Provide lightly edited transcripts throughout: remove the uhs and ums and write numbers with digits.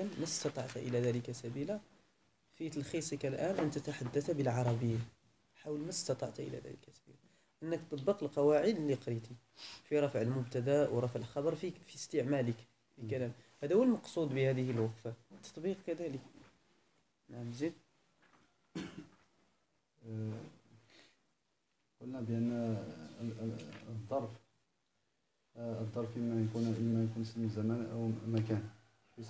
ولكن ما استطعت إلى ذلك سبيلا. في تلخيصك الآن أن تتحدث بالعربية. حاول ما استطعت إلى ذلك سبيلا أنك تطبق القواعد اللي قريتي في رفع المبتدأ ورفع الخبر في استعمالك في الكلام. هذا هو المقصود بهذه الوقفة، التطبيق كذلك. نعم زيد. قلنا بأن الظرف إما يكون اسم زمان أو مكان. في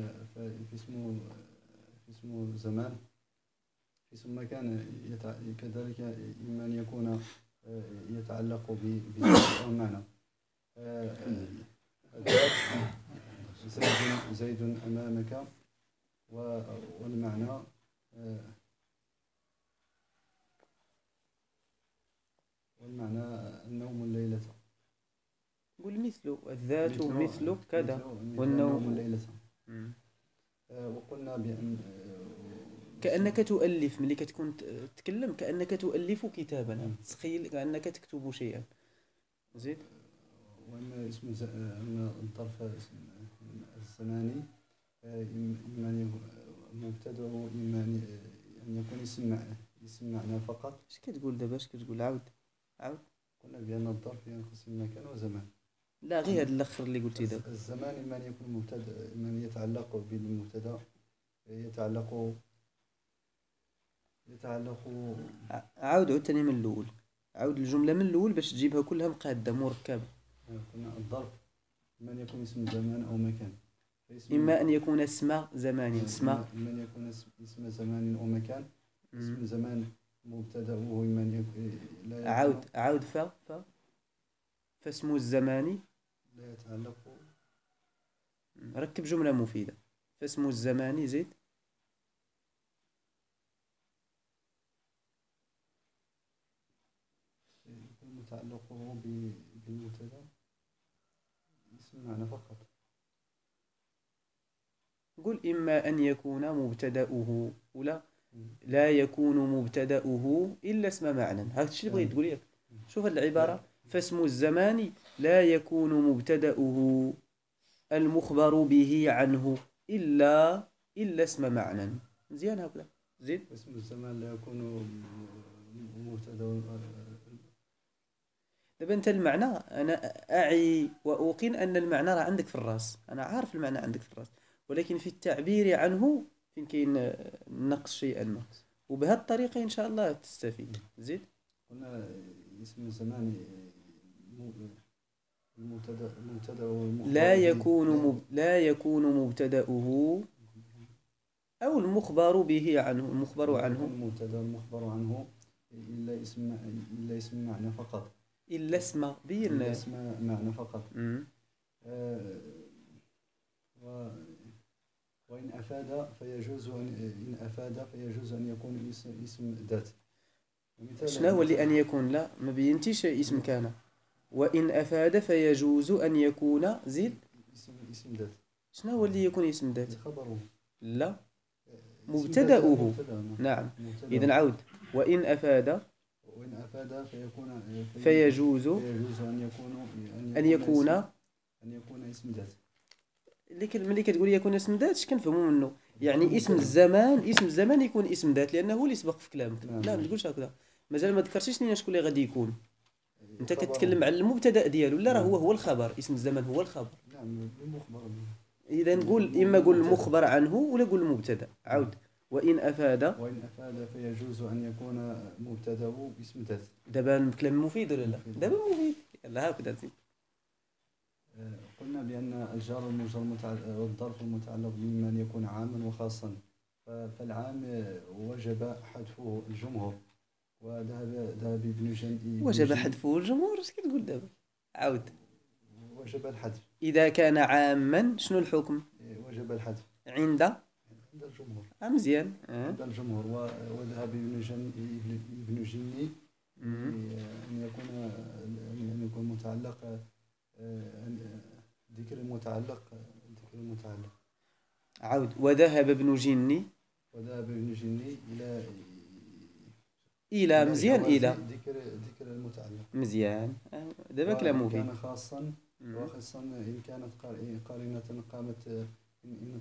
اسم زمان، في اسم مكان كذلك إما أن يكون يتعلق بذات أو معنى. زيد أمامك، والمعنى النوم الليلة. قل مثل الذات مثل كذا والنوم الليلة. وقلنا بأن كأنك تؤلف، ملي كتكون تتكلم كأنك تؤلف كتابا، تخيل كأنك تكتب شيئا. زيد. وأن اسم الظرف الزماني إما أن يكون مبتدأ، إما أن يكون اسم معنى فقط. اش كتقول دابا؟ اش كتقول؟ عاود. قلنا بأن الظرف ينقسم مكان وزمان. لا، غير هذا الاخر اللي قلتي دابا. الزمان إما أن يكون مبتدأ، إما أن يتعلق بالمبتدأ، يتعلق. عاود ثاني من الاول، عاود الجمله من الاول باش تجيبها كلها مقاده مركبه. قلنا الظرف إما أن يكون اسم زمان أو مكان. إما أن يكون اسم زمان، إما أن يكون اسم زمان أو مكان. اسم زمان مبتدأه إما أن يكون عاود فاسم الزمان لا يتعلق. ركب جملة مفيدة. فاسم الزمان زيد. متعلقه بالمبتدأ اسم معنى فقط. قل إما أن يكون مبتدأه ولا لا يكون مبتدأه إلا اسم معنى. هذا الشيء اللي بغيت تقول لك. شوف العبارة، فاسم الزمان لا يكون مبتدأه المخبر به عنه إلا اسم معنى. مزيان هكذا. زيد. اسم الزمان لا يكون مبتدأ. دابا انت المعنى، انا اعي واوقن ان المعنى راه عندك في الراس، انا عارف المعنى عندك في الراس، ولكن في التعبير عنه فين كاين نقص شيئا ما، وبهذه الطريقه ان شاء الله تستفيد. زيد. قلنا اسم الزمان المبتدا لا يكون مبتدأه او المخبر به عنه، المخبر عنه المبتدا المخبر عنه الا اسم معنى فقط. إلا اسم معنى فقط. وإن أفاد فيجوز أن يكون اسم ذات. شنو هو اللي أن يكون؟ لا، ما بينتيش اسم كان. وإن أفاد فيجوز أن يكون زيد اسم ذات. شنو هو اللي يكون اسم ذات؟ خبره. لا، مبتدأه. نعم. إذن عود. وإن أفاد فيجوز أن يكون اسم ذات. لكن ملي كتقول يكون اسم ذات اش كنفهموا منه؟ يعني اسم الزمان يكون اسم ذات لأنه هو اللي سبق في كلامك. لا، ما تقولش هكذا، مازال ما ذكرتيش لينا شكون اللي غادي يكون. انت كتكلم على المبتدا ديالو. لا، راه هو الخبر. اسم الزمان هو الخبر. نعم، المخبر. اذا نقول اما قول المخبر عنه ولا قول المبتدا. عود. وإن أفاد فيجوز أن يكون مبتدأه اسم ذات. دابا الكلام مفيد ولا لا؟ دابا مفيد. يلا هاكذا زيد. قلنا بأن الجار والمجرور والظرف المتعلق بما أن يكون عاما وخاصا، فالعام وجب حذفه الجمهور، وذهب ابن جني. وجب حذفه الجمهور؟ اش كتقول دابا؟ عاود. وجب الحذف إذا كان عاما شنو الحكم؟ وجب الحذف عند الجمهور. مزيان. عند الجمهور. وذهب ابن جني أن يكون متعلق ذكر المتعلق. عود. وذهب ابن جني إلى مزيان إلى ذكر المتعلق. مزيان. دابا كلام مفيد. كان خاصا وخاصا إن كانت قارنة قامت إن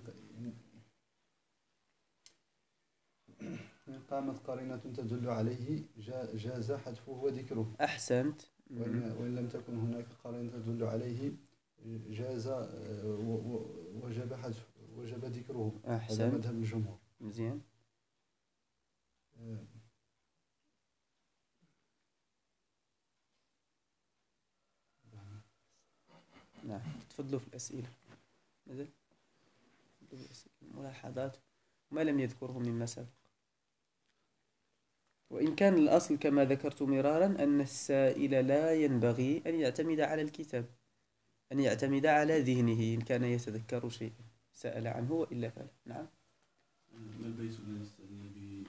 إن قامت قرينة تدل عليه جاز حذفه وذكره. أحسنت. وإن لم تكن هناك قرينة تدل عليه جاز وجب حذف وجب ذكره. هذا أحسنت. مذهب الجمهور. مزيان. نعم، تفضلوا في الأسئلة. مازال تفضلوا في الأسئلة، ملاحظات ما لم يذكره مما سبق. وإن كان الأصل كما ذكرت مرارا أن السائل لا ينبغي أن يعتمد على الكتاب، أن يعتمد على ذهنه إن كان يتذكر شيئا سأل عنه، وإلا فلا. نعم. ما البيت الذي استدل به؟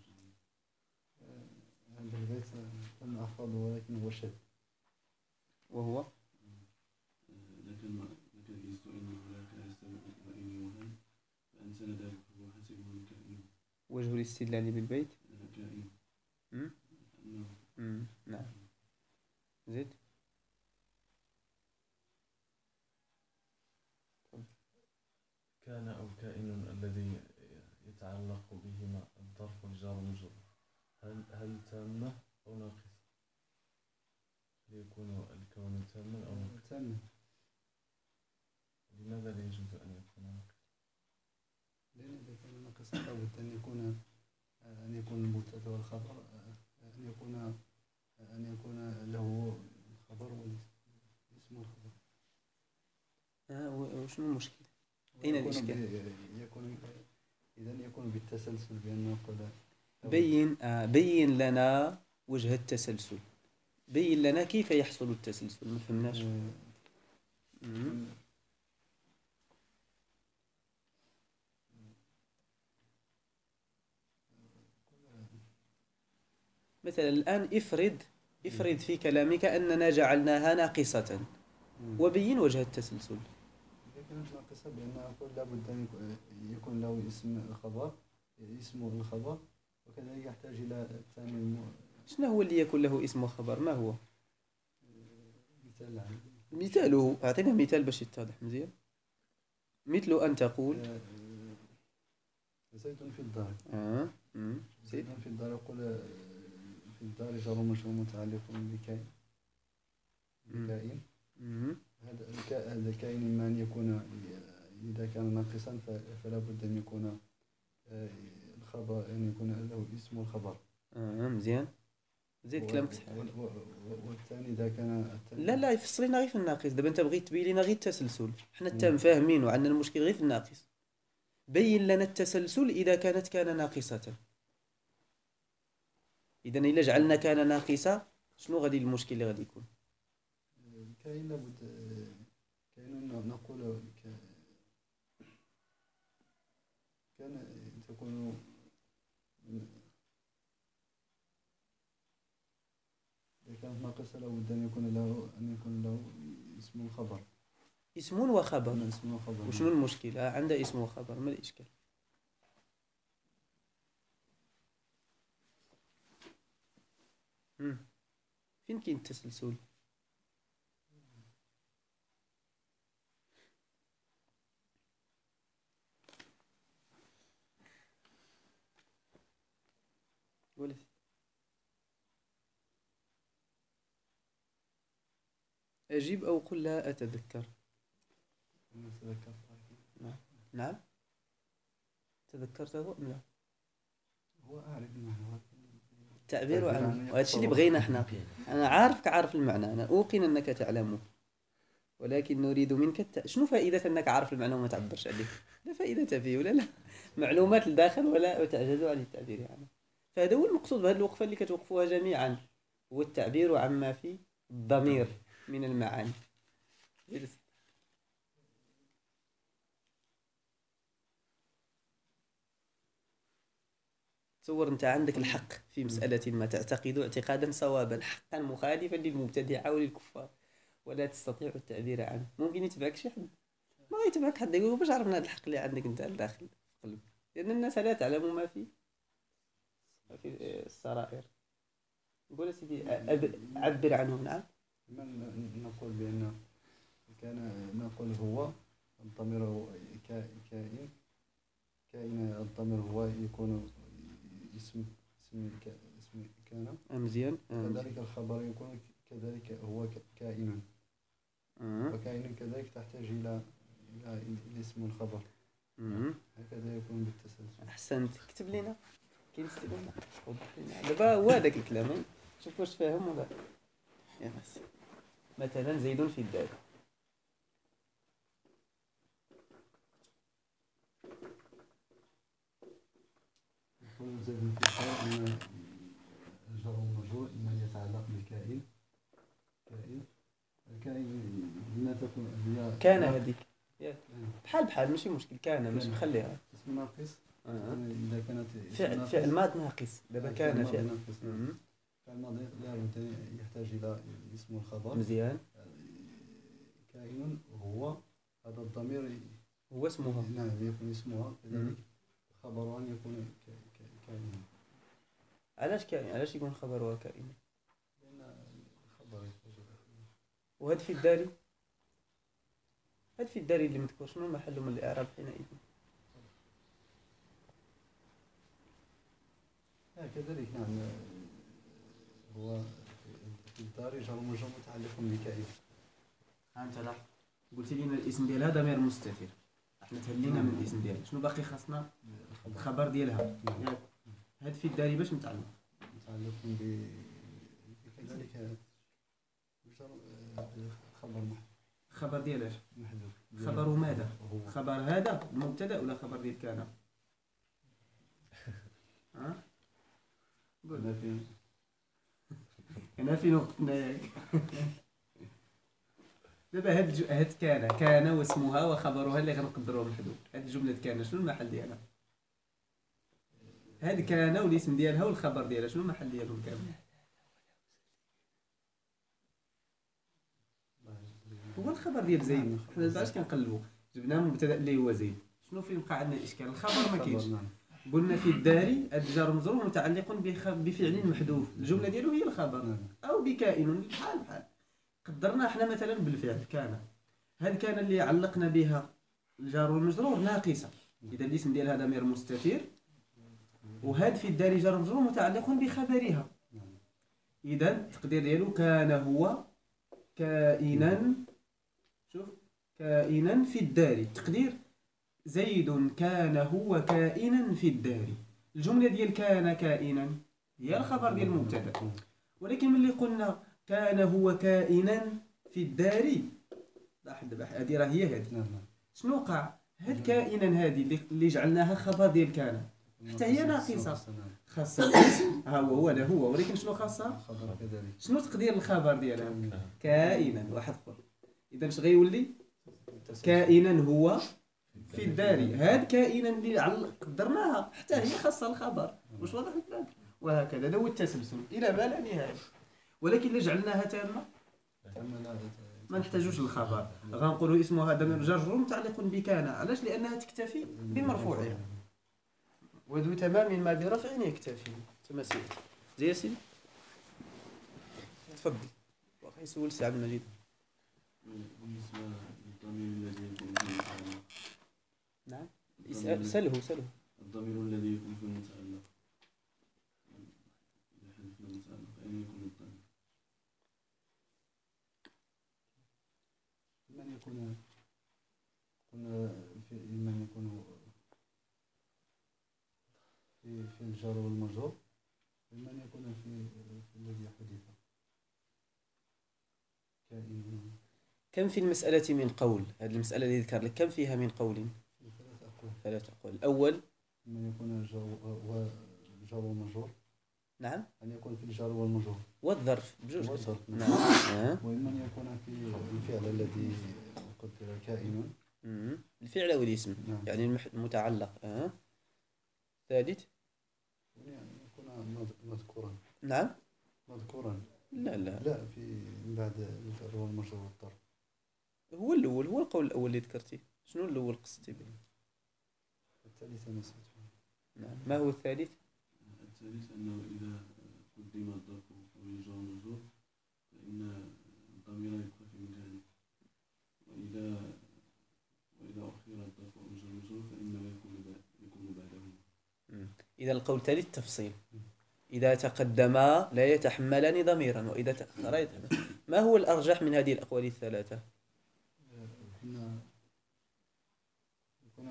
هذا البيت لم أحفظه ولكن هو شاذ. وهو لكن إذ سئلنا ولا كان يستمع إسماعيل وهل فأن سنده فهو حسبه الكائن. وجه الاستدلال بالبيت كائن. نعم. زيد. كان أو كائن الذي يتعلق بهما الظرف والجار والمجرور هل تامة أو ناقصة؟ ليكون الكون تاما أو ناقصا؟ تاما. لماذا لا يجوز أن يكون ناقصا؟ لأن إذا كان ناقصا لابد أن يكون المبتدأ والخبر أن يكون له الخبر والاسم والخبر. وشنو المشكلة؟ أين الإشكال؟ يكون بالتسلسل بأن نقول بين لنا وجه التسلسل، بين لنا كيف يحصل التسلسل، ما فهمناش. مثلا الآن افرض في كلامك أننا جعلناها ناقصة، وبين وجه التسلسل. إذا كانت ناقصة بأن أقول لابد أن يكون له اسم الخبر، وكذلك يحتاج إلى الثاني. شنو هو اللي يكون له اسم وخبر؟ ما هو مثاله؟ أعطينا مثال باش يتضح مزيان. مثل أن تقول زيد في الدار. زيد في الدار. يقول في الدار جار ومجرور متعلق بكائن. هذا الكائن إما أن يكون إذا كان ناقصا فلا بد أن يكون الخبر، أن يكون له اسم الخبر. مزيان. زيد كلامك صحيح. والثاني إذا كان لا يفصل لنا غير في الناقص. دابا انت بغيت تبين لنا غير التسلسل، حنا التام فاهمين وعندنا المشكل غير في الناقص. بين لنا التسلسل إذا كان ناقصة. إذا إلا جعلنا كان ناقصة شنو غادي المشكل اللي غادي يكون؟ كاين لابد نقول كان تكون إذا كانت ناقصة لابد أن يكون له اسم الخبر. اسم وخبر. اسم وخبر. وشنو المشكل؟ عنده اسم وخبر، ما الإشكال؟ فين كاين التسلسل؟ قول. أجيب أو قل لا أتذكر. نعم. تذكرته أم لا؟ هو أعرف المعنى. التعبير عنه، وهذا الشيء اللي بغينا احنا. أنا عارف المعنى، أنا أوقن أنك تعلمه، ولكن نريد منك شنو فائدة أنك عارف المعنى وما تعبرش عليه؟ لا فائدة فيه ولا لا. معلومات لداخل ولا تعجز عن التعبير عنه. يعني. فهذا هو المقصود بهذه الوقفة اللي كتوقفوها جميعا، هو التعبير عما في الضمير من المعاني. تصور أنت عندك الحق في مسألة ما تعتقد اعتقادا صوابا حقا مخالفا للمبتدعة وللكفار، ولا تستطيع التعبير عنه. ممكن يتبعك شي حد؟ ما يتبعك حد يقول باش عرفنا هذا الحق اللي عندك أنت داخل قلب، لأن الناس لا تعلم ما في السرائر. نقول سيدي عبر عنه. نعم. نقول بأن كان نقول هو الضمير هو كائن. الضمير هو يكون اسم كان. مزيان. كذلك الخبر يكون كذلك هو كائنا. وكائن كذلك تحتاج إلى الاسم والخبر. هكذا يكون بالتسلسل. احسنت. كتب لنا كاين استلام وضح لنا دابا هو هذاك الكلام شوف واش فاهم ولا يا ناس. مثلا زيد في الدار. يكون زيد في الدار أن الجر والمجرور إما يتعلق بالكائن. الكائن لما تكون هي كان هذيك بحال ماشي مشكل. كان ماشي مخليها اسم ناقص. إذا كانت فعل ماض ناقص. دابا كان فعل ناقص. فعل ماضي لابد يحتاج إلى الاسم والخبر. مزيان. كائن هو هذا الضمير هو اسمها. نعم يكون اسمها. كذلك خبرها يكون كائنا. علاش كائن؟ علاش يكون خبرها كائن؟ لأن الخبر يحتاج إلى. وهاد في الدار اللي مذكور شنو محله من الإعراب حينئذ؟ كذلك نعم هو في الدار جر ومجرور متعلق بكائن. انت لا قلت لنا الاسم ديالها ضمير مستتر. احنا تهلينا من الاسم ديالها. شنو باقي خاصنا؟ الخبر ديالها. هاد في الدار باش متعلق كذلك خبر خبر ديال اش؟ محذوف. خبر ماذا؟ خبر هذا المبتدا ولا خبر ديال كان؟ قول. هنا في نقطة ياك. دابا هاد كان واسمها وخبرها اللي غنقدروه محذوف. هاد الجملة كان شنو المحل ديالها؟ هاد كان والاسم ديالها والخبر ديالها شنو المحل ديالهم كامل؟ هو الخبر ديال زيد. حنا دابا اش كنقلبوا؟ جبنا مبتدا اللي هو زيد. شنو فين وقع عندنا الاشكال؟ الخبر ما كاينش. قلنا في الدار الجار مجرور متعلق بفعل محذوف. الجمله ديالو هي الخبر او بكائن بحال قدرنا احنا مثلا بالفعل كان. هاد كان اللي علقنا بها الجار والمجرور ناقصه. اذا الاسم ديالها ضمير مستتر وهاد في الدار جار مجرور متعلق بخبرها. اذا التقدير ديالو كان هو كائنا. شوف كائنا في الدار. تقدير زيد كان هو كائنا في الدار. الجمله ديال كان كائنا هي الخبر ديال المبتدا. ولكن ملي قلنا كان هو كائنا في الدار لاحظ دابا هذه راه هي هذه. شنو وقع؟ هاد كائنا هذه اللي جعلناها خبر ديال كان حتى هي ناقصه. خاصه الاسم هو هذا هو. ولكن شنو خاصها؟ الخبر كذلك. شنو تقدير الخبر ديالها؟ كائنا. واحد اخر. اذا اش غيولي؟ كائنا هو في الدار. هاد كائنا اللي قدرناها حتى هي خاصه الخبر. واش واضح الكلام؟ وهكذا هذا هو التسلسل الى ما لا نهايه. ولكن الا جعلناها تامه ما نحتاجوش الخبر. غنقولوا اسمها ضمير جر متعلق بكان. علاش؟ لانها تكتفي بمرفوعها. وذو تمام ما برفع يكتفي. تماثيل زي سيدي. تفضل. واخا يسول سي عبد المجيد. بالنسبة للضمير الذي يكون في المتعلق. نعم سله. الضمير الذي يكون في المتعلق إذا حذفنا المتعلق أين يكون الضمير؟ من يكون في الجار والمجرور. من يكون في الذي حدث كائن. كم في المسألة من قول؟ هذه المسألة اللي ذكر لك كم فيها من قول؟ 3 أقوال. الأول من يكون الجار والمجرور. نعم. أن يكون في الجار والمجرور والظرف بجوج. نعم. ومن يكون في الفعل الذي قدر كائن. الفعل أو الاسم. نعم. يعني المتعلق. ثالث يعني يكون مذكورا. نعم. مذكورا. لا في بعد الجار والمجرور والظرف. هو الأول. هو القول الأول اللي ذكرتيه. شنو الأول قصدتي به؟ الثالث نسيته. نعم. ما هو الثالث؟ الثالث أنه إذا قدم الظرف أو الجار والمجرور فإن الضمير يبقى في مكانه. وإذا إذا القول تالي التفصيل، إذا تقدما لا يتحملان ضميرا، وإذا تأخرا يتحمل. ما هو الأرجح من هذه الأقوال الثلاثة؟ كنا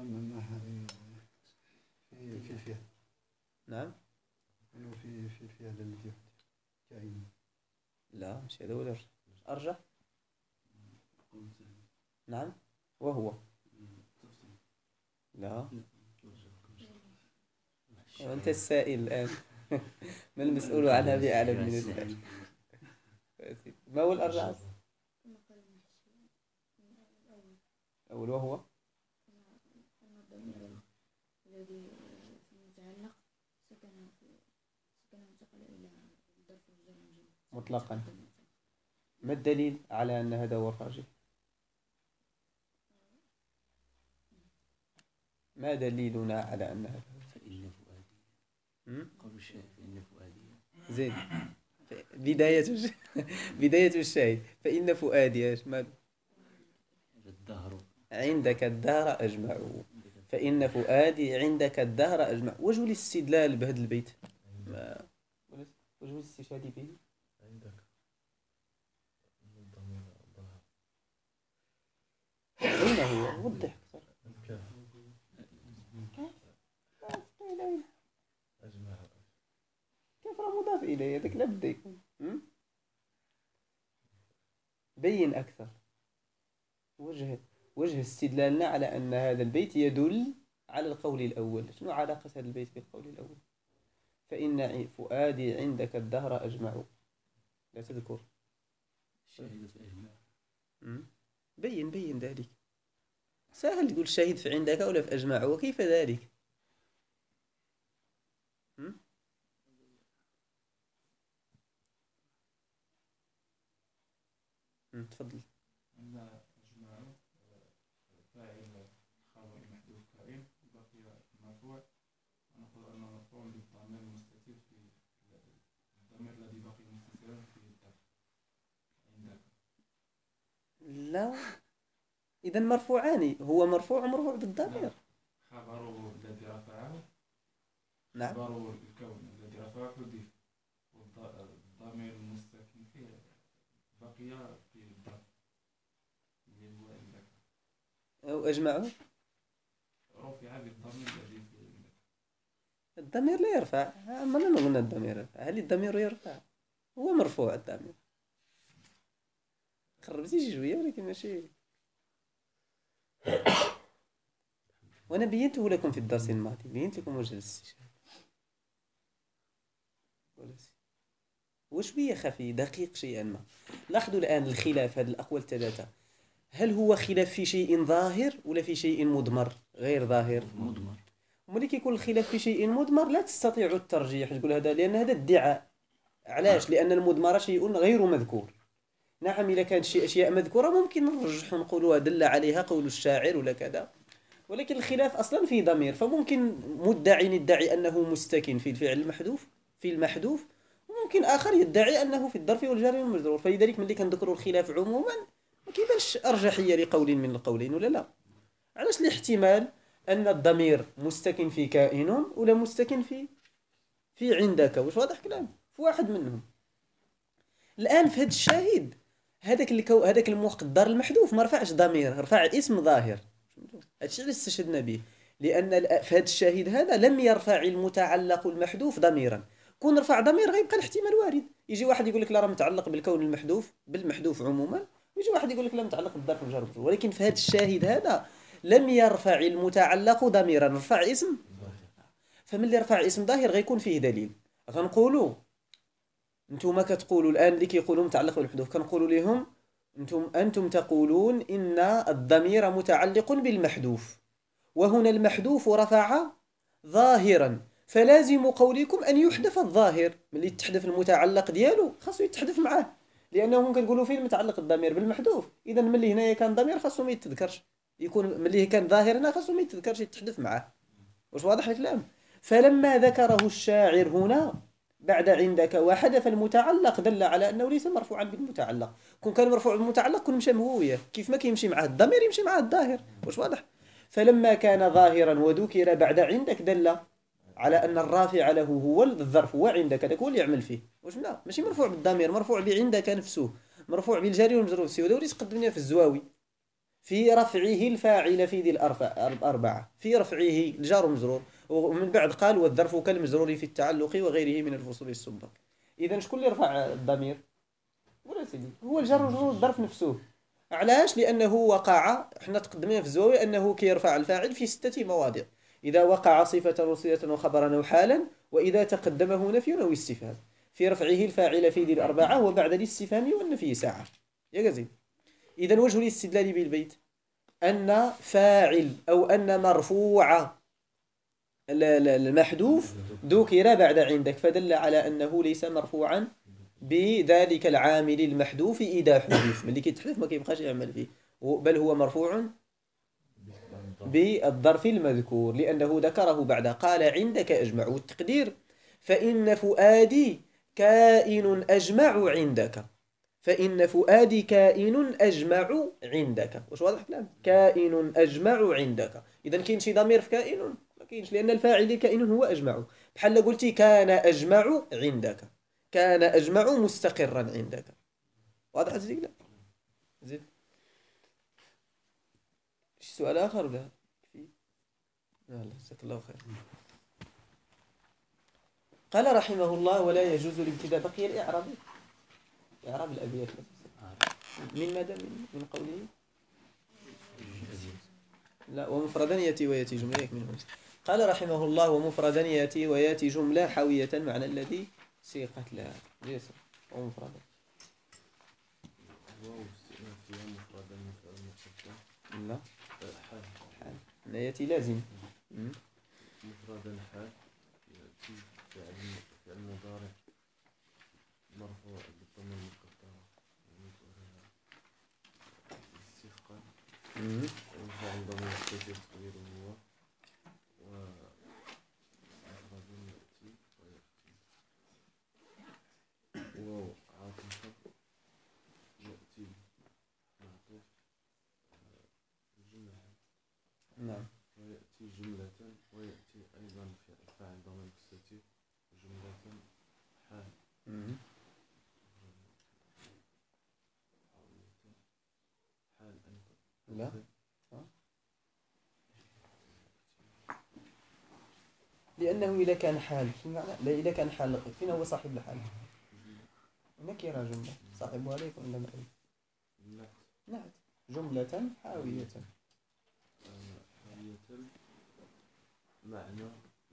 في الفعل. نعم. كنا في الفعل الذي كائن. لا، مش هذا هو الأرجح. أرجح. قول ثاني. نعم. وهو تفصيل. لا. وأنت السائل الآن. ما المسؤول عنها بأعلم من السائل. ما هو الأرجح؟ أول وهو الذي متعلق سكن انتقل إلى ظرف الجر مطلقا. ما الدليل على أن هذا هو الراجح؟ ما دليلنا على أن هذا؟ فإن فؤادي قول الشاهد فإن فؤادي زين. بداية الشاهد فإن فؤادي ايش ماله؟ الدهر عندك الدهر أجمع، فإن فؤادي عندك الدهر أجمع. وجه الاستدلال بهذا البيت؟ وجه الاستشهاد به؟ عندك الضمير ظهر. أين هو؟ وضح أكثر. أجمع كيف راه مضاف إليه؟ هذاك لا بد يكون. بين أكثر. وجه استدلالنا على أن هذا البيت يدل على القول الأول. شنو علاقة هذا البيت بالقول الأول؟ فإن فؤادي عندك الدهر أجمع. لا تذكر. الشاهد في أجمع. بين ذلك. سهل تقول شاهد في عندك ولا في أجمع، وكيف ذلك؟ تفضل. أجمع فاعل خبر محذوف كائن بقي مرفوع، ونقول أنه مرفوع بالضمير المستتر في الضمير الذي بقي مستترا في الدرس عندك. لا، إذا مرفوعان، هو مرفوع ومرفوع بالضمير. خبره الذي رفعه نعم. خبره الكون الذي رفعه حذف، والضمير المستكن فيه بقي في الدرس اللي هو عندك. أو أجمعوا. رفع بالضمير الذي في عندك. الضمير لا يرفع. ما قلنا الضمير يرفع. هل الضمير يرفع؟ هو مرفوع الضمير. خربتي شوية ولكن ماشي. وأنا بينته لكم في الدرس الماضي، بينت لكم وجه الاستشهاد. وشوية خفي دقيق شيئا ما. لاحظوا الآن الخلاف هذه الأقوال الثلاثة، هل هو خلاف في شيء ظاهر ولا في شيء مضمر غير ظاهر؟ مضمر. ملي كيكون الخلاف في شيء مضمر لا تستطيع الترجيح، تقول هذا لأن هذا ادعاء. علاش؟ لأن المضمر شيء غير مذكور. نعم، إذا كانت شيء أشياء مذكورة ممكن نرجح ونقولوا دل عليها قول الشاعر ولا كذا، ولكن الخلاف أصلا في ضمير، فممكن مدعي يدعي أنه مستكن في الفعل المحذوف في المحذوف، وممكن آخر يدعي أنه في الظرف والجار والمجرور. فلذلك ملي كنذكروا الخلاف عموما ما كيبانش أرجحية لقول من القولين ولا لا. علاش؟ الاحتمال أن الضمير مستكن في كائن ولا مستكن في عندك. واش واضح كلام؟ في واحد منهم. الآن في هذا الشاهد هذاك المقدر المحذوف ما رفعش ضمير، رفع اسم ظاهر. هادشي اللي استشهدنا به، لأن في هذا الشاهد هذا لم يرفع المتعلق المحذوف ضميرا. كون رفع ضمير غيبقى الاحتمال وارد. يجي واحد يقول لك لا راه متعلق بالكون المحذوف بالمحذوف عموما، ويجي واحد يقول لك لا متعلق بالظرف والجار والمجرور. ولكن في هذا الشاهد هذا لم يرفع المتعلق ضميرا، رفع اسم. فمن اللي رفع اسم ظاهر غيكون فيه دليل. غنقولوا انتم كتقولوا الان اللي كيقولوا متعلق بالمحذوف، كنقولوا لهم انتم تقولون ان الضمير متعلق بالمحذوف، وهنا المحذوف رفع ظاهرا، فلازم قولكم ان يحذف الظاهر. ملي يتحذف المتعلق ديالو خاصو يتحذف معاه، لانه كنقولوا فيه متعلق الضمير بالمحذوف. اذا ملي هنايا كان ضمير خاصو ما يتذكرش، يكون ملي كان ظاهر هنا خاصو ما يتذكرش، يتحذف معاه. واش واضح الكلام؟ فلما ذكره الشاعر هنا بعد عندك وحذف المتعلق دل على انه ليس مرفوعا بالمتعلق. كون كان مرفوع بالمتعلق كون مشى هو كيف ما كيمشي معاه الضمير يمشي معاه الظاهر. واش واضح؟ فلما كان ظاهرا وذكر بعد عندك دل على أن الرافع له هو الظرف، هو عندك، هذاك هو اللي يعمل فيه. واش لا ماشي مرفوع بالضمير، مرفوع بعندك نفسه، مرفوع بالجاري والمجرور نفسه. هذا اللي تقدمنا في الزواوي، في رفعه الفاعل في ذي الأربعة، في رفعه الجار والمجرور. ومن بعد قال والظرف كالمجرور في التعلق وغيره من الفصول السبق. إذا شكون اللي رفع الضمير؟ ولا سيدي هو الجار والمجرور الظرف نفسه. علاش؟ لأنه وقع، احنا تقدمنا في الزواوي أنه كيرفع الفاعل في 6 مواضع: إذا وقع صفة وصلة وخبرا أو حالا، وإذا تقدمه نفي أو استفهام، في رفعه الفاعل في ذي الأربعة، وبعد الاستفهام والنفي ساعة. يا قزي. إذا وجه الاستدلال بالبيت أن فاعل أو أن مرفوع المحذوف ذكر بعد عندك، فدل على أنه ليس مرفوعا بذلك العامل المحذوف إذا حذف. ملي كيتحذف ما كيبقاش يعمل فيه، بل هو مرفوع بالظرف المذكور لأنه ذكره بعد قال عندك أجمع. والتقدير فإن فؤادي كائن أجمع عندك، فإن فؤادي كائن أجمع عندك. واش واضح الكلام؟ كائن أجمع عندك. إذا كاين شي ضمير في كائن؟ ما كاينش، لأن الفاعل كائن هو أجمع. بحال قلتي كان أجمع عندك، كان أجمع مستقرا عندك. واضح زيد؟ لا زيد. شي سؤال آخر ولا؟ يلا جزاك الله خير. قال رحمه الله ولا يجوز الابتداء. بقي الإعراب، إعراب الأبيات من ماذا؟ من قوله لا ومفردا يأتي ويأتي جملة منه. قال رحمه الله ومفردا يأتي ويأتي جملة حاوية معنى الذي سيقت لها. ليس ومفردا لا حال يأتي لازم مفردا حال يأتي فعل مضارع مرفوع بالضم المقدرة استثقال وفعل ضمير مستتر تقديره هو ومفرد يأتي وعاطفة يأتي معطوف جملة نعم ويأتي جملة ويأتي أيضا فاعل ضمير مستتر جملة حال حال أيضا لا لأنه إذا كان حال لا إذا كان حال فين هو صاحب الحال؟ نكرة جملة صاحبها عليك ولا معرفة؟ نعت جملة حاوية معنى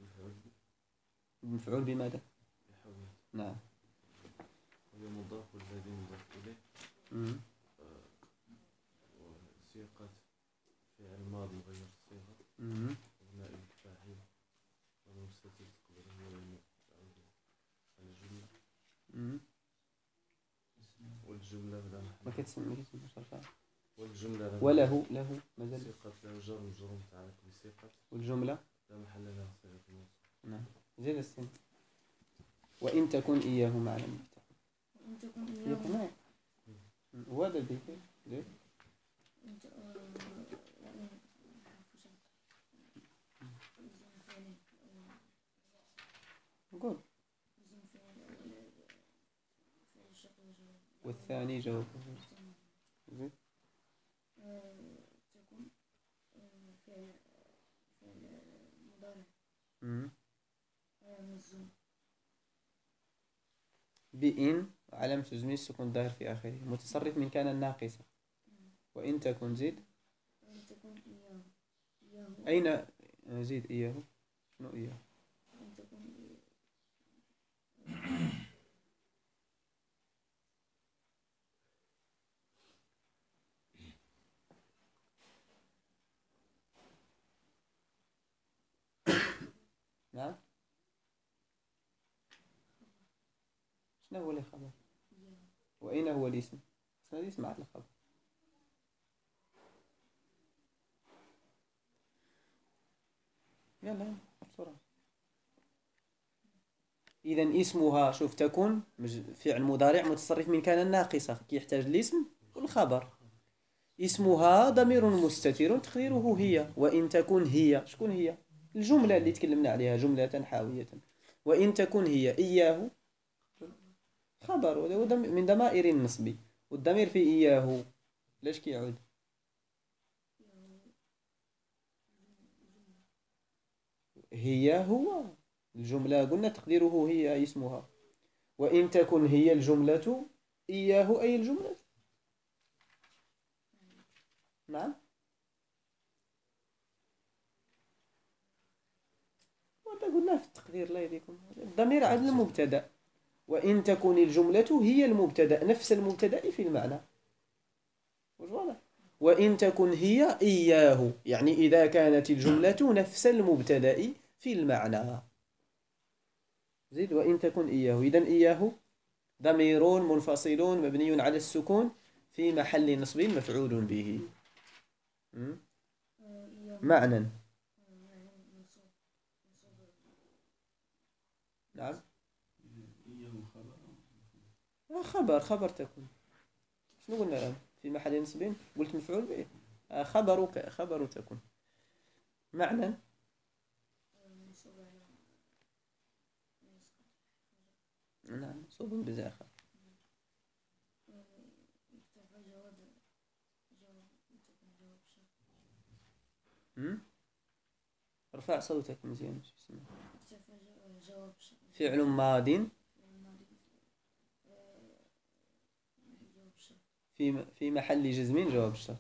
مفعول بماذا؟ بحاوية نعم وهي مضاف الذي مضاف إليه وصيغة فعل ماضي مغير الصيغة ونائب الفاعل والمستتر تقديره هو المفعول الجملة والجملة بلا محل ما كتسمى صرفها والجملة وله مازال صيغة له جر ومجرور متعلق بصيغة والجملة لا محل لها صيغة الموصول. نعم زيد السن وإن تكن إياه معنى وإن تكن إياه نعم وهذا البيت ليه؟ قول والثاني جواب زين تكون فعل مضارع مجزوم بإن علامة جزمه السكون ظاهر في آخره متصرف من كان الناقصة. وإن تكن زيد وإن تكن إياه أين زيد إياه شنو إياه وإن تكن نعم شنو هو الخبر وأين هو الاسم؟ هذا اسم على الخبر. يلا بسرعة. إذا اسمها شوف تكون فعل مضارع متصرف من كان الناقصة يحتاج الاسم والخبر. اسمها ضمير مستتر تقديره هي. وإن تكن هي شكون هي؟ الجملة اللي تكلمنا عليها جملة حاوية. وإن تكن هي إياه خبر، وهو من ضمائر النصب، والضمير في إياه ليش كيعود؟ هي هو الجملة قلنا تقديره هي اسمها، وإن تكن هي الجملة إياه أي الجملة. نعم، وهذا قلنا في التقدير الله يهديكم. الضمير عاد المبتدأ، وإن تكن الجملة هي المبتدأ نفس المبتدأ في المعنى. وإن تكن هي إياه يعني إذا كانت الجملة نفس المبتدأ في المعنى. زيد وإن تكن إياه، إذن إياه ضمير منفصل مبني على السكون في محل نصب مفعول به. معنى. نعم، خبر تكون. شنو قلنا الآن في محل نصب؟ قلت مفعول به. خبر تكون. معنى. نعم، صوب بزاخة. ارفع صوتك مزيان. فعل ماض في محل جزم جواب الشرط.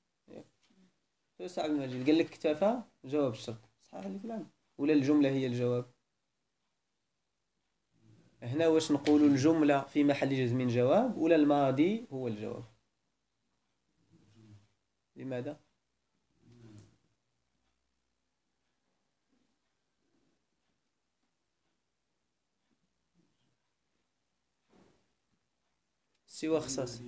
صعب المجيد قال لك اكتفى جواب الشرط صحيح اللي فلان، ولا الجملة هي الجواب؟ هنا واش نقول الجملة في محل جزم جواب ولا الماضي هو الجواب؟ لماذا؟ سوى اختصاص.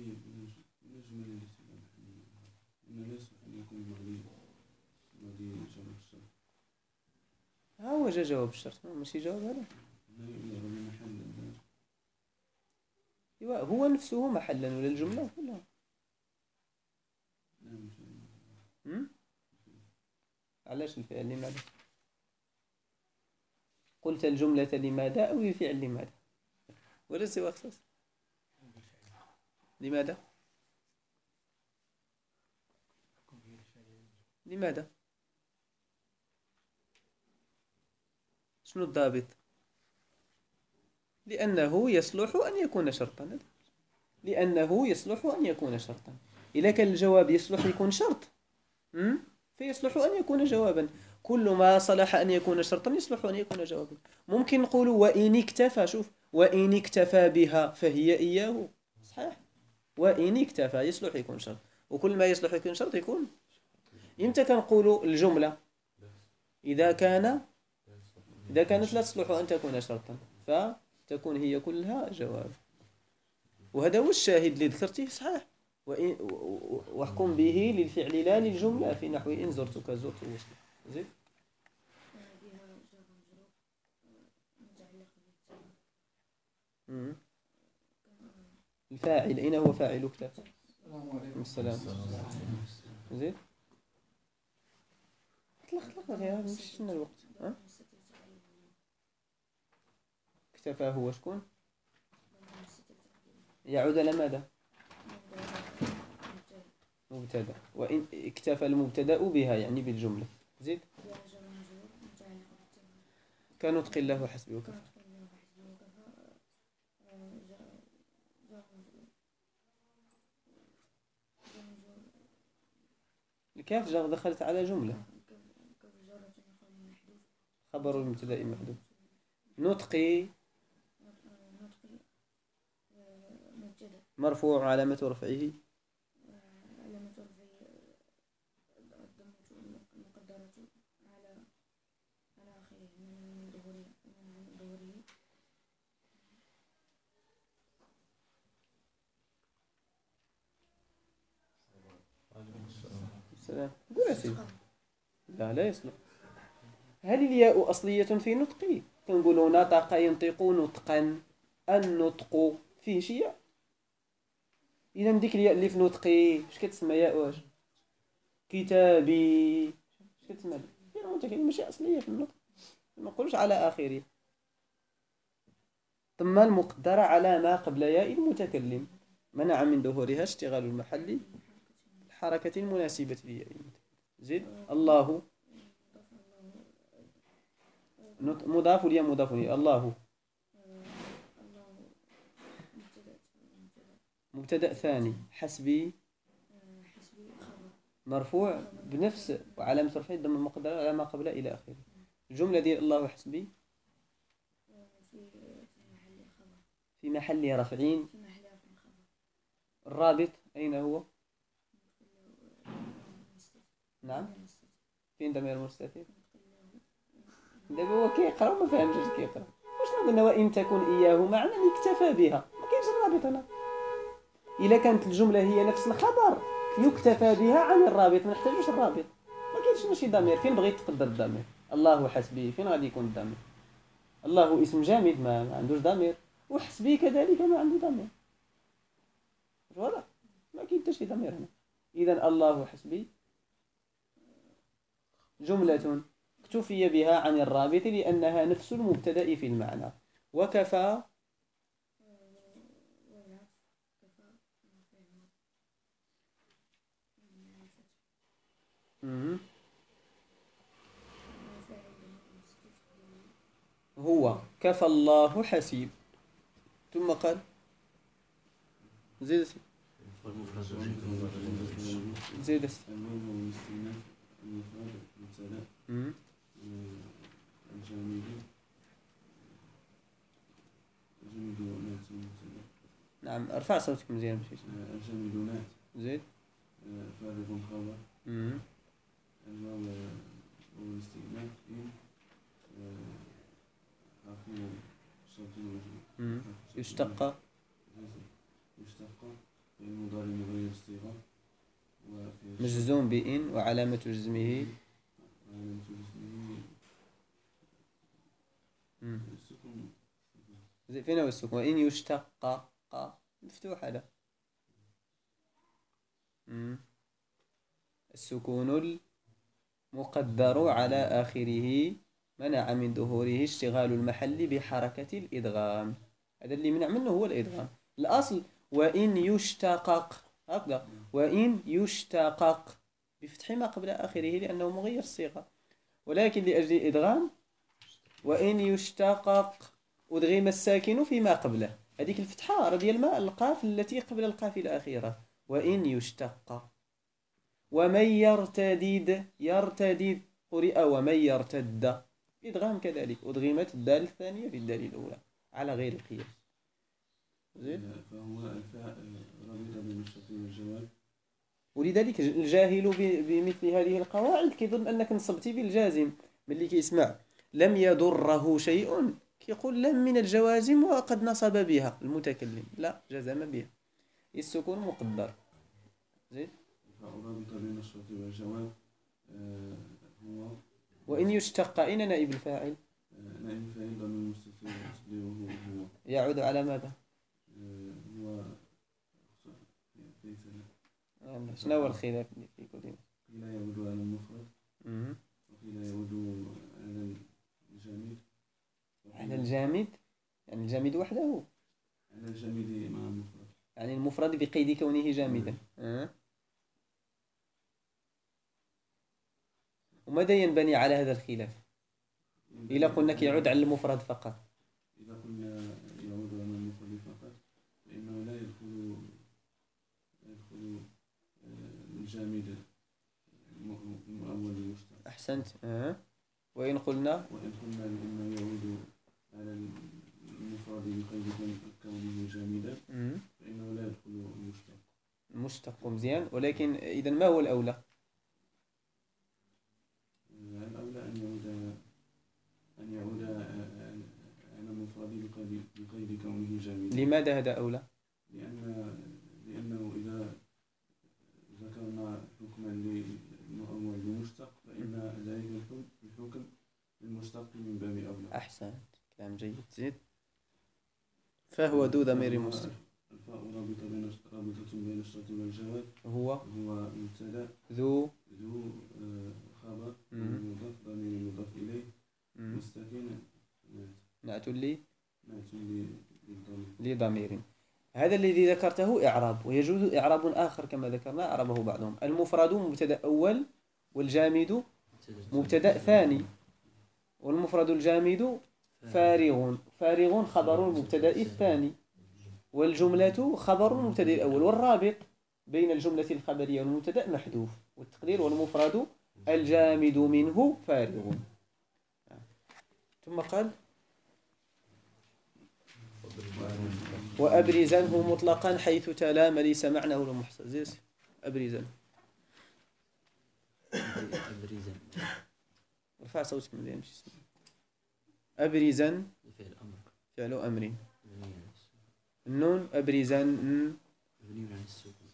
ها هو جا جواب الشرط ماشي جواب هذا. ايوا هو نفسه محلا ولا الجملة كلها؟ علاش الفعل لماذا؟ قلت الجملة لماذا أو الفعل لماذا؟ ولا سوى اختصاص؟ لماذا؟ لماذا؟ شنو الضابط؟ لأنه يصلح أن يكون شرطا. لأنه يصلح أن يكون شرطا. إذا كان الجواب يصلح يكون شرط فيصلح أن يكون جوابا. كل ما صلح أن يكون شرطا يصلح أن يكون جوابا. ممكن نقول وإن اكتفى، شوف وإن اكتفى بها فهي إياه صحيح. وإن اكتفى يصلح يكون شرط، وكل ما يصلح يكون شرط يكون. إمتى كنقول الجملة؟ إذا كانت لا تصلح أن تكون شرطا فتكون هي كلها جواب. وهذا هو الشاهد اللي ذكرته صحيح. واحكم به للفعل لا للجملة في نحو إن زرتك زرت وصل. زيد الفاعل أين هو فاعل اكتفى؟ السلام. زيد اطلق يا مش الوقت. اكتفى هو شكون؟ يعود على ماذا؟ مبتدا. وإن اكتفى المبتدا بها يعني بالجملة. زيد كنطق الله حسبي وكفى. الكاف جر دخلت على جملة، خبر المبتدا محذوف. نطقي مرفوع علامة رفعه السلام. قول يا سيدي. لا يصلح. هل الياء أصلية في نطقي؟ كنقولوا نطق ينطق نطقا. النطق فيه شيء. إذا ديك الياء اللي في نطقي اش كتسمى؟ ياء واش؟ كتابي اش كتسمى؟ المتكلم ماشي أصلية في النطق، ما نقولوش على آخره. ثم المقدرة على ما قبل ياء المتكلم منع من ظهورها اشتغال المحل الحركة المناسبة لياء المتكلم. زيد. الله مضاف لي مضاف لي. الله مبتدأ ثاني. حسبي مرفوع بنفس وعلامة رفعه الضمة المقدرة على ما قبل إلى آخره. الجملة ديال الله حسبي في محل رفع. الرابط أين هو؟ نعم فين ضمير المستتر؟ دابا هو كيقرا وما فهمش اش كيقرا. واش قلنا وإن تكن إياه معنى يكتفى بها، ما كاينش الرابط هنا. إلا كانت الجملة هي نفس الخبر يكتفى بها عن الرابط، ما نحتاجوش الرابط. ما كاينش ماشي ضمير. فين بغيت تقدر الضمير؟ الله حسبي فين غادي يكون الضمير؟ الله اسم جامد ما عندوش ضمير، وحسبي كذلك ما عنده ضمير. واضح؟ ما كاين حتى شي ضمير هنا. إذا الله حسبي جملة اكتفي بها عن الرابط لأنها نفس المبتدأ في المعنى. وكفى هو كفى الله حسيب. ثم قال زيد زيد الواو والاستئناف المفرد مبتدأ الجامد نات مبتدأ. نعم ارفع صوتك مزيان ماشي الجامد نات زيد فارغ خبر. الواو والاستئناف إن حرف شرط وجه يشتق في المضارع مغير الصيغة مجزوم بإن وعلامة جزمه السكون. فين هو السكون؟ وإن يشتق ق مفتوح هذا. السكون المقدر على آخره منع من ظهوره اشتغال المحل بحركة الإدغام. هذا اللي منع منه هو الإدغام. الأصل وإن يشتقق هكذا، وإن يشتقق بفتح ما قبل آخره لأنه مغير الصيغة، ولكن لأجل الإدغام وإن يشتقق أدغم الساكن فيما قبله. هذيك الفتحة رضي الماء القاف التي قبل القاف الأخيرة. وإن يشتق. ومن يرتدد يرتدد قرئ ومن يرتد إدغام كذلك أدغمت الدال الثانية في الدال الأولى على غير القياس. فهو الفاء رابطة بين الشرط والجواب. ولذلك الجاهل بمثل هذه القواعد كيظن أنك نصبتي بالجازم، ملي كيسمع لم يضره شيء كيقول لم من الجوازم وقد نصب بها المتكلم. لا جزم بها. السكون مقدر. زين. الفاء رابطة بين الشرط والجواب. هو وإن يشتق أين نائب الفاعل؟ نائب الفاعل ضمير مستتر تقديره هو. يعود على ماذا؟ هو شنو هو الخلاف اللي في قولنا؟ قيل يعود على المفرد وقيل يعود على الجامد. على الجامد يعني الجامد وحده، على الجامد مع المفرد يعني المفرد بقيد كونه جامدا. وماذا ينبني على هذا الخلاف؟ إلا قلنا يعود على المفرد فقط. إذا قلنا يعود على المفرد فقط فإنه لا يدخل الجامد المؤول المشتق. أحسنت. وإن قلنا بأنه يعود على المفرد بقيد كونه جامدا فإنه لا يدخل المشتق مزيان. ولكن إذا ما هو الأولى؟ الأولى أن يعود على المفرد بقيد كونه جامدا. لماذا هذا أولى؟ لأنه إذا ذكرنا حكما للمؤول المشتق فإن ذلك الحكم المشتق من باب أولى. أحسنت كلام جيد. زيد. فهو ذو ضمير مستتر. الفاء رابطة بين الشرط والجواب. هو مبتدأ ذو خبر مضاف ضمير نعت نعت للضمير. لضمير. هذا الذي ذكرته إعراب، ويجوز إعراب آخر كما ذكرنا أعربه بعضهم. المفرد مبتدأ أول، والجامد مبتدأ ثاني. والمفرد الجامد فارغ، فارغ خبر المبتدأ الثاني، والجملة خبر المبتدأ الأول، والرابط بين الجملة الخبرية والمبتدأ محذوف، والتقدير والمفرد الجامد منه فارغ. ثم قال وأبرزنه مطلقا حيث تلا ما ليس معناه لمحصل. زيس أبرزن، أبرزا ارفع صوتك من يمشي اسمه. أبرزن فعل أمر فعل أمر. مبني على السكون. النون أبرزن، مبني على السكون.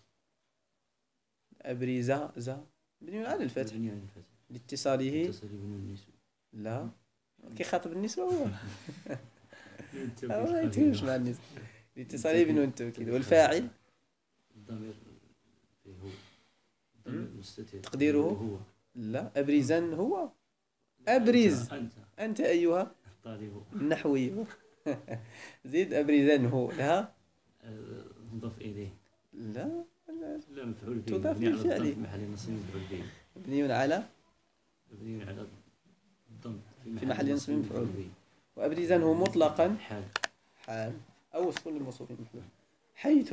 أبرزا زا بني على الفتح مبني على الفتح لاتصاله. اتصل بنون النسوة. لا كي خاطب النسوة هو ما التوكيد يتهمش مع النسوة. لاتصاله بنون التوكيد. والفاعل الضمير فيه هو. الضمير مستتر تقديره هو. لا أبرزن هو أبرز أنت أيها طالب النحوي. زيد أبرزن هو لها مضاف إليه. لا لا مفعول به. تضاف مبني على للفعل. الضم في محل نصب مفعول به. مبني على مبني على الضم في محل نصب مفعول به. وأبرزنه مطلقا حال حال أو وصف للموصوف محذوف حيث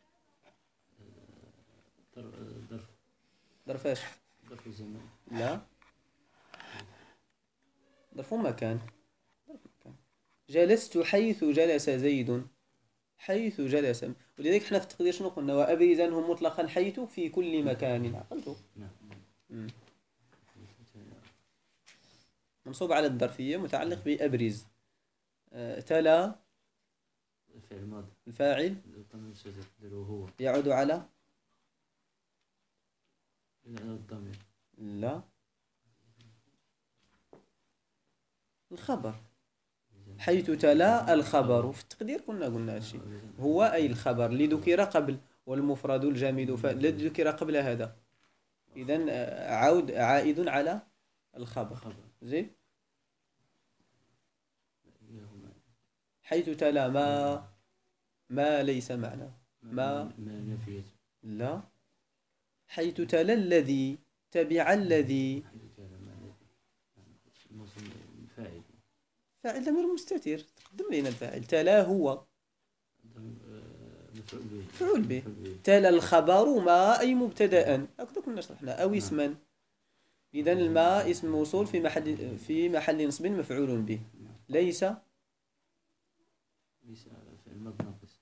ظرف ظرفاش. ظرف زمان. لا ظرف مكان. جلست حيث جلس زيد، حيث جلس. ولذلك احنا في التقدير شنو قلنا؟ وأبرزنه مطلقا حيث في كل مكان. عقلته نعم. منصوب على الظرفية متعلق بأبرز. تلا فعل ماضي. الفاعل الضمير مستتر هو. يعود على الضمير. لا الخبر. حيث تلا الخبر في التقدير قلنا الشيء هو أي الخبر اللي ذكر قبل، والمفرد الجامد الذي ذكر قبل هذا. إذن عائد على الخبر. زين. حيث تلا ما ليس معنى ما نافية. لا حيث تلا الذي تبع الذي. فاعل. فاعل ضمير مستتر تقدم لنا الفاعل. تلا هو مفعول به. تلا الخبر ما أي مبتدأ هكذا كنا شرحنا أو اسما. إذن الماء اسم موصول في محل نصب مفعول به. ليس فعل ماضي ناقص.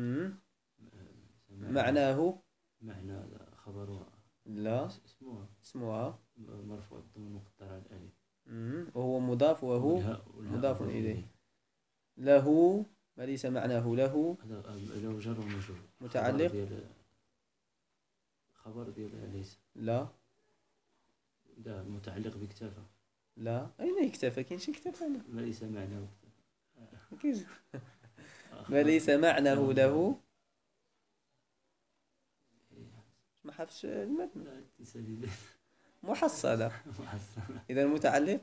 معناه معنى خبرها. لا اسمها مرفوع الضمير مقدر على الألف. وهو مضاف وهو مضاف إليه. له ما ليس معناه له له جر ومجرور متعلق خبر ديال ليس. لا متعلق بكتافة. لا أين يكتفى؟ كاين شي كتفى هنا ما ليس معناه كاين ما ليس معناه له ما حفظش المتن. محصلة. إذا المتعلق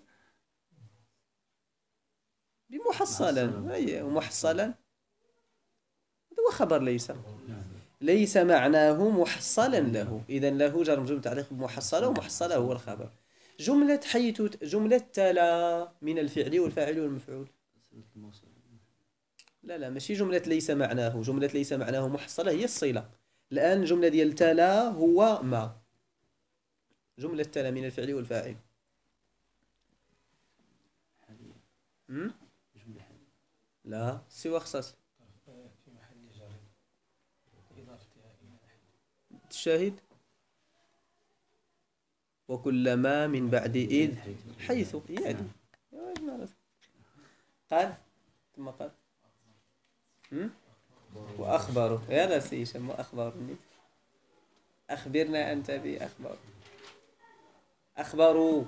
بمحصلا أي محصلا هو خبر ليس. ليس معناه محصلا له. إذا له جر مجرور متعلق بمحصلة، ومحصلة هو الخبر. جملة حيث جملة تلا من الفعل والفاعل والمفعول. لا ماشي جملة ليس معناه. جملة ليس معناه محصلة هي الصلة. الآن جملة ديال تلا هو ما. جملة تلا من الفعل والفاعل. لا سوى خصاص في محل جر إضافتها إلى أحد. الشاهد وكلما من بعد إذ حيث يعني قال ثم قال وأخبره يا ناسي شم أخبرني. أخبرنا أنت بأخبار. أخبروا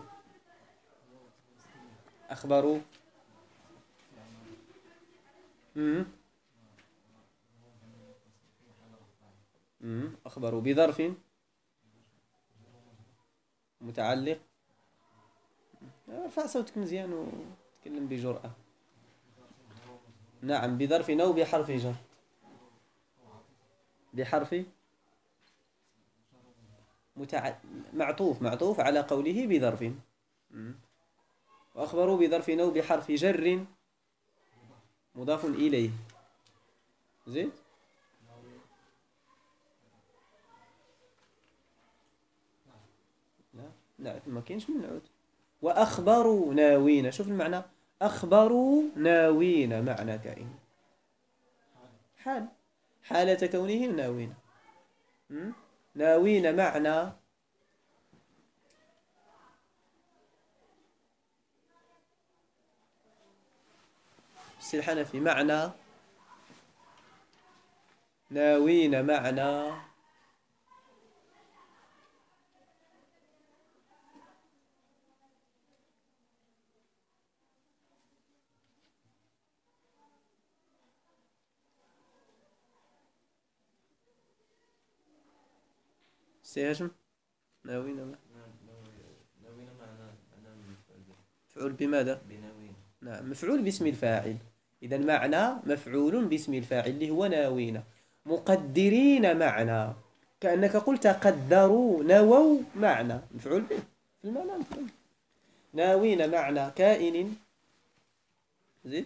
أخبروا بظرف متعلق. ارفع صوتك مزيان وتكلم بجرأة. نعم بظرف أو بحرف جر، بحرف معطوف على قوله بظرف. وأخبروا بظرف أو بحرف جر مضاف إليه. زين. لا ما كاينش من نعود. وأخبروا ناوين، شوف المعنى، أخبروا ناوين معنى كائن، حالة كونهم ناوين. ناوين معنى السلحنة في معنى، ناوين معنى سيهجم. ناوين ناوين معنى مفعول بماذا؟ بناوين. نعم مفعول باسم الفاعل. إذا معنى مفعول باسم الفاعل اللي هو ناوين. مقدرين معنى، كأنك قلت قدروا، نووا معنى مفعول به في المعنى مفعول. ناوين معنى كائن، زين،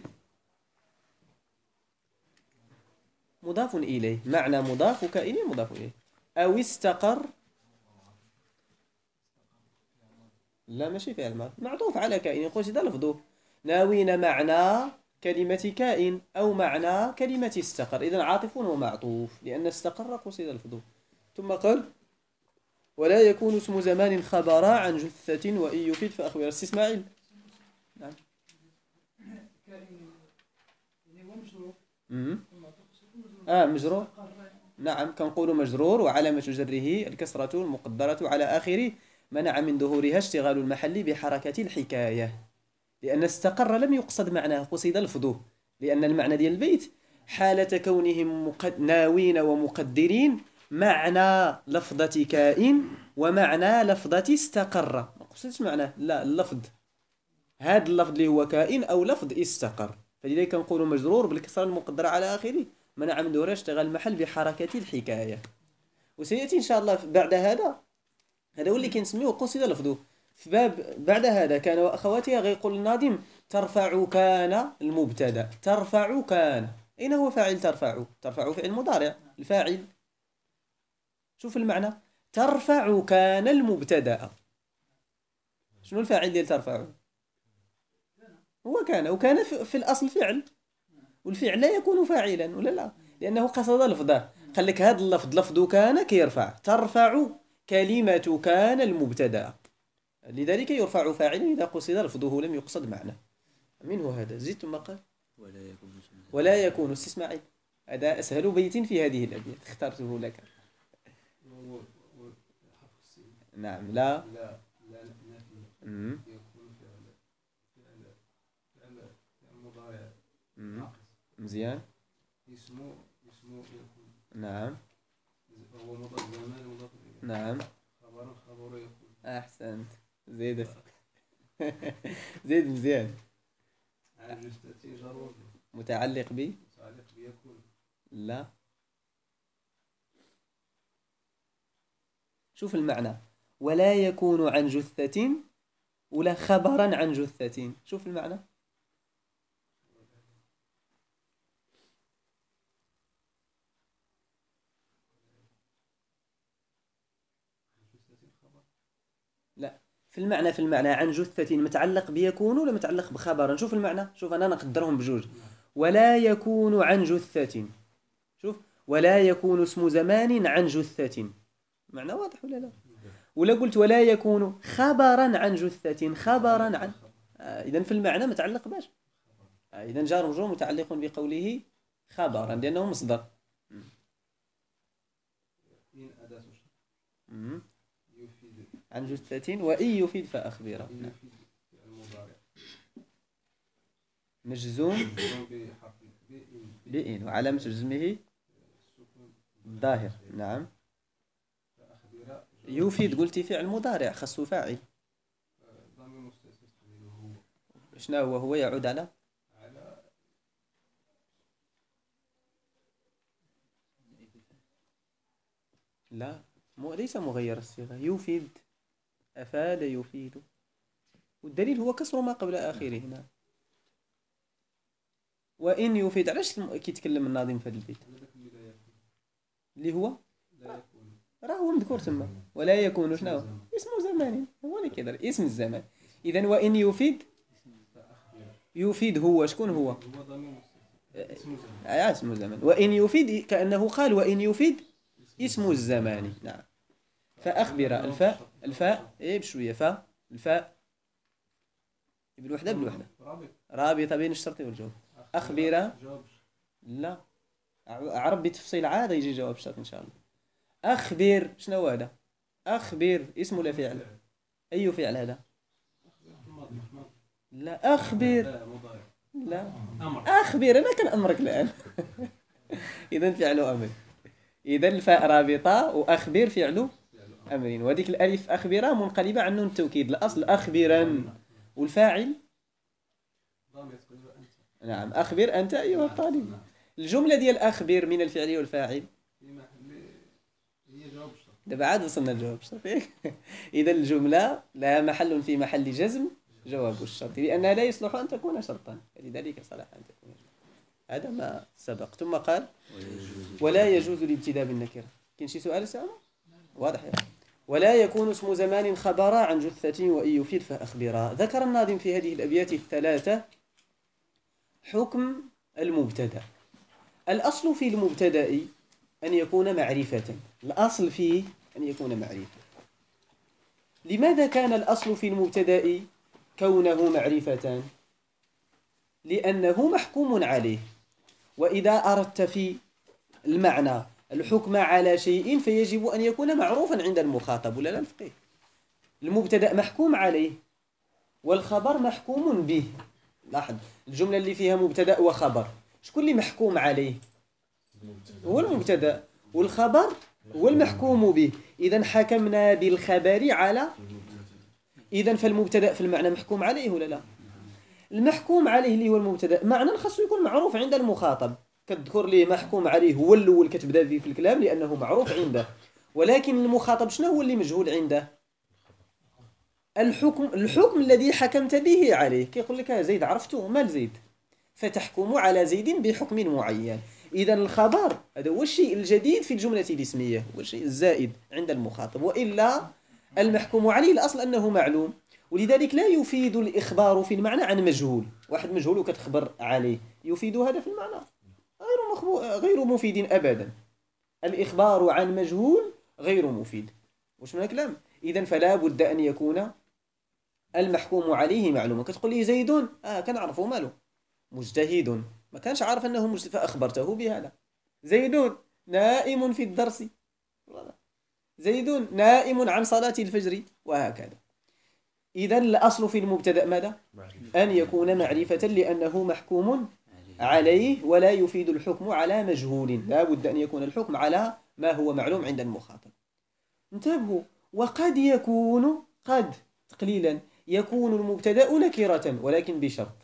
مضاف إليه، معنى مضاف وكائن مضاف إليه. أو استقر، لا ماشي فعل ماضي، معطوف على كائن، قصد لفظه. ناوين معنى كلمة كائن أو معنى كلمة استقر، إذن عاطف ومعطوف، لأن استقر قصد لفظه. ثم قال ولا يكون اسم زمان خبرا عن جثة وإن يفيد فأخبر. اسماعيل. نعم. مجرور. نعم كنقول مجرور وعلامة جره الكسرة المقدرة على آخره، منع من ظهورها اشتغال المحل بحركة الحكاية، لأن استقر لم يقصد معناه، قصد لفظه، لأن المعنى ديال البيت حالة كونهم ناوين ومقدرين معنى لفظة كائن ومعنى لفظة استقر، ما قصدش معناه، لا اللفظ، هذا اللفظ اللي هو كائن أو لفظ استقر، فلذلك نقول مجرور بالكسرة المقدرة على آخره، منع من ظهورها اشتغال المحل بحركة الحكاية. وسيأتي إن شاء الله بعد هذا هو اللي كنسميه قصد لفظه في باب بعد هذا. كان وأخواتها غيقول الناظم ترفع كان المبتدا، ترفع كان، أين هو فاعل ترفع؟ ترفع فعل مضارع، الفاعل شوف المعنى، ترفع كان المبتدا، شنو الفاعل ديال ترفع؟ هو كان، وكان في الأصل فعل، والفعل لا يكون فاعلا ولا لا، لأنه قصد لفظه. قال لك هذا اللفظ لفظ كان كيرفع، ترفع كلمة كان المبتدا، لذلك يرفع فاعلا إذا قصد لفظه لم يقصد معنى. منه هذا. زدت ثم قال ولا يكون استسماعي، هذا أسهل بيت في هذه الأبيات اخترته لك. نعم. لا يكون مضارع مزيان. اسمه يكون. نعم. هو مضاف زمان مضاف إليه. نعم. خبر يكون. أحسنت. زيد زيد مزيان. عن جثة جر متعلق بيكون. لا، شوف المعنى، ولا يكون عن جثة ولا خبرا عن جثة، شوف المعنى. لا، في المعنى عن جثة متعلق بيكون ولا متعلق بخبرا، شوف المعنى، شوف أنا نقدرهم بجوج. ولا يكون عن جثة، شوف ولا يكون اسم زمان عن جثة، معنى واضح ولا لا؟ ولا قلت ولا يكون خبرا عن جثة، خبرا عن إذن في المعنى متعلق باش إذن جار ومجرور متعلق بقوله خبرا لأنه مصدر. عن جثة وإن يفيد فأخبره. مجزوم بإن وعلامة جزمه ظاهر. نعم. يفيد قلتي فعل مضارع خصه فاعل، شنو هو يعود على لا، ليس مغير الصيغة. يفيد، أفاد يفيد، والدليل هو كسر ما قبل آخره. نعم. وإن يفيد، علاش كيتكلم الناظم في هذا البيت اللي هو راه هو مذكور تما ولا يكون شنو اسم زمان، هو اللي كيدير اسم الزمان. إذا وإن يفيد، يفيد هو شكون هو؟ هو ضمير اسم الزمان. وإن يفيد كأنه قال وإن يفيد اسم الزمان. نعم. فأخبر، الفاء إيه بشوية، فاء الفاء بالوحدة بالوحدة، رابطة بين الشرط والجواب. أخبر، لا عرب بتفصيل عاد يجي جواب الشرط إن شاء الله. أخبر شنو هذا؟ أخبر اسم ولا فعل؟ أي فعل هذا؟ لا أخبر، لا أخبر أنا كان أمرك الآن. إذا فعل أمر. إذا الفاء رابطة وأخبر فعل أمرين، وهذيك الألف أخبر منقلبة عن نون التوكيد، الأصل أخبرا، والفاعل نعم أخبر أنت أيها الطالب. الجملة ديال أخبر من الفعل والفاعل دابا عاد وصلنا لجواب الشرط. إذا الجملة لها محل في محل جزم جواب الشرط، لأنها لا يصلح أن تكون شرطا، لذلك صلح أن تكون جواب. هذا ما سبق. ثم قال ولا يجوز الابتداء بالنكرة. كاين شي سؤال سامع؟ واضح يا أخي. ولا يكون اسم زمان خبرا عن جثة وإن يفيد فأخبرا. ذكر الناظم في هذه الأبيات الثلاثة حكم المبتدأ. الأصل في المبتدأ أن يكون معرفة، الأصل فيه أن يكون معرفة. لماذا كان الأصل في المبتدأ كونه معرفة؟ لأنه محكوم عليه، وإذا أردت في المعنى الحكم على شيء فيجب أن يكون معروفا عند المخاطب ولا لا الفقيه. المبتدأ محكوم عليه والخبر محكوم به. لاحظ الجملة اللي فيها مبتدأ وخبر، شكون اللي محكوم عليه؟ هو المبتدأ، والخبر هو المحكوم به. إذا حكمنا بالخبر على، إذا فالمبتدأ في المعنى محكوم عليه ولا لا؟ المحكوم عليه اللي هو المبتدأ معنى خاصه يكون معروف عند المخاطب. كتذكر ليه محكوم عليه هو الأول كتبدا فيه في الكلام لأنه معروف عنده، ولكن المخاطب شنو هو اللي مجهول عنده؟ الحكم الذي حكمت به عليه. كيقول لك زيد عرفته مال زيد، فتحكم على زيد بحكم معين. إذا الخبر هذا هو الشيء الجديد في الجملة الاسمية، هو الشيء الزائد عند المخاطب، وإلا المحكوم عليه الأصل أنه معلوم. ولذلك لا يفيد الإخبار في المعنى عن مجهول. واحد مجهول وكتخبر عليه، يفيد هذا في المعنى؟ غير مفيد أبدا. الإخبار عن مجهول غير مفيد. وش من كلام؟ إذن فلا بد أن يكون المحكوم عليه معلوما. كتقول لي زيد كنعرفه ماله مجتهد، ما كانش عارف أنه مجتهد فأخبرته بهذا. زيد نائم في الدرس، زيد نائم عن صلاة الفجر، وهكذا. إذن الأصل في المبتدأ ماذا؟ أن يكون معرفة لأنه محكوم عليه، ولا يفيد الحكم على مجهول. لا بد أن يكون الحكم على ما هو معلوم عند المخاطب. انتبهوا، وقد يكون، قد تقليلا يكون المبتدأ نكرة، ولكن بشرط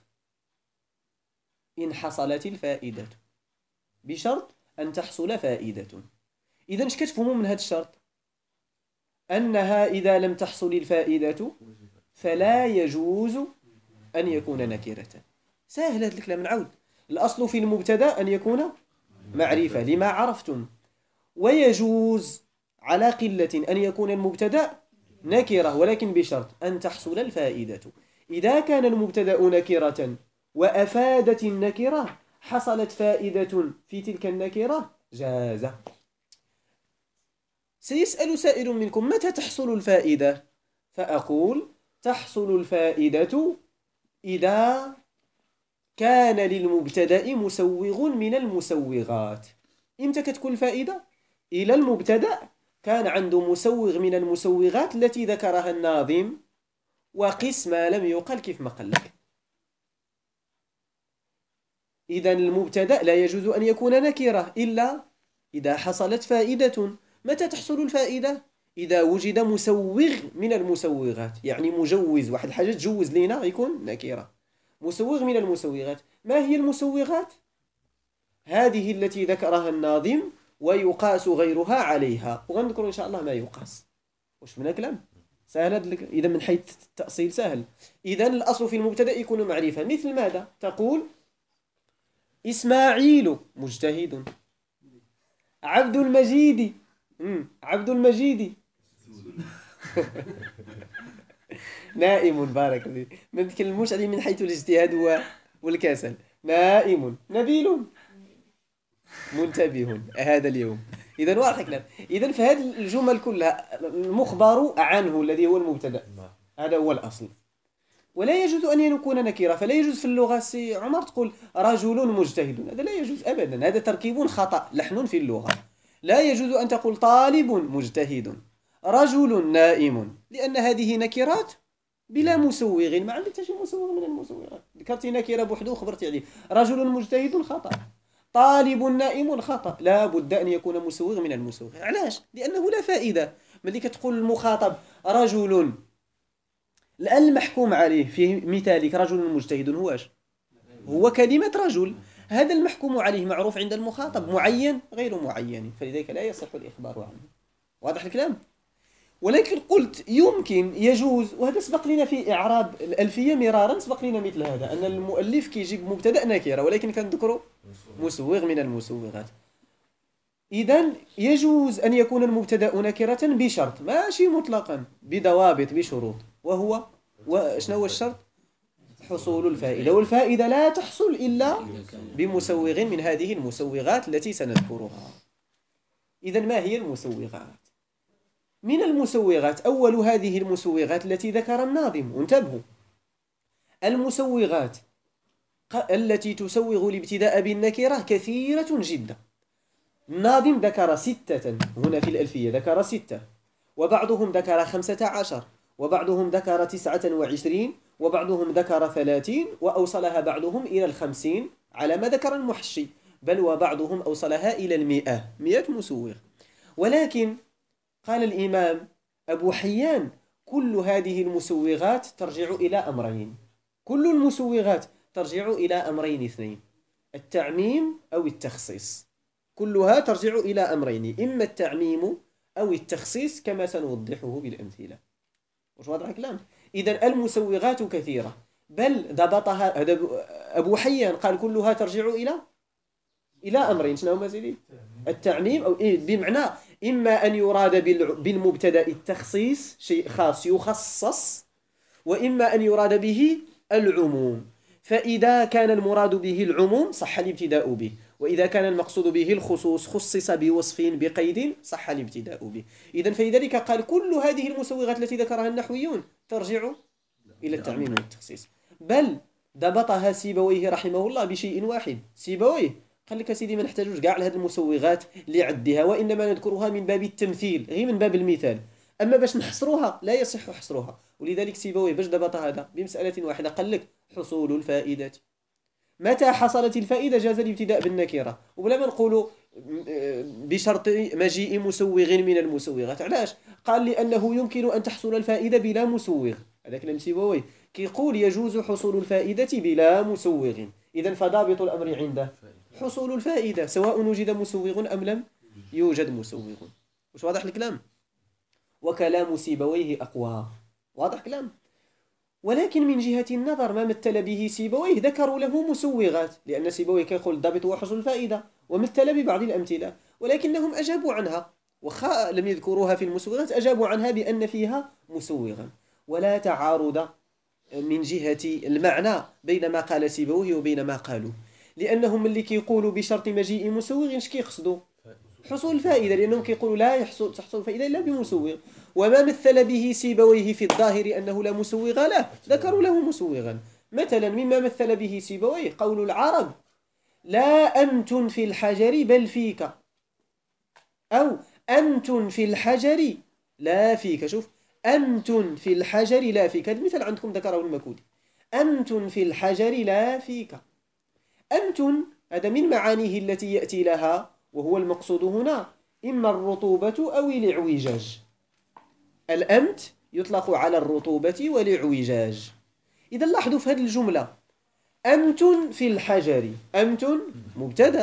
إن حصلت الفائدة، بشرط أن تحصل فائدة. إذن اش كتفهموا من هذا الشرط؟ أنها إذا لم تحصل الفائدة فلا يجوز أن يكون نكرة. سهل هذا الكلام. نعود، الأصل في المبتدأ أن يكون معرفة لما عرفتم، ويجوز على قلة أن يكون المبتدأ نكرة، ولكن بشرط أن تحصل الفائدة. إذا كان المبتدأ نكرة وأفادت النكرة، حصلت فائدة في تلك النكرة، جاز. سيسأل سائل منكم متى تحصل الفائدة؟ فأقول تحصل الفائدة إذا كان للمبتدأ مسوغ من المسوغات. إمتى كتكون الفائدة؟ إلى المبتدأ كان عنده مسوغ من المسوغات التي ذكرها الناظم، وقس ما لم يقل كيف ما قال لك. إذن المبتدأ لا يجوز أن يكون نكرة إلا إذا حصلت فائدة. متى تحصل الفائدة؟ إذا وجد مسوغ من المسوغات، يعني مجوز، واحد الحاجة تجوز لنا يكون نكرة. مسوغ من المسوغات، ما هي المسوغات؟ هذه التي ذكرها الناظم ويقاس غيرها عليها. وغنذكر إن شاء الله ما يقاس. واش من كلام سهل إذا من حيث التأصيل سهل. إذا الأصل في المبتدأ يكون معرفة. مثل ماذا؟ تقول إسماعيل مجتهد، عبد المجيد عبد المجيد نائم. بارك الله فيك. ما نتكلموش عليه من حيث الاجتهاد والكسل. نائم، نبيل، منتبه هذا اليوم. إذا واضح الكلام. إذا في هذه الجمل كلها المخبر عنه الذي هو المبتدأ هذا هو الأصل. ولا يجوز أن يكون نكرة. فلا يجوز في اللغة سي عمر تقول رجل مجتهد، هذا لا يجوز أبدا. هذا تركيب خطأ لحن في اللغة. لا يجوز أن تقول طالب مجتهد، رجل نائم، لأن هذه نكرات بلا مسوغ. ما عندك شي مسوغ من المسوغات. ذكرتي نكرة بوحده وخبرتي عليه. رجل مجتهد خطأ، طالب نائم خطأ. لا بد أن يكون مسوغ من المسوغ. علاش؟ لأنه لا فائدة ملي كتقول المخاطب رجل. الآن المحكوم عليه في مثالك رجل مجتهد هو كلمة رجل. هذا المحكوم عليه معروف عند المخاطب، معين غير معين، فلذلك لا يصح الإخبار عنه. واضح الكلام؟ ولكن قلت يمكن يجوز، وهذا سبق لنا في إعراب الألفية مرارا، سبق لنا مثل هذا أن المؤلف كيجيب مبتدأ نكرة ولكن كنذكروا مسوغ من المسوغات. إذن يجوز أن يكون المبتدأ نكرة بشرط، ماشي مطلقا، بضوابط بشروط. وهو شنو هو الشرط؟ حصول الفائدة. والفائدة لا تحصل إلا بمسوغ من هذه المسوغات التي سنذكرها. إذن ما هي المسوغات؟ من المسوغات أول هذه المسوغات التي ذكر الناظم. انتبهوا، المسوغات التي تسوغ الابتداء بالنكرة كثيرة جدا. الناظم ذكر 6 هنا في الألفية، ذكر 6، وبعضهم ذكر 15، وبعضهم ذكر 29، وبعضهم ذكر 30، وأوصلها بعضهم إلى 50 على ما ذكر المحشي، بل وبعضهم أوصلها إلى 100 مسوغ. ولكن قال الإمام أبو حيان كل هذه المسوغات ترجع إلى أمرين. كل المسوغات ترجع إلى أمرين اثنين: التعميم أو التخصيص. كلها ترجع إلى أمرين، إما التعميم أو التخصيص كما سنوضحه بالأمثلة. وش واضح الكلام؟ إذن المسوغات كثيرة، بل ضبطها هذا أبو حيان، قال كلها ترجع إلى أمرين. شنو هما سيدي؟ التعميم أو بمعنى إما أن يراد بالمبتدأ التخصيص، شيء خاص يخصص، وإما أن يراد به العموم. فإذا كان المراد به العموم صح الابتداء به، وإذا كان المقصود به الخصوص خصص بوصف بقيد صح الابتداء به. إذن فلذلك قال كل هذه المسوغات التي ذكرها النحويون ترجع إلى التعميم والتخصيص. بل ضبطها سيبويه رحمه الله بشيء واحد. سيبويه قال لك سيدي ما نحتاجوش كاع لهذه المسوغات لعدها، وإنما نذكرها من باب التمثيل، غير من باب المثال. أما باش نحصروها لا يصح حصرها. ولذلك سيبويه باش ضبط هذا بمسألة واحدة، قال لك حصول الفائدة. متى حصلت الفائدة جاز الابتداء بالنكرة، وبلا ما نقولوا بشرط مجيء مسوغ من المسوغات. علاش؟ قال لأنه يمكن أن تحصل الفائدة بلا مسوغ. هذا كلام سيبويه كيقول يجوز حصول الفائدة بلا مسوغ. إذن فضابط الأمر عنده حصول الفائدة سواء وجد مسوغ أم لم يوجد مسوغ. وش واضح الكلام؟ وكلام سيبويه أقوى. واضح الكلام؟ ولكن من جهة النظر ما مثل به سيبويه ذكروا له مسوغات، لأن سيبويه كيقول الضابط هو حصول الفائدة، ومثل ببعض الأمثلة، ولكنهم أجابوا عنها وخا لم يذكروها في المسوغات، أجابوا عنها بأن فيها مسوغا. ولا تعارض من جهة المعنى بين ما قال سيبويه وبين ما قالوا، لأنهم اللي كيقولوا بشرط مجيء مسوغ اش كيقصدوا؟ حصول الفائدة، لأنهم كيقولوا لا تحصل الفائدة إلا بمسوغ. وما مثل به سيبويه في الظاهر أنه لا مسوغ له ذكروا له مسوغا. مثلا مما مثل به سيبويه قول العرب لا أنت في الحجر بل فيك، أو أنت في الحجر لا فيك. شوف، أنت في الحجر لا فيك، هذا المثال عندكم ذكره المكودي. أنت في الحجر لا فيك. أنت هذا من معانيه التي يأتي لها، وهو المقصود هنا إما الرطوبة أو الإعوجاج. الأمت يطلق على الرطوبة والإعوجاج. إذا لاحظوا في هذه الجملة أنت في الحجر، أنت مبتدأ،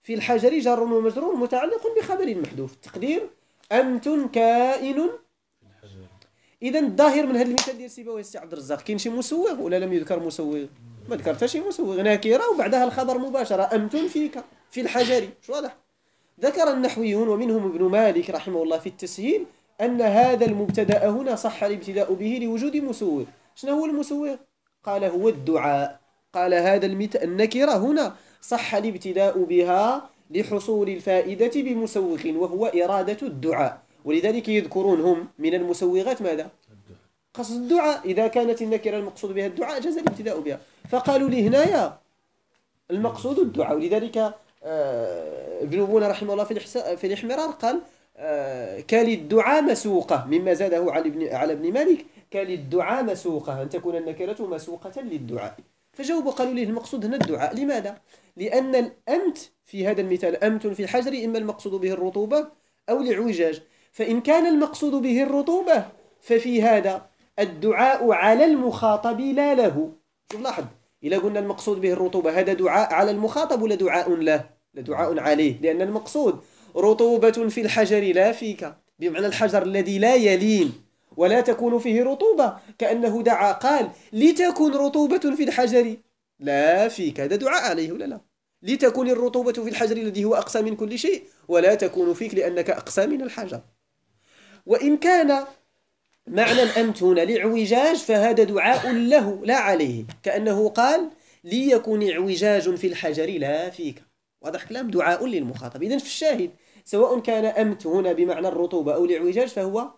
في الحجر جار ومجرور متعلق بخبر محذوف. تقدير أنتن كائن. إذا الظاهر من هذا المثال ديال سيبويه السي عبد الرزاق كاين شي مسوغ ولا لم يذكر مسوغ؟ ما ذكر حتى شي مسوغ، نكرة وبعدها الخبر مباشرة أنتن فيك في الحجر. شو واضح؟ ذكر النحويون ومنهم ابن مالك رحمه الله في التسهيل أن هذا المبتدأ هنا صح الابتداء به لوجود مسوغ. شنو هو المسوغ؟ قال هو الدعاء. قال هذا النكرة هنا صح الابتداء بها لحصول الفائدة بمسوغ وهو إرادة الدعاء، ولذلك يذكرون هم من المسوغات ماذا؟ قصد الدعاء. إذا كانت النكرة المقصود بها الدعاء جاز الابتداء بها، فقالوا لي هنايا المقصود الدعاء. ولذلك ابن بونة رحمه الله في الإحمرار قال كالدعاء مسوقة، مما زاده على ابن مالك كالدعاء مسوقة، أن تكون النكرة مسوقة للدعاء. فجاوبوا قالوا لي المقصود هنا الدعاء. لماذا؟ لأن الأمت في هذا المثال أمت في الحجر إما المقصود به الرطوبة أو الإعوجاج، فإن كان المقصود به الرطوبة ففي هذا الدعاء على المخاطب لا له. شوف لاحظ، إذا قلنا المقصود به الرطوبة هذا دعاء على المخاطب ولا دعاء له؟ لدعاء عليه، لأن المقصود رطوبة في الحجر لا فيك، بمعنى الحجر الذي لا يلين ولا تكون فيه رطوبة، كأنه دعا قال لتكن رطوبة في الحجر لا فيك، هذا دعاء عليه ولا لا؟ لتكن الرطوبة في الحجر الذي هو أقسى من كل شيء ولا تكون فيك لأنك أقسى من الحجر. وإن كان معنى الأمت هنا لإعوجاج فهذا دعاء له لا عليه، كأنه قال ليكن إعوجاج في الحجر لا فيك. واضح كلام؟ دعاء للمخاطب. إذن في الشاهد سواء كان أمت هنا بمعنى الرطوبة أو الإعوجاج فهو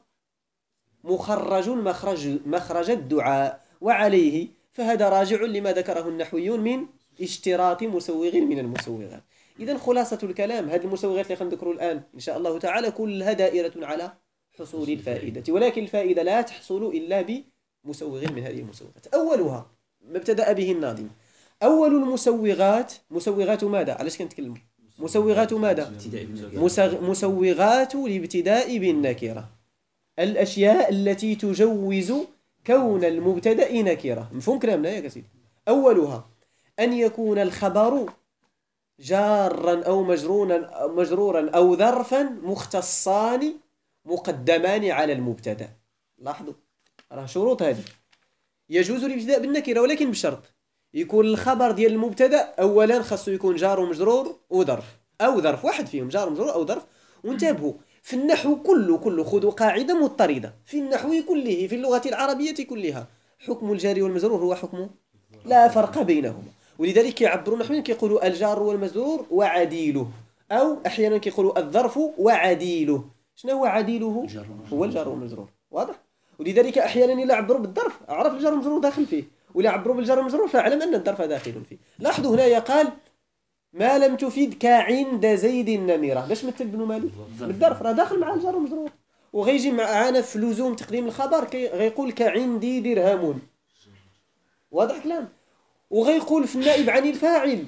مخرج الدعاء وعليه، فهذا راجع لما ذكره النحويون من اشتراط مسوغ من المسوغات. إذن خلاصة الكلام هذه المسوغات اللي خنذكره الآن إن شاء الله تعالى كلها دائرة على حصول الفائدة، ولكن الفائدة لا تحصل إلا بمسوغ من هذه المسوغات. أولها ما ابتدأ به الناظم، أول المسوغات مسوغات ماذا؟ علاش كنتكلم؟ مسوغات ماذا؟ مسوغات الابتداء بالنكرة، الأشياء التي تجوز كون المبتدأ نكرة. مفهوم كلامنا يا سيدي؟ أولها أن يكون الخبر جارا أو مجرورا أو ظرفا مختصان مقدمان على المبتدأ. لاحظوا راه شروط هذه. يجوز الابتداء بالنكرة ولكن بشرط يكون الخبر ديال المبتدأ أولا خاصو يكون جار ومجرور وظرف، أو ظرف واحد فيهم جار ومجرور أو ظرف. وانتبهوا في النحو كله خذوا قاعدة مضطردة في النحو كله في اللغة العربية كلها، حكم الجار والمجرور هو حكم لا فرق بينهما. ولذلك يعبرون نحويا كيقولوا الجار والمجرور وعديله، أو أحيانا كيقولوا الظرف وعديله. شنو هو عديله؟ هو الجار والمجرور. واضح؟ ولذلك أحيانا إلا عبروا بالظرف أعرف الجار والمجرور داخل فيه، ولا عبروا بالجار والمجرور فاعلم أن الظرف داخل فيه. لاحظوا هنا قال ما لم تفيد كعند زيد النميرة. باش مثل ابن مالك بالظرف راه داخل مع الجار والمجرور، وغيجي معانا في لزوم تقديم الخبر غيقول كعندي درهم. واضح كلام؟ وغيقول في النائب عن الفاعل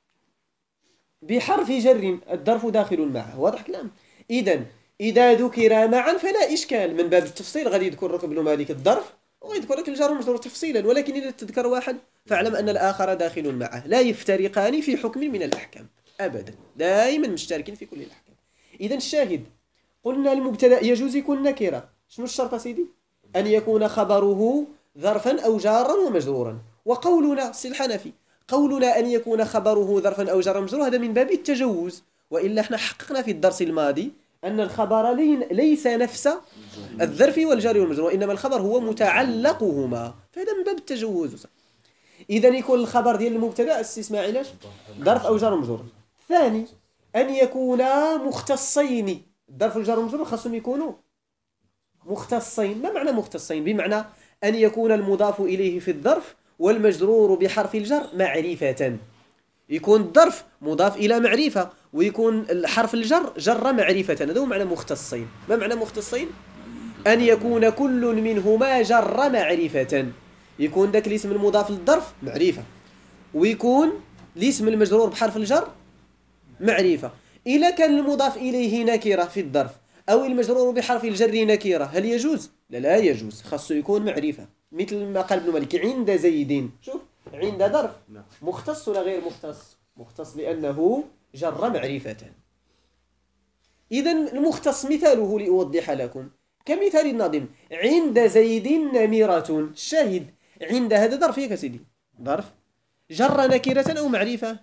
بحرف جر الظرف داخل معه. واضح كلام؟ إذا ذكر معا فلا إشكال، من باب التفصيل غادي يذكر لك ابن مالك الظرف ويذكر لك الجار والمجرور تفصيلا، ولكن إذا تذكر واحد فاعلم أن الآخر داخل معه، لا يفترقان في حكم من الأحكام أبدا، دائما مشتركين في كل الأحكام. إذا الشاهد قلنا المبتدأ يجوز يكون نكرة. شنو الشرط سيدي؟ أن يكون خبره ظرفا أو جارا ومجرورا. وقولنا الحنفي قولنا أن يكون خبره ظرفا أو جارا ومجرورا هذا من باب التجوز، وإلا احنا حققنا في الدرس الماضي أن الخبر ليس نفس الظرف والجار والمجرور، إنما الخبر هو متعلقهما، فهذا من باب التجوز. إذا يكون الخبر ديال المبتدأ اسماعيل ظرف أو جار ومجرور. ثاني أن يكونا مختصين، الظرف والجار والمجرور خاصهم يكونوا مختصين. ما معنى مختصين؟ بمعنى أن يكون المضاف إليه في الظرف والمجرور بحرف الجر معرفة، يكون الظرف مضاف إلى معرفة ويكون حرف الجر جر معرفة، هذا هو معنى مختصين. ما معنى مختصين؟ أن يكون كل منهما جر معرفة، يكون ذاك الاسم المضاف للظرف معرفة ويكون الاسم المجرور بحرف الجر معرفة. إذا كان المضاف إليه نكرة في الظرف أو المجرور بحرف الجر نكرة هل يجوز؟ لا يجوز، خاصه يكون معرفة، مثل ما قال ابن مالك عند زيد. شوف عند ظرف مختص ولا غير مختص؟ مختص لأنه جر معرفة. إذا المختص مثاله لأوضح لكم كمثال الناظم عند زيد نميرة. الشاهد عند هذا ظرف يا سيدي، ظرف جر نكرة أو معرفة.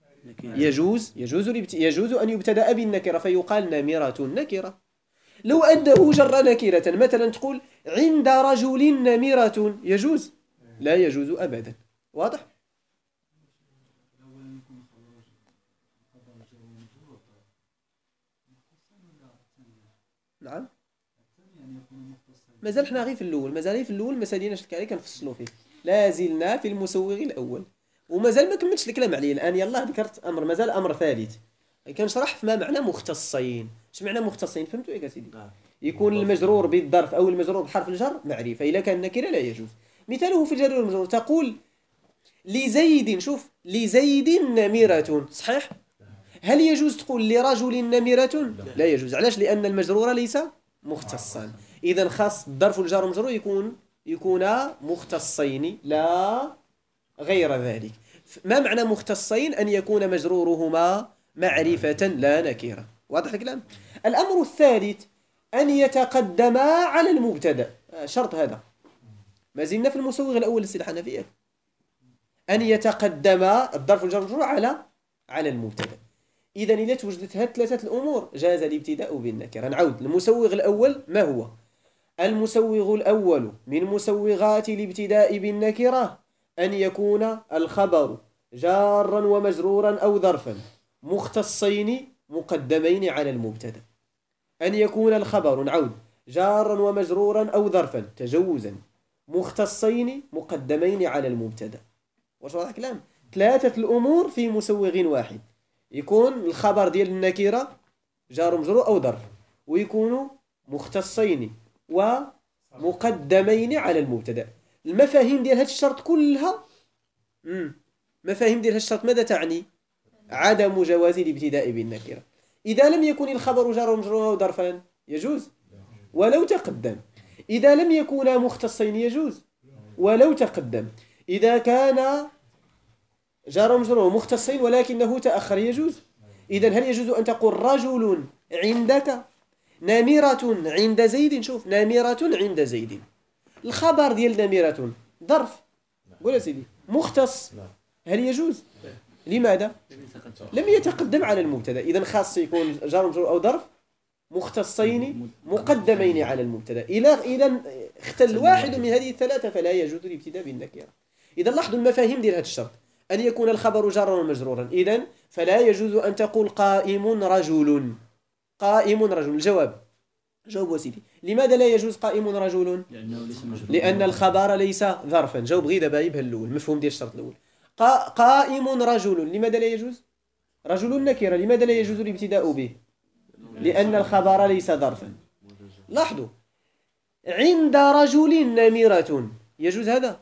يجوز أن يبتدأ بالنكرة فيقال نميرة نكرة. لو أنه جر نكرة مثلا تقول عند رجل نميرة، يجوز؟ لا يجوز أبدا. واضح؟ نعم. مازال حنا غير في الأول ما ساليناش لك عليه كنفصلوا فيه، لا زلنا في المسوغ الأول ومازال ما كملتش الكلام عليه الآن. يلا ذكرت أمر، مازال أمر ثالث كنشرح في ما معنى مختصين. اش معنى مختصين؟ فهمتوا يا سيدي؟ يكون المجرور بالظرف أو المجرور بحرف الجر معرفة، إذا كان نكرة لا يجوز. مثاله في الجر والمجرور تقول لزيد، شوف لزيد نميرة، صحيح؟ هل يجوز تقول لرجل نميرة؟ لا يجوز. علاش؟ لأن المجرور ليس مختصا. إذا خاص الظرف والجر والمجرور يكونا مختصين لا غير ذلك. ما معنى مختصين؟ أن يكون مجرورهما معرفة لا نكرة. واضح الكلام؟ الأمر الثالث أن يتقدما على المبتدأ. شرط هذا، ما زلنا في المسوغ الأول الاصطلاح الحنفية، أن يتقدما الظرف والجر والمجرور على المبتدأ. إذا إذا توجدت هذه ثلاثة الأمور جاز الابتداء بالنكرة. نعود المسوغ الأول ما هو؟ المسوغ الأول من مسوغات الابتداء بالنكرة أن يكون الخبر جارا ومجرورا أو ظرفا مختصين مقدمين على المبتدأ. أن يكون الخبر، نعود، جارا ومجرورا أو ظرفا تجوزا مختصين مقدمين على المبتدأ. واش واضح الكلام؟ ثلاثة الأمور في مسوغ واحد، يكون الخبر ديال النكرة جار ومجرور أو ظرف، ويكونوا مختصين ومقدمين على المبتدأ. المفاهيم ديال هذا الشرط كلها مفاهيم ديال هذا الشرط ماذا تعني؟ عدم جواز الابتداء بالنكرة. إذا لم يكن الخبر جار ومجرور أو ظرفا يجوز ولو تقدم. إذا لم يكونا مختصين يجوز ولو تقدم. إذا كان جار ومجرور مختصين ولكنه تأخر يجوز. إذا هل يجوز أن تقول رجل عندك، نميرة عند زيد؟ شوف، نميرة عند زيد، الخبر ديال نميرة ظرف، قول يا سيدي مختص، هل يجوز؟ لماذا؟ لم يتقدم على المبتدا. إذا خاص يكون جار ومجرور أو ظرف مختصين مقدمين على المبتدا. إذا اختل واحد من هذه الثلاثة فلا يجوز الابتداء بالنكرة. إذا لاحظوا المفاهيم ديال هذا الشرط، أن يكون الخبر جارا ومجرورا، إذا فلا يجوز أن تقول قائم رجل. قائم رجل، الجواب جاوب سيدي. لماذا لا يجوز قائم رجل؟ لأن الخبر ليس ظرفا. جاوب غير دابا يبها الأول، مفهوم ديال الشرط الأول. قائم رجل، لماذا لا يجوز؟ رجل نكرة، لماذا لا يجوز الابتداء به؟ لأن الخبر ليس ظرفا. لاحظوا، عند رجل نميرة، يجوز هذا؟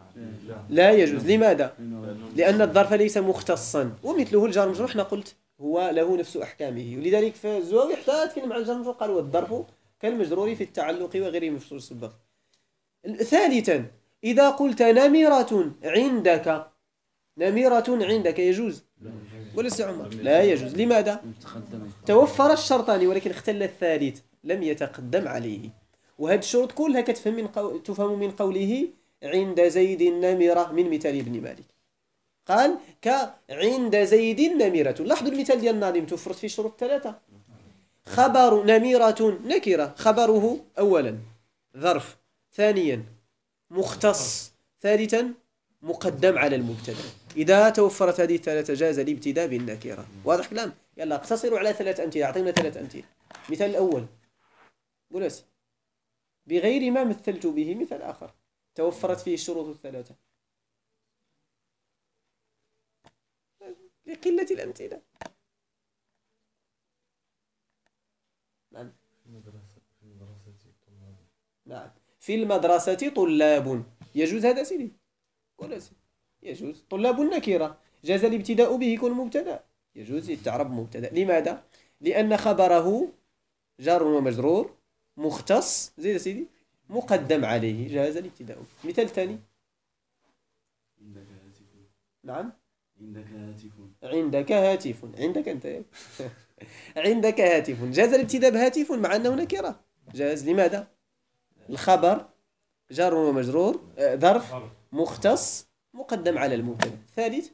لا يجوز. لماذا؟ لأن الظرف ليس مختصا، ومثله الجار والمجرور حنا قلت هو له نفس أحكامه، ولذلك في الزواوي حتى تكلم عن الجار والمجرور قال والظرف كالمجرور في التعلق وغيره من فصول السباق. ثالثا، إذا قلت نميرة عندك، نميرة عندك يجوز؟ ولا سي عمر؟ لا يجوز. لماذا؟ توفر الشرطان ولكن اختل الثالث، لم يتقدم عليه. وهذه الشروط كلها تفهم من قوله عند زيد نميرة من مثال ابن مالك. قال عند زيد نميرة. لاحظوا المثال ديال الناظم توفرت فيه الشروط الثلاثة. خبر نميرة نكرة، خبره أولا ظرف، ثانيا مختص، ثالثا مقدم على المبتدا. إذا توفرت هذه الثلاثة جاز الابتداء بالنكرة. واضح كلام؟ يلا اقتصروا على 3 أمثلة. أعطينا 3 أمثلة. مثال الأول قول اسي بغير ما مثلت به مثال آخر توفرت فيه الشروط الثلاثة لقلة الأمثلة. نعم. نعم. في المدرسة طلاب، يجوز هذا سيدي؟ قول اسي يجوز. طلاب نكرة، جاز الابتداء به يكون مبتدا، يجوز يتعرب مبتدا. لماذا؟ لأن خبره جار ومجرور مختص، زيد سيدي، مقدم عليه، جاز الابتداء. مثال ثاني. نعم. عندك هاتف. عندك هاتف، عندك أنت عندك هاتف، جاز الابتداء بهاتف مع أنه نكرة، جاز. لماذا؟ الخبر جار ومجرور، ظرف مختص مقدم على المبتدا. ثالث،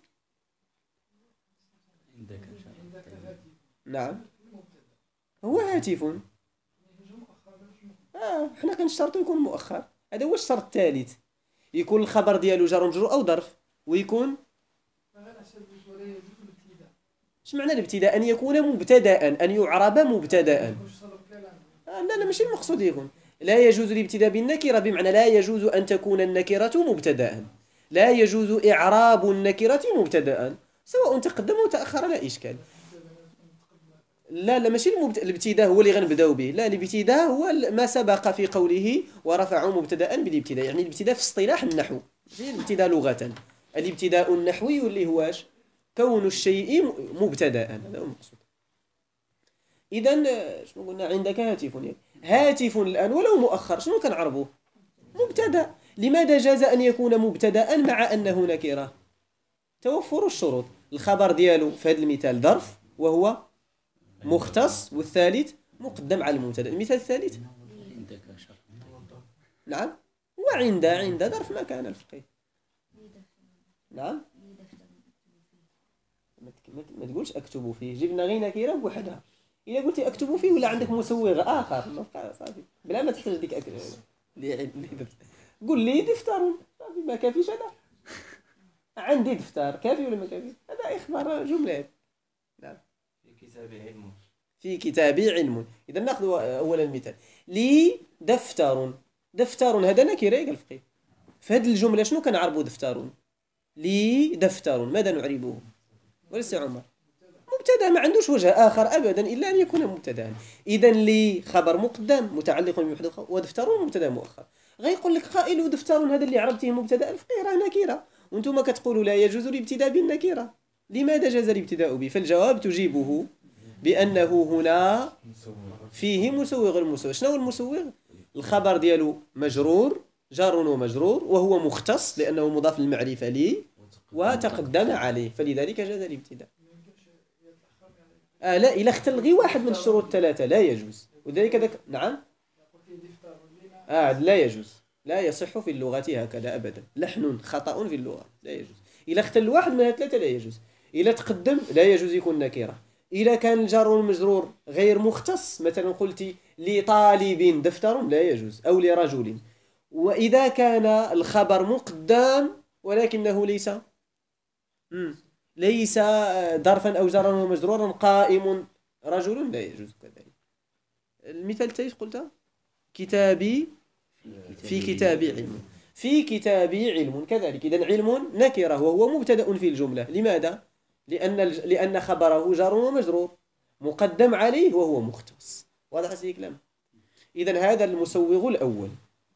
عندك نعم هو هاتف. احنا كنشترطوا يكون مؤخر، هذا هو الشرط الثالث، يكون الخبر ديالو جار ومجرور او ظرف، ويكون اش معنى الابتداء؟ ان يكون مبتدا، ان يعرب مبتدا. لا ماشي المقصود يكون. لا يجوز الابتداء بالنكره بمعنى لا يجوز ان تكون النكره مبتدا، لا يجوز اعراب النكره مبتدا، سواء تقدم او تاخر لا اشكال. لا ماشي الابتداء هو اللي غنبداو به، لا الابتداء هو ما سبق في قوله ورفعوا مبتدا بالابتداء، يعني الابتداء في اصطلاح النحو، ماشي الابتداء لغة. الابتداء النحوي اللي هو اش؟ كون الشيء مبتدا، هذا هو المقصود. اذا شنو قلنا؟ عندك هاتف، هاتف الان ولو مؤخر شنو كنعربوه؟ مبتدا. لماذا جاز ان يكون مبتدا مع انه نكره؟ توفر الشروط. الخبر ديالو في هذا المثال ظرف وهو مختص، والثالث مقدم على المبتدا. المثال الثالث عندك شرط. نعم، وعند ظرف مكان الفقيه. نعم ما تقولش اكتب فيه، جبنا غير نكره بوحدها. الا قلتي اكتب فيه ولا عندك مسوغ اخر صافي بلا ما تحتاج ديك قول لي دفتر صافي، ما كافيش هذا؟ عندي دفتر كافي ولا ما كافي؟ هذا اخبار جمله. نعم في كتابي علم. في كتابي علم. اذا ناخذ اولا المثال، لي دفتر هذا نكره قال الفقيه. في هذه الجمله شنو كنعربوا؟ دفتر. لي دفتر، ماذا نعربه؟ وليس عمر مبتدا، ما عندوش وجه اخر ابدا الا ان يكون مبتدا. اذا لي خبر مقدم متعلق بمحدث، ودفتر مبتدا مؤخر. غيقول لك قائل ودفتر هذا اللي عربتيه مبتدا، الفقيه راه نكره، وانتم كتقولوا لا يجوز الابتداء بالنكره. لماذا جاز الابتداء به؟ فالجواب تجيبه بانه هنا فيه مسوغ. المسوغ شنو هو المسوغ؟ الخبر ديالو مجرور، جار ومجرور، وهو مختص لانه مضاف للمعرفه لي وتقدم عليه، فلذلك جاز الابتداء. لا إلا اختلغي واحد من الشروط الثلاثة لا يجوز، وذلك ذاك. نعم لا يجوز، لا يصح في اللغة هكذا أبدا، لحن خطأ في اللغة لا يجوز. إلا اختل واحد من الثلاثة لا يجوز. إلا تقدم لا يجوز يكون نكرة. إذا كان الجار والمجرور غير مختص، مثلا قلت لطالب دفتر لا يجوز، أو لرجل. وإذا كان الخبر مقدم ولكنه ليس ظرفا أو جارا ومجرورا، قائم رجل لا يجوز كذلك. المثال الثالث قلت في كتابي علم، في كتابي علم كذلك. إذن علم نكرة وهو مبتدأ في الجملة. لماذا؟ لأن خبره جار ومجرور مقدم عليه وهو مختص. واضح سيدي كلام؟ إذن هذا المسوغ الأول.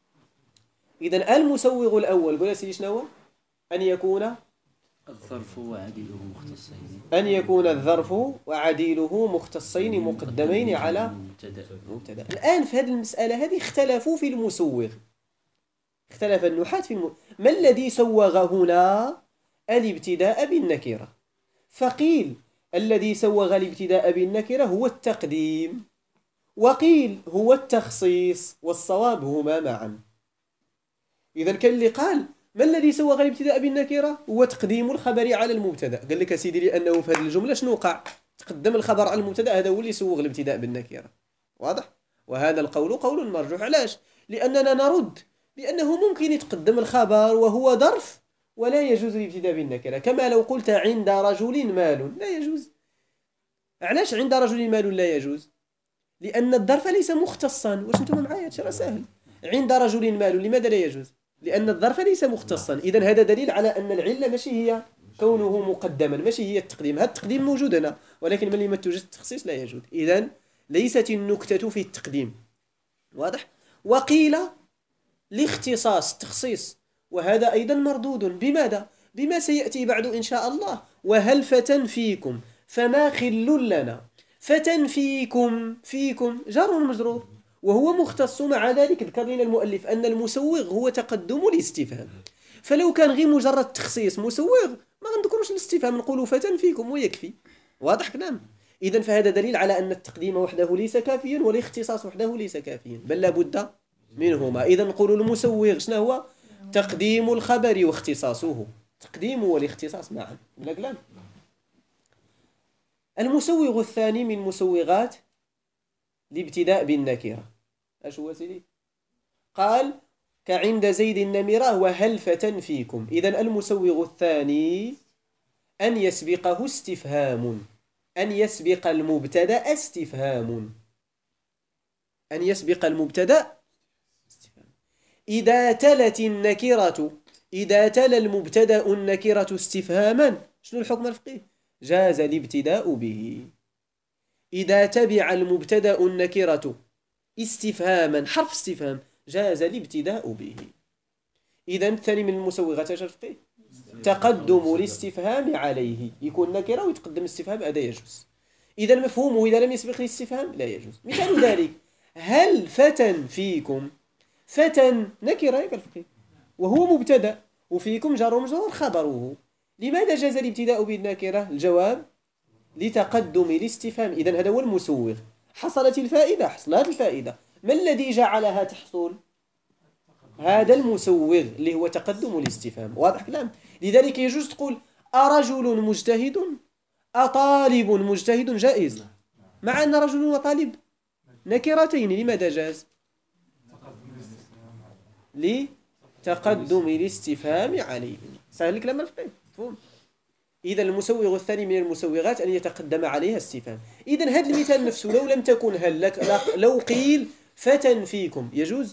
إذن المسوغ الأول قول سيدي شنو؟ أن يكون الظرف وعديله مختصين، أن يكون الظرف وعديله مختصين مقدمين على مبتدأ. الآن في هذه المسألة هذه اختلفوا في المسوغ، اختلف النحاة في ما الذي سوغ هنا الابتداء بالنكرة؟ فقيل الذي سوغ الابتداء بالنكرة هو التقديم، وقيل هو التخصيص، والصواب هما معا. إذا كان اللي قال ما الذي سوغ الابتداء بالنكرة؟ هو تقديم الخبر على المبتدا. قال لك سيدي لأنه في هذه الجملة شنو وقع؟ تقدم الخبر على المبتدا، هذا هو اللي سوغ الابتداء بالنكرة. واضح؟ وهذا القول قول مرجوح. علاش؟ لأننا نرد بأنه ممكن يتقدم الخبر وهو ظرف ولا يجوز الابتداء بالنكرة، كما لو قلت عند رجل مال لا يجوز. علاش عند رجل مال لا يجوز؟ لأن الظرف ليس مختصا. واش انتم معايا؟ هذا سهل. عند رجل مال لماذا لا يجوز؟ لأن الظرف ليس مختصا. إذن هذا دليل على أن العلة ماشي هي كونه مقدما، ماشي هي التقديم. هذا التقديم موجود هنا، ولكن من لم توجد التخصيص لا يجوز. إذن ليست النكتة في التقديم. واضح؟ وقيل لاختصاص تخصيص، وهذا أيضا مردود. بماذا؟ بما سيأتي بعد إن شاء الله. وهل فتى فيكم فما خل لنا. فتى فيكم جار مجرور وهو مختص. مع ذلك ذكر لنا المؤلف أن المسوغ هو تقدم الاستفهام. فلو كان غير مجرد تخصيص مسوغ ما غنذكروش الاستفهام، نقولوا فتى فيكم ويكفي. واضح كلام؟ إذن فهذا دليل على أن التقديم وحده ليس كافيا والاختصاص وحده ليس كافيا، بل لابد منهما. إذن نقول المسوغ شنو هو؟ تقديم الخبر واختصاصه، تقديم والاختصاص معا. ولا كلام؟ المسوغ الثاني من مسوغات الابتداء بالنكرة اش هو سيدي؟ قال كعند زيد النمرة وهل فتى فيكم. إذن المسوغ الثاني أن يسبقه استفهام، أن يسبق المبتدأ استفهام، أن يسبق المبتدأ استفهام. إذا تلت النكرة، إذا تلا المبتدأ النكرة استفهاما، شنو الحكم الفقهي؟ جاز الابتداء به. إذا تبع المبتدأ النكرة استفهاما، حرف استفهام، جاز الابتداء به. إذن الثاني من المسوغات اش الفقهي؟ تقدم الاستفهام عليه، يكون نكرة ويتقدم الاستفهام، هذا يجوز. إذا مفهومه إذا لم يسبق الاستفهام لا يجوز. مثال ذلك هل فتى فيكم، فتى نكرة يا الفقهي وهو مبتدأ، وفيكم جار ومجرور خبره. لماذا جاز الابتداء بالنكرة؟ الجواب لتقدم الاستفهام. إذن هذا هو المسوغ. حصلت الفائدة، حصلت الفائدة، ما الذي جعلها تحصل؟ هذا المسوغ اللي هو تقدم الاستفهام. واضح كلام؟ لذلك يجوز تقول أرجل مجتهد، أطالب مجتهد، جائز، مع أن رجل وطالب نكرتين. لماذا جاز؟ لتقدم الاستفهام عليه. سهل الكلام الفقهي، مفهوم؟ إذا المسوغ الثاني من المسوغات أن يتقدم عليها استفهام. إذا هذا المثال نفسه لو لم تكن هل لك، لو قيل فتى فيكم يجوز؟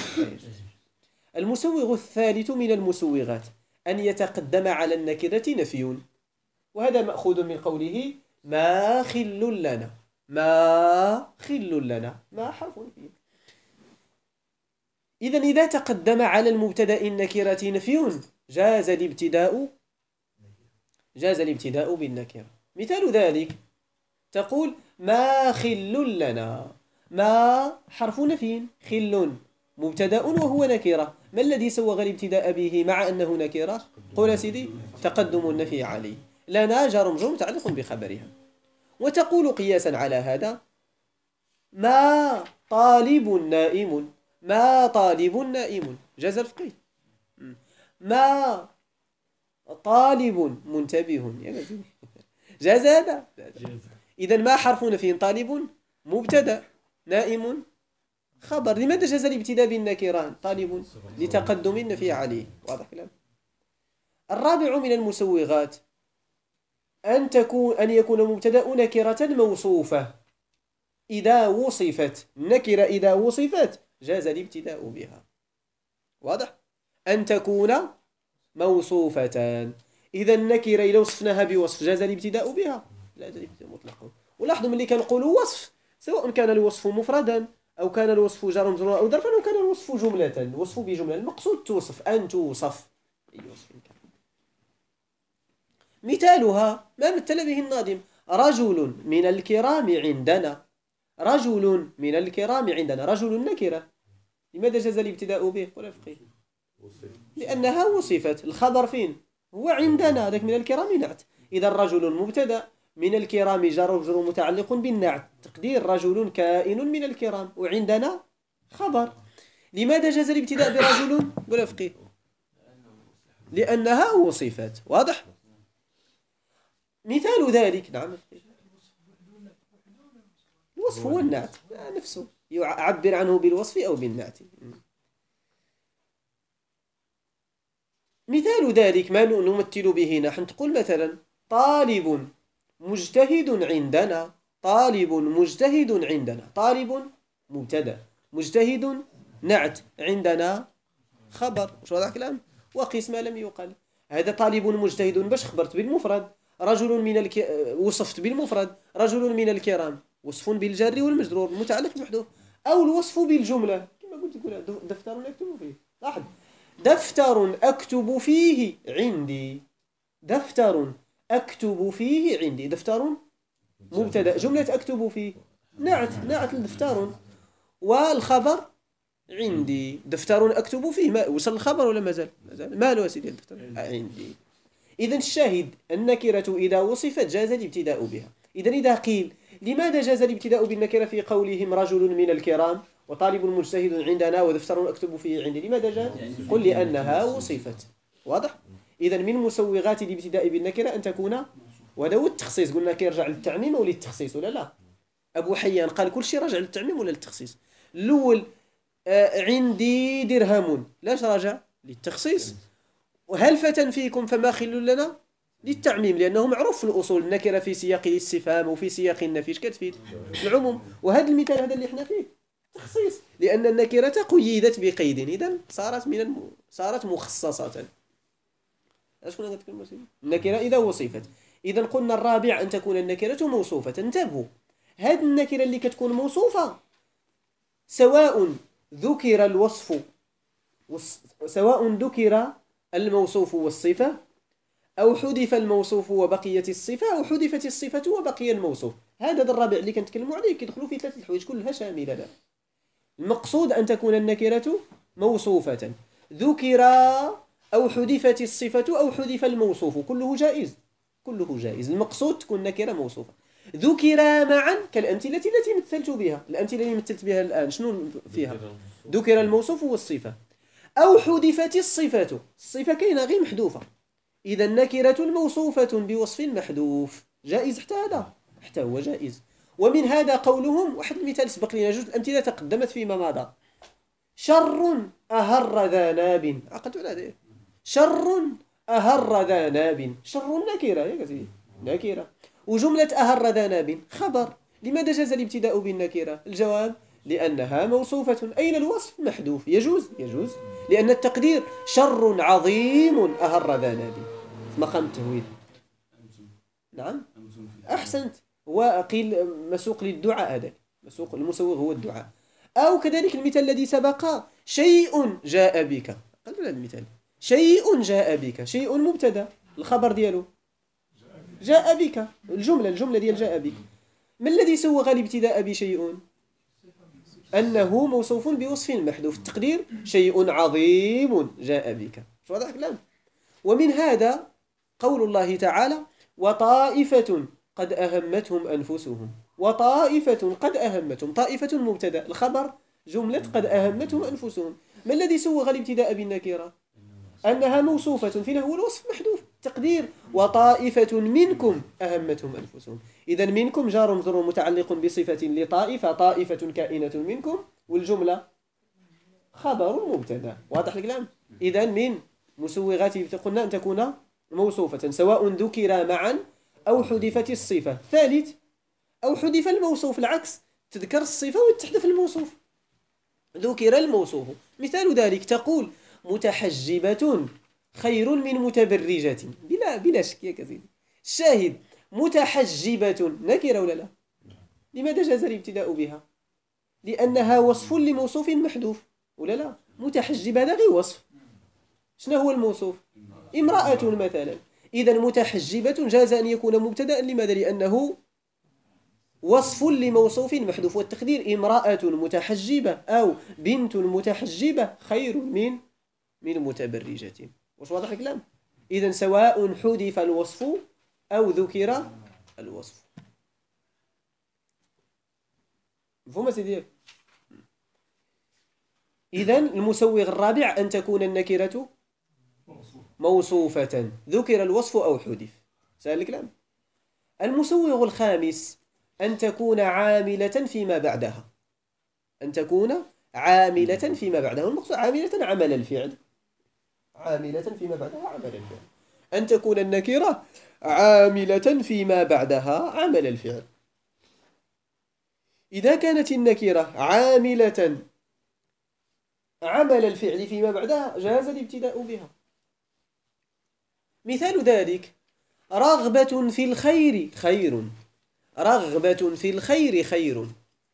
المسوغ الثالث من المسوغات أن يتقدم على النكرة نفي، وهذا مأخوذ من قوله ما خل لنا، ما خل لنا، ما حرف نفي. إذن إذا تقدم على المبتدأ النكرة نفي جاز الابتداء بالنكرة. مثال ذلك تقول ما خل لنا، ما حرف نفي، خل مبتدأ وهو نكرة، ما الذي سوغ الابتداء به مع أنه نكرة؟ قول سيدي تقدم النفي عليه. لنا جار مجرور متعلق بخبرها. وتقول قياسا على هذا ما طالب نائم، ما طالب نائم، جاز الفقهي. ما طالب منتبه، جاز هذا. إذن ما حرف نفي، طالب مبتدأ، نائم خبر. لماذا جاز الابتداء بالنكرة؟ طالب لتقدم النفي عليه. واضح كلام؟ الرابع من المسوغات أن يكون مبتدأ نكرة موصوفة. إذا وصفت النكرة، إذا وصفت جاز الابتداء بها. واضح؟ أن تكون موصوفة. إذا النكرة إذا وصفناها بوصف جاز الابتداء بها، لا جاز الابتداء مطلقا. ولاحظوا ملي كنقولوا وصف، سواء كان الوصف مفردا أو كان الوصف جار مجرور أو ظرفا أو كان الوصف جملة، الوصف بجملة، المقصود توصف، أن توصف أي وصف كان. مثالها ما مثل به الناظم رجل من الكرام عندنا، رجل من الكرام عندنا، رجل نكرة، لماذا جاز الابتداء به؟ ولا فقيه؟ لأنها وصفت. الخبر فين؟ هو عندنا، ذاك من الكرام نعت. إذا الرجل مبتدأ، من الكرام جار ومجرور متعلق بالنعت، تقدير رجل كائن من الكرام، وعندنا خبر. لماذا جاز الابتداء برجل؟ ولا فقيه؟ لأنها وصفت. واضح؟ مثال ذلك، نعم، الوصف هو النعت نفسه، يعبر عنه بالوصف أو بالنعت. مثال ذلك ما نمثل به نحن، تقول مثلا طالب مجتهد عندنا، طالب مجتهد عندنا، طالب مبتدأ، مجتهد نعت، عندنا خبر. شو هذا الكلام؟ وقيس ما لم يقل. هذا طالب مجتهد باش خبرت بالمفرد، رجل من وصفت بالمفرد، رجل من الكرام وصف بالجار والمجرور متعلق بمحذوف، أو الوصف بالجملة كما قلت لك دفتر أكتب فيه. لاحظ دفتر أكتب فيه عندي، دفتر أكتب فيه عندي، دفتر مبتدأ، جملة أكتب فيه نعت الدفتر، والخبر عندي، دفتر أكتب فيه. ما وصل الخبر ولا مازال؟ ما له سيدي الدفتر عندي. إذا الشاهد النكرة إذا وصفت جاز الابتداء بها. إذا قيل لماذا جاز الابتداء بالنكرة في قولهم رجل من الكرام وطالب مجتهد عندنا ودفتر أكتب فيه عندي، لماذا جاز؟ قل لأنها وصفت. واضح؟ إذا من مسوغات الابتداء بالنكرة أن تكون، وهذا هو التخصيص. قلنا كيرجع للتعميم أو للتخصيص ولا لا؟ أبو حيان قال كل شيء راجع للتعميم ولا للتخصيص؟ الأول عندي درهم، لاش راجع؟ للتخصيص. وهل فتن فيكم فما خل لنا؟ للتعميم، لأنه معروف في الأصول النكرة في سياق الاستفهام وفي سياق النفي كتفيد العموم. وهذا المثال هذا اللي احنا فيه تخصيص، لأن النكرة قيدت بقيد، إذا صارت مخصصة. اش كنا نتكلموا فيه؟ النكرة إذا وصفت. إذا قلنا الرابع أن تكون النكرة موصوفة. انتبهوا، هذه النكرة اللي كتكون موصوفة سواء ذكر الوصف سواء ذكر الموصوف والصفة، أو حذف الموصوف وبقيت الصفة، أو حذفت الصفة وبقي الموصوف. هذا الرابع اللي كنتكلموا عليه كيدخلوا في ثلاثة الحوايج كلها شاملة له. المقصود أن تكون النكرة موصوفة، ذكر أو حذفت الصفة أو حذف الموصوف، كله جائز، كله جائز. المقصود تكون نكرة موصوفة. ذكر معا كالأمثلة التي مثلت بها، الأمثلة اللي مثلت بها الآن شنو فيها؟ ذكر الموصوف والصفة. أو حذفت الصفة، الصفة كاينة غير محذوفة، إذا النكرة الموصوفة بوصف محذوف جائز. حتى هو جائز. ومن هذا قولهم، واحد المثال سبق لنا، جزء الأمثلة تقدمت فيما مضى. شر أهر ذا ناب، عقلتوا على هذا؟ شر أهر ذا ناب، شر نكرة يا كثير نكرة، وجملة أهر ذا ناب خبر. لماذا جاز الابتداء بالنكرة؟ الجواب لأنها موصوفة. أين الوصف؟ محذوف. يجوز لأن التقدير شر عظيم أهر ذا ناب مقام التهويل. نعم أحسنت. وقيل مسوق للدعاء، هذا مسوق المسوغ هو الدعاء. أو كذلك المثال الذي سبق، شيء جاء بك، قلت هذا المثال شيء جاء بك، شيء مبتدا، الخبر دياله جاء بك، الجملة ديال جاء بك. ما الذي سوغ الابتداء بشيء؟ أنه موصوف بوصف محذوف، التقدير شيء عظيم جاء بك. شو هذا الكلام؟ ومن هذا قول الله تعالى وطائفة قد أهمتهم أنفسهم، وطائفة قد أهمتهم، طائفة مبتدا، الخبر جملة قد أهمتهم أنفسهم. ما الذي سوغ الابتداء بالنكرة؟ أنها موصوفة، فينا هو الوصف محذوف، تقدير وطائفة منكم أهمتهم أنفسهم. إذا منكم جار مجرور متعلق بصفة لطائفة، طائفة كائنة منكم، والجملة خبر مبتدا. واضح الكلام؟ إذا من مسوغات قلنا أن تكون موصوفة، سواء ذكر معا أو حذفت الصفة. ثالث، أو حذف الموصوف، العكس، تذكر الصفة وتحذف الموصوف. ذكر الموصوف، مثال ذلك تقول متحجبة خير من متبرجة، بلا شك يا كثير. الشاهد متحجبة نكرة ولا لا؟ لماذا جاز الابتداء بها؟ لأنها وصف لموصوف محذوف ولا لا؟ متحجبة هذا غير وصف. شنو هو الموصوف؟ امرأة مثلا. إذا متحجبة جاز أن يكون مبتدأ، لماذا؟ لأنه وصف لموصوف محذوف، والتقدير امرأة متحجبة أو بنت متحجبة خير من متبرجة. واش واضح الكلام؟ إذا سواء حذف الوصف أو ذكر الوصف. مفهوم سيدي؟ إذا المسوغ الرابع أن تكون النكرة موصوفة، ذكر الوصف أو حذف. سهل الكلام. المسوغ الخامس أن تكون عاملة فيما بعدها، أن تكون عاملة فيما بعدها، المقصود عاملة عمل الفعل، عاملة فيما بعدها عمل الفعل. أن تكون النكرة عاملة فيما بعدها عمل الفعل. إذا كانت النكرة عاملة عمل الفعل فيما بعدها جاز الابتداء بها. مثال ذلك رغبة في الخير خير، رغبة في الخير خير.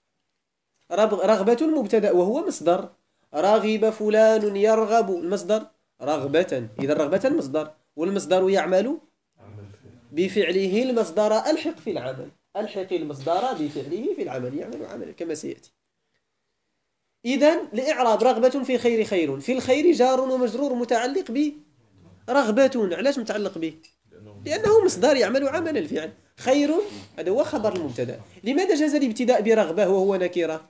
رغبة مبتدأ وهو مصدر، رغب فلان يرغب المصدر رغبة، إذا رغبة مصدر، والمصدر يعمل بفعله المصدر ألحق في العمل، ألحق المصدر بفعله في العمل، يعمل عملا كما سيأتي. إذا لإعراب رغبة في خير خير، في الخير جار ومجرور متعلق برغبة. علاش متعلق به؟ لأنه مصدر يعمل عمل الفعل. خير هذا هو خبر المبتدأ. لماذا جاز الابتداء برغبة وهو نكرة؟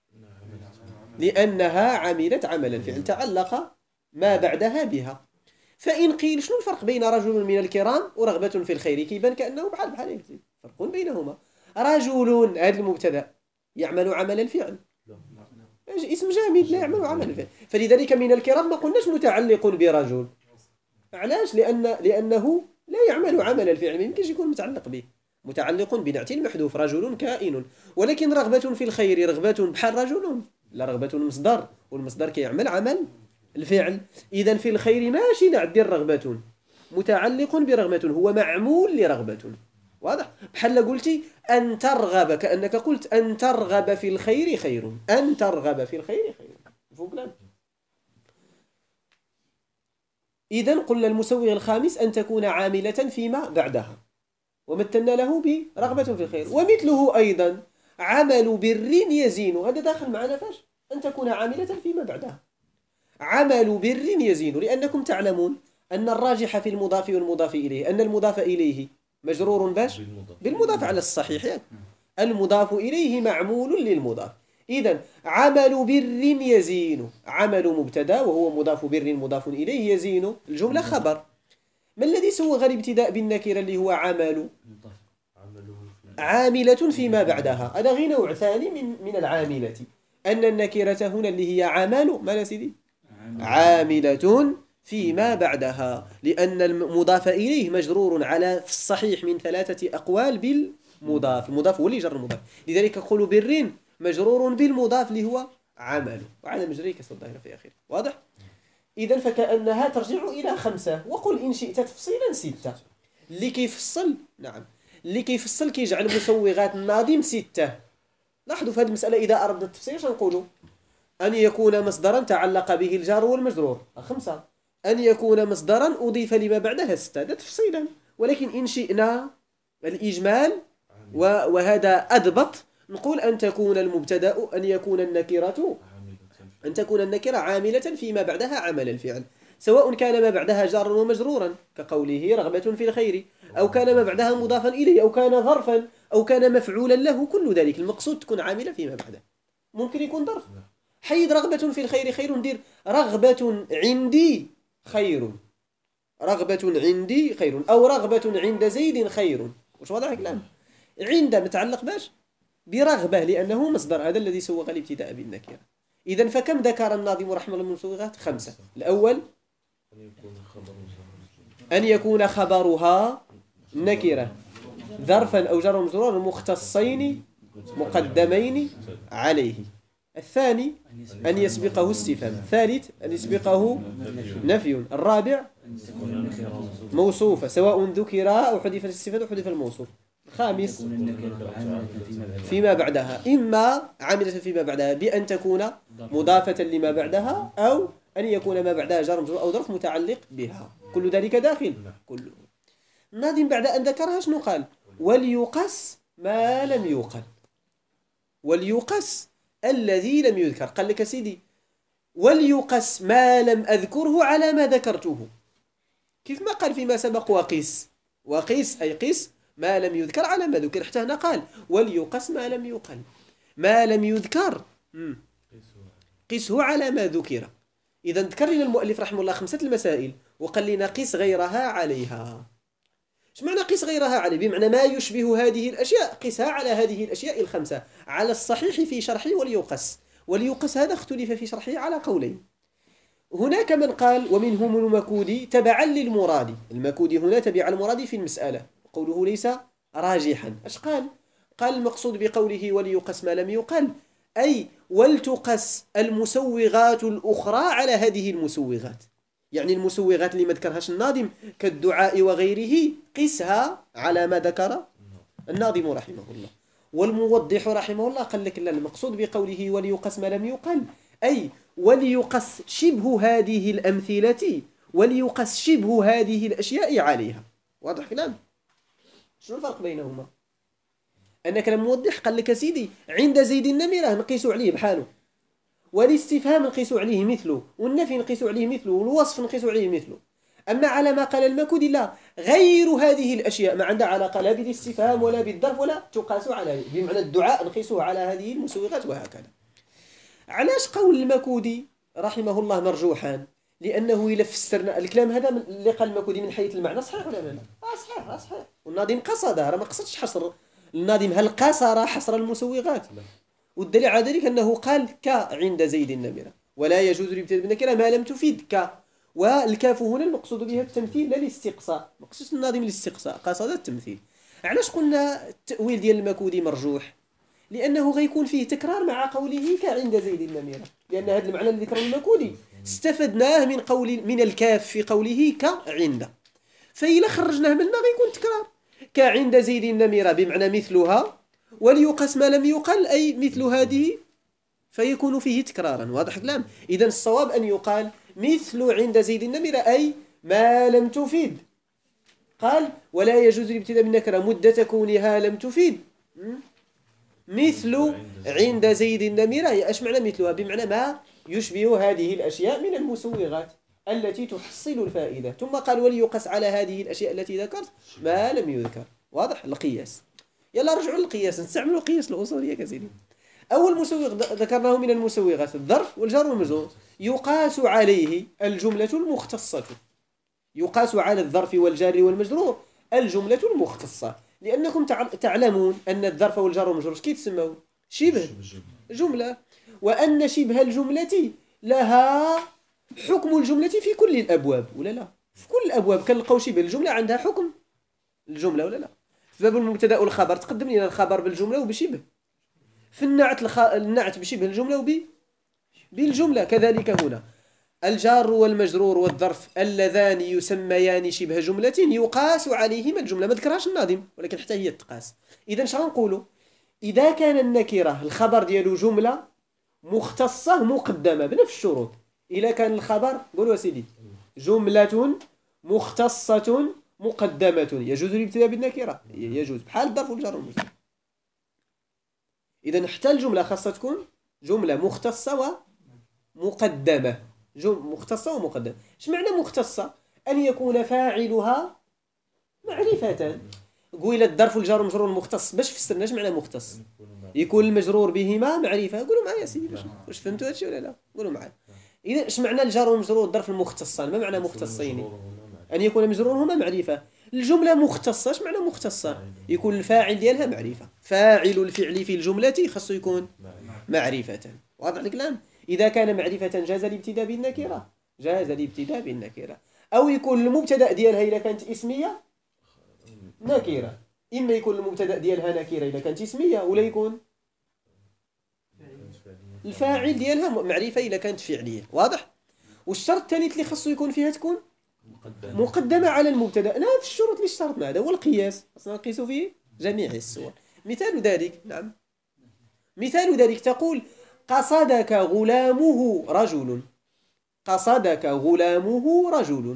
لأنها عملت عمل الفعل، تعلق ما بعدها بها. فإن قيل شنو الفرق بين رجل من الكرام ورغبة في الخير؟ كيبان كأنه بحال فرق بينهما. رجل هذا المبتدأ يعمل عمل الفعل، اسم جامد لا يعمل عمل الفعل، فلذلك من الكرام ما قلناش متعلق برجل. علاش؟ لأنه لا يعمل عمل الفعل، ما يمكنش يكون متعلق به، متعلق بنعت المحذوف رجل كائن. ولكن رغبة في الخير رغبة بحال رجل، لا، رغبة مصدر، والمصدر كيعمل عمل الفعل. إذن في الخير ماشي نعت ديال رغبة، متعلق برغبة، هو معمول لرغبة. واضح؟ بحال قلتي أن ترغب، كأنك قلت أن ترغب في الخير خير، أن ترغب في الخير خير. مفهوم؟ إذن قلنا المسوغ الخامس أن تكون عاملة فيما بعدها، ومثلنا له برغبة في الخير. ومثله أيضا عمل بر يزين، هذا داخل معنا فاش؟ أن تكون عاملة فيما بعدها. عمل بر يزين، لأنكم تعلمون أن الراجح في المضاف والمضاف إليه أن المضاف إليه مجرور باش بالمضاف على الصحيح، يعني المضاف إليه معمول للمضاف. إذن عمل بر يزين، عمل مبتدا وهو مضاف بر مضاف إليه، يزين الجملة خبر. ما الذي سوغ الابتداء بالنكرة اللي هو عمل؟ عاملة فيما بعدها. هذا غير نوع ثاني من العاملة، أن النكرة هنا اللي هي عمل ما سيدي عاملة فيما بعدها، لأن المضاف إليه مجرور على في الصحيح من 3 أقوال بالمضاف، المضاف هو اللي جر المضاف، لذلك قولوا بر مجرور بالمضاف اللي هو عمل، وعلى مجري كسر الظاهرة في آخره. واضح؟ إذن فكأنها ترجع إلى 5، وقل إن شئت تفصيلا 6. اللي كيفصل، نعم، اللي كيفصل كيجعل مسوغات الناظم 6. لاحظوا في هذه المسألة إذا أردنا التفسير شنو نقولوا؟ أن يكون مصدرا تعلق به الجار والمجرور 5، أن يكون مصدرا أضيف لما بعدها 6، هذا تفصيلا. ولكن إن شئنا الإجمال وهذا أضبط، نقول أن تكون المبتدأ أن يكون النكرة أن تكون النكرة عاملة فيما بعدها عمل الفعل، سواء كان ما بعدها جارا ومجرورا كقوله رغبة في الخير، أو كان ما بعدها مضافا إليه، أو كان ظرفا، أو كان مفعولا له، كل ذلك المقصود تكون عاملة فيما بعدها. ممكن يكون ظرف، حيد رغبة في الخير خير، ندير رغبة عندي خير، رغبة عندي خير، أو رغبة عند زيد خير. وش واضح الكلام؟ عند متعلق باش برغبة لأنه مصدر، هذا الذي سوغ الابتداء بالنكرة. إذن فكم ذكر الناظم رحمه الله من مسوغات؟ 5. الأول أن يكون خبرها نكرة ظرفا أو جر مجرورا مختصين مقدمين عليه. الثاني أن يسبقه استفهام. الثالث أن يسبقه نفي. الرابع موصوفة سواء ذكر أو حذف الاستفهام أو حذف الموصوف. الخامس فيما بعدها، إما عاملة فيما بعدها بأن تكون مضافة لما بعدها، أو أن يكون ما بعدها جار مجرور أو ظرف متعلق بها، كل ذلك داخل كله. الناظم بعد أن ذكرها شنو قال؟ وليقص ما لم يوقل، وليقص الذي لم يذكر. قال لك سيدي وليقص ما لم أذكره على ما ذكرته، كيف ما قال فيما سبق وقيس، وقيس أي قيس ما لم يذكر على ما ذكر. حتى هنا قال وليقص ما لم يقل، ما لم يذكر قسه على ما ذكر. إذا ذكر لنا المؤلف رحمه الله 5 المسائل وقال لنا قس غيرها عليها. ايش معنى قس غيرها عليه؟ بمعنى ما يشبه هذه الأشياء قسها على هذه الأشياء ال5 على الصحيح في شرحه وليقص. وليقص هذا اختلف في شرحه على قولين. هناك من قال ومنهم المكودي تبعا للمراد، المكودي هنا تبع المراد في المسألة، قوله ليس راجحا. ايش قال؟ قال المقصود بقوله وليقص ما لم يقل أي ولتقص المسوغات الأخرى على هذه المسوغات، يعني المسوغات اللي ما ذكرهاش الناظم كالدعاء وغيره قسها على ما ذكر الناظم رحمه الله. والموضح رحمه الله قال لك لا، المقصود بقوله وليقص ما لم يقل أي وليقص شبه هذه الأمثلة، وليقص شبه هذه الأشياء عليها. واضح كلام؟ شنو الفرق بينهما؟ أنك لما موضح قال لك سيدي عند زيد النمرة نقيس عليه بحاله، والاستفهام نقيس عليه مثله، والنفي نقيس عليه مثله، والوصف نقيس عليه مثله. أما على ما قال المكودي لا، غير هذه الأشياء ما عندها علاقة لا بالاستفهام ولا بالظرف ولا تقاس على، بمعنى الدعاء نقيسه على هذه المسوغات وهكذا. علاش قول المكودي رحمه الله مرجوحان؟ لأنه إلا فسرنا الكلام هذا اللي قال المكودي من حيث المعنى صحيح ولا لا؟ صحيح صحيح. والناظم قصدها، راه ما قصدش حصر. الناظم هل قصر حصر المسوغات؟ والدليل على ذلك أنه قال ك عند زيد النمرة، ولا يجوز الابتداء بالنكرة ما لم تفيد ك، والكاف هنا المقصود بها التمثيل لا الاستقصاء، ما قصدش الناظم الاستقصاء، قصد التمثيل. علاش قلنا التأويل ديال المكودي مرجوح؟ لأنه غيكون فيه تكرار مع قوله كعند زيد النمرة، لأن هذا المعنى الذي ذكره المكودي استفدناه من الكاف في قوله كعند، فإذا خرجناه منه غيكون تكرار. كعند زيد النمرة بمعنى مثلها، وليقاس ما لم يقل أي مثل هذه، فيكون فيه تكرارا. واضح الكلام؟ إذن الصواب أن يقال مثل عند زيد النمرة أي ما لم تفيد. قال ولا يجوز الابتداء بالنكرة مدة كونها لم تفيد مثل عند زيد النمرة. ايش معنى مثلها؟ بمعنى ما يشبه هذه الأشياء من المسوغات التي تحصل الفائدة. ثم قال وليقاس على هذه الأشياء التي ذكرت ما لم يذكر. واضح؟ القياس. يلا رجعوا للقياس، نستعملوا القياس الأصولي يا سيدي. أول مسوغ ذكرناه من المسوغات الظرف والجار والمجرور، يقاس عليه الجملة المختصة. يقاس على الظرف والجار والمجرور الجملة المختصة، لأنكم تعلمون أن الظرف والجار والمجرور كيف تسموا؟ شبه جملة، وأن شبه الجملة لها حكم الجملة في كل الأبواب ولا لا؟ في كل الأبواب كنلقاو شبه الجملة عندها حكم الجملة ولا لا؟ في باب المبتدأ والخبر تقدم لنا الخبر بالجملة وبشبه، في النعت بشبه الجملة بالجملة. كذلك هنا الجار والمجرور والظرف اللذان يسميان شبه جملة يقاس عليهما الجملة. ما ذكرهاش الناظم ولكن حتى هي تقاس. إذا شنو نقولوا؟ إذا كان النكرة الخبر ديالو جملة مختصة مقدمة بنفس الشروط، إذا كان الخبر قولوا سيدي جملة مختصة مقدمة يجوز الابتداء بالنكرة، يجوز بحال الظرف والجار والمجرور. إذا حتى الجملة خاصة تكون جملة مختصة ومقدمة. مختصة ومقدمة. ايش معنى مختصة؟ أن يكون فاعلها معرفة. قويل الظرف والجار والمجرور المختص باش فسرنا ايش معنى مختص؟ يكون المجرور بهما معرفة. قولوا معايا يا سيدي واش فهمتوا هادشي ولا لا؟ قولوا معايا. إذا ايش معنى الجار والمجرور الظرف المختصان؟ ما معنى مختصين؟ أن يكون مجرورهما معرفة. الجملة مختصة ايش معنى مختصة؟ يكون الفاعل ديالها معرفة. فاعل الفعل في الجملة خاصو يكون معرفة. واضح الكلام؟ إذا كان معرفة جاز الابتداء بالنكرة، جاز الابتداء بالنكرة. أو يكون المبتدأ ديالها إذا كانت اسمية نكرة، إما يكون المبتدأ ديالها نكرة إذا كانت اسمية، ولا يكون الفاعل ديالها معرفة إذا كانت فعلية. واضح؟ والشرط الثاني اللي خاصو يكون فيها تكون مقدمة على المبتدأ. هذا الشروط اللي اشترطنا، هذا هو القياس، أصلا نقيس فيه جميع الصور. مثال ذلك، نعم، مثال ذلك تقول قصدك غلامه رجل. قصدك غلامه رجل.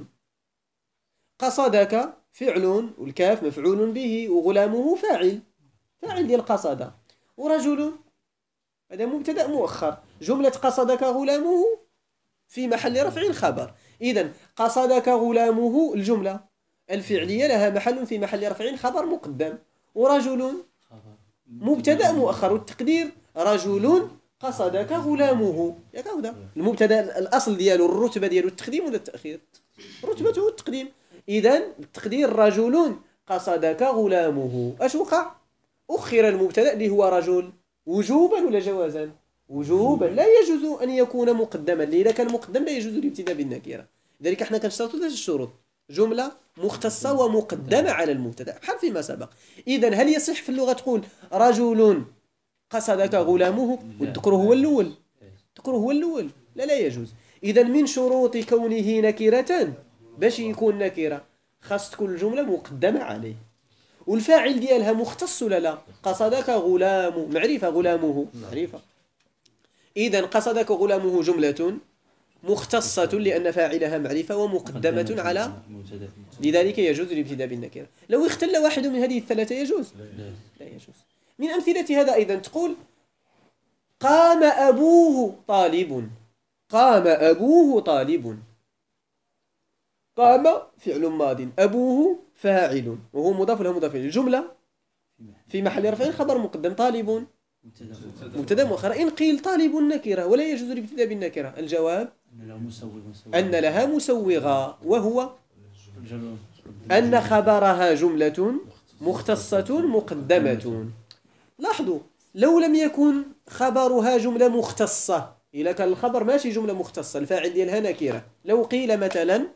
قصدك فعل والكاف مفعول به وغلامه فاعل ديال قصد، ورجل هذا مبتدأ مؤخر. جملة قصدك غلامه في محل رفع خبر. إذن قصدك غلامه الجملة الفعلية لها محل في محل رفع خبر مقدم، ورجل مبتدأ مؤخر والتقدير رجل قصدك غلامه. ياك هذا المبتدا الأصل ديالو الرتبة ديالو التقديم ولا التأخير؟ رتبته التقديم. إذن التقدير رجل قصدك غلامه. اش وقع؟ أخر المبتدا اللي هو رجل وجوبا ولا جوازا؟ وجوبا. لا يجوز أن يكون مقدما، إذا كان مقدم لا يجوز الابتداء بالنكرة. لذلك احنا كنشترطوا ثلاث الشروط: جملة مختصة ومقدمة على المبتدا بحال فيما سبق. إذن هل يصح في اللغة تقول رجل قصدك غلامه والذكر هو الأول؟ الذكر هو الأول؟ لا يجوز. إذن من شروط كونه نكرة باش يكون نكرة خاص تكون الجملة مقدمة عليه، والفاعل ديالها مختص ولا لا؟ قصدك غلام معرفة، غلامه معرفة. إذن قصدك غلامه جملة مختصة لأن فاعلها معرفة ومقدمة على، لذلك يجوز الابتداء بالنكرة. لو اختل واحد من هذه الثلاثة يجوز؟ لا يجوز. من أمثلة هذا أيضا تقول قام أبوه طالب. قام أبوه طالب. قام فعل ماض، أبوه فاعل وهو مضاف له مضاف إليه. الجملة في محل رفع خبر مقدم، طالب مبتدا مؤخر. إن قيل طالب نكرة ولا يجوز الابتداء بالنكرة، الجواب أن لها مسوغا، وهو أن خبرها جملة مختصة مقدمة. لاحظوا لو لم يكن خبرها جملة مختصة، إلا كان الخبر ماشي جملة مختصة الفاعل ديالها نكرة، لو قيل مثلا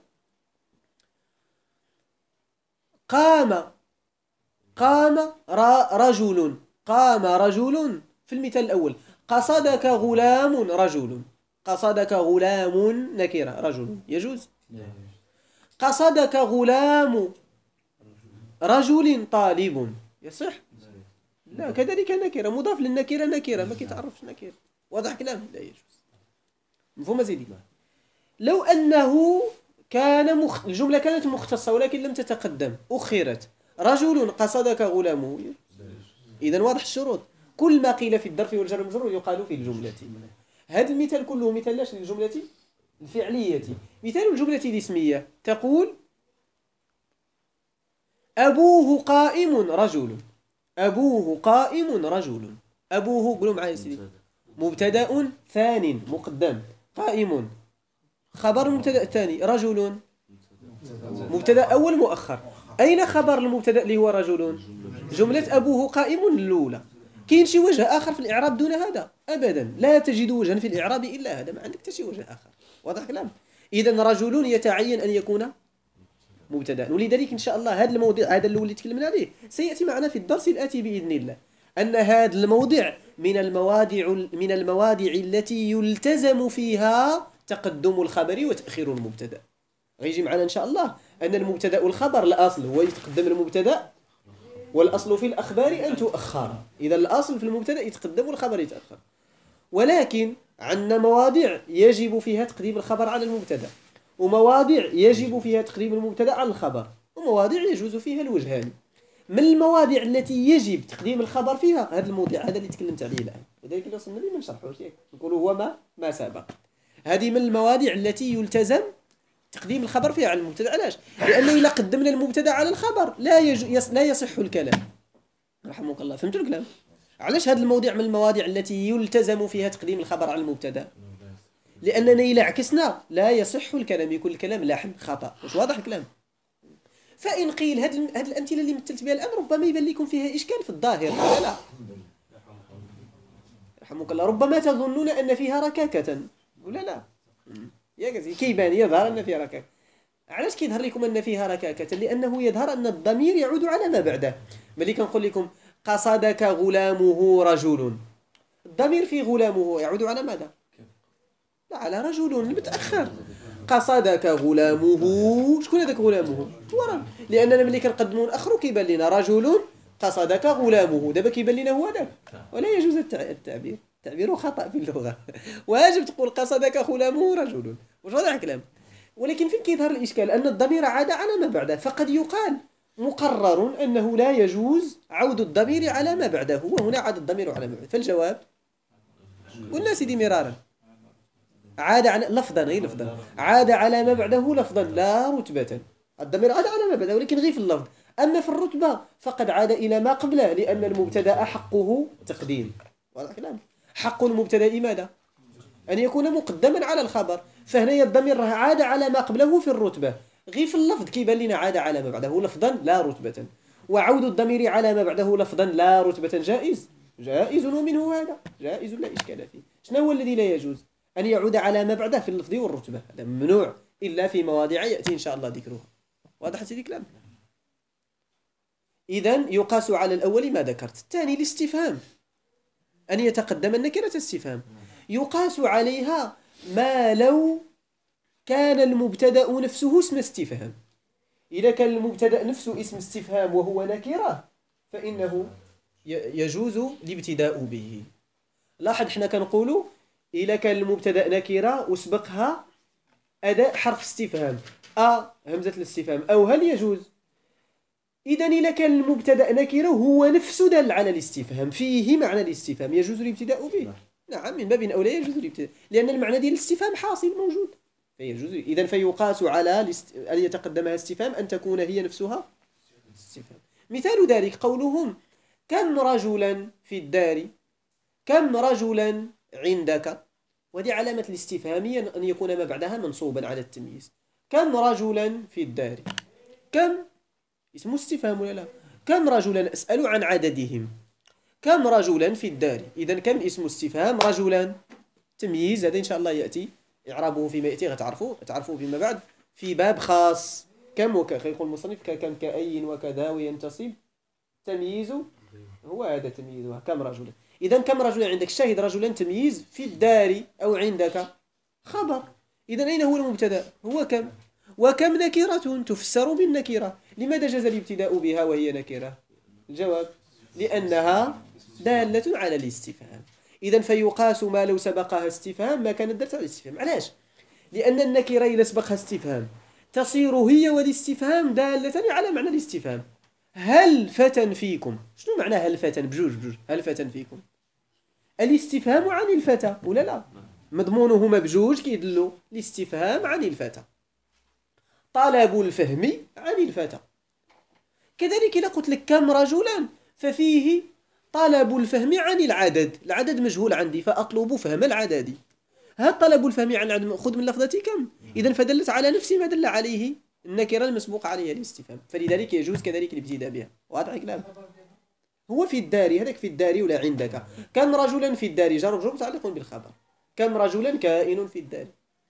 قام رجل، قام رجل في المثال الأول، قصدك غلام رجل، قصدك غلام نكرة رجل يجوز؟ قصدك غلام رجل طالب يصح؟ لا، كذلك نكرة مضاف للنكرة نكرة ما كيتعرفش نكرة. واضح كلام؟ لا يجوز. مفهوم سيدي؟ لو أنه كان الجملة كانت مختصة ولكن لم تتقدم أخرت، رجل قصدك غلام، إذن واضح الشروط. كل ما قيل في الظرف والجر والمجرور يقال في الجملة. هذا المثال كله مثال لاش للجملة الفعلية. مثال الجملة الاسمية تقول أبوه قائم رجل، أبوه قائم رجل. أبوه قولوا معايا سيدي مبتدأ ثاني مقدم، قائم خبر المبتدأ الثاني، رجل مبتدأ أول مؤخر. أين خبر المبتدأ اللي هو رجل؟ جملة أبوه قائم الأولى. كاين شي وجه آخر في الإعراب دون هذا؟ أبدا، لا تجد وجها في الإعراب إلا هذا، ما عندك حتى شي وجه آخر. واضح كلام؟ إذن رجل يتعين أن يكون مبتدأ، ولذلك إن شاء الله هذا الموضوع هذا اللي تكلمنا عليه سيأتي معنا في الدرس الآتي بإذن الله، أن هذا الموضع من المواضع التي يلتزم فيها تقدم الخبر وتأخير المبتدأ. غيجي معنا إن شاء الله أن المبتدأ والخبر الأصل هو يتقدم المبتدأ، والأصل في الأخبار أن تؤخر. إذا الأصل في المبتدأ يتقدم والخبر يتأخر، ولكن عندنا مواضع يجب فيها تقديم الخبر على المبتدأ، ومواضع يجب فيها تقديم المبتدأ على الخبر، ومواضع يجوز فيها الوجهان. من المواضع التي يجب تقديم الخبر فيها هذا الموضع هذا اللي تكلمت عليه الآن، وذلك اللي وصلنا ليه ما نشرحوش، نقولوا هو ما سبق. هذه من المواضع التي يلتزم تقديم الخبر فيها على المبتدأ. علاش؟ لأنه إذا قدمنا المبتدأ على الخبر لا يصح الكلام. رحمك الله، فهمتوا الكلام؟ علاش هذا الموضع من المواضع التي يلتزم فيها تقديم الخبر على المبتدأ؟ لأننا إذا عكسنا لا يصح الكلام، يكون الكلام لحن خطأ. مش واضح الكلام؟ فإن قيل هذه الأمثلة اللي مثلت بها الآن ربما يبان لكم فيها إشكال في الظاهر، ولا لا؟ رحمك الله، ربما تظنون أن فيها ركاكة، ولا لا؟ يا قصدي كيبان يظهر أن فيها ركاكة. علاش كيظهر لكم أن فيها ركاكة؟ لأنه يظهر أن الضمير يعود على ما بعده. ملي كنقول لكم قصدك غلامه رجل، الضمير في غلامه يعود على ماذا؟ لا، على رجل متأخر. قصدك غلامه، شكون هذاك غلامه؟ هو، لأننا ملي كنقدموا نأخروا كيبان لنا رجل قصدك غلامه، دابا كيبان لنا هو هذاك، ولا يجوز التعبير خطأ في اللغة. واجب تقول قصدك غلامه رجل. واش واضح الكلام؟ ولكن فين كيظهر الإشكال؟ أن الضمير عاد على ما بعده، فقد يقال مقرر أنه لا يجوز عود الضمير على ما بعده، وهنا عاد الضمير على ما بعده. فالجواب قلنا سيدي مرارا عاد على لفظا عاد على ما بعده لفظا لا رتبة. الضمير عاد على ما بعده ولكن غير في اللفظ، أما في الرتبة فقد عاد إلى ما قبله، لأن المبتدأ حقه تقديم. واضح الكلام؟ حق المبتدأ ماذا؟ أن يكون مقدما على الخبر، فهنا الضمير عاد على ما قبله في الرتبة، غير في اللفظ كيبان لنا عاد على ما بعده لفظا لا رتبة. وعود الضمير على ما بعده لفظا لا رتبة جائز ومنه هذا جائز لا إشكال فيه. شنو هو الذي لا يجوز؟ أن يعود على ما بعده في اللفظ والرتبة، هذا ممنوع إلا في مواضع يأتي إن شاء الله ذكرها. واضح سيدي كلام؟ إذن يقاس على الأول ما ذكرت. الثاني الاستفهام، أن يتقدم النكرة استفهام، يقاس عليها ما لو كان المبتدأ نفسه اسم استفهام. إذا كان المبتدأ نفسه اسم استفهام وهو نكرة فإنه يجوز الابتداء به. لاحظ احنا كنقولوا إذا كان المبتدأ نكرة وسبقها أداة حرف استفهام همزة الاستفهام أو هل يجوز. إذن إذا كان المبتدأ نكرة هو نفسه دل على الاستفهام، فيه معنى الاستفهام، يجوز الابتداء به. نعم، من باب أولى يجوز الابتداء، لأن المعنى ديال الاستفهام حاصل موجود. فيجوز إذن فيقاس على أن يتقدمها استفهام أن تكون هي نفسها استفهام. مثال ذلك قولهم كم رجلا في الدار، كم رجلا عندك، وهذه علامة الاستفهامية أن يكون ما بعدها منصوبا على التمييز. كم رجلا في الدار، كم اسم استفهام ولا لا؟ كم رجلا أسأل عن عددهم، كم رجلا في الدار. إذن كم اسم استفهام، رجلا تمييز، هذا إن شاء الله يأتي إعرابه فيما يأتي غتعرفوه فيما بعد في باب خاص. كم يقول المصنف كم كأي وكذا وينتصب تمييز، هو هذا تمييزها كم رجلا. إذن كم رجلا عندك، شاهد رجلا تمييز، في الدار أو عندك خبر. إذن أين هو المبتدأ؟ هو كم. وكم نكرة تفسر بالنكرة، لماذا جاز الابتداء بها وهي نكرة؟ الجواب لأنها دالة على الاستفهام. إذن فيقاس ما لو سبقها استفهام ما كانت دالة على الاستفهام. علاش؟ لأن النكرة إذا سبقها استفهام تصير هي والاستفهام دالة على معنى الاستفهام. هل فتى فيكم، شنو معنى هل فتى بجوج هل فتى فيكم؟ الاستفهام عن الفتى ولا لا؟ مضمونهما بجوج كيدلوا الاستفهام عن الفتى، طلب الفهم عن الفتى. كذلك إذا قلت لك كم رجلا ففيه طلب الفهم عن العدد، العدد مجهول عندي فأطلب فهم العدد. هذا طلب الفهم عن العدد خذ من لفظة كم، إذن فدلت على نفس ما دل عليه النكرة المسبوق عليها الاستفهام، فلذلك يجوز كذلك الابتداء بها. واضح الكلام؟ هو في الدار، هذاك في الدار ولا عندك. كم رجلا في الدار جار ومجرور متعلق بالخبر، كم رجلا كائن في الدار.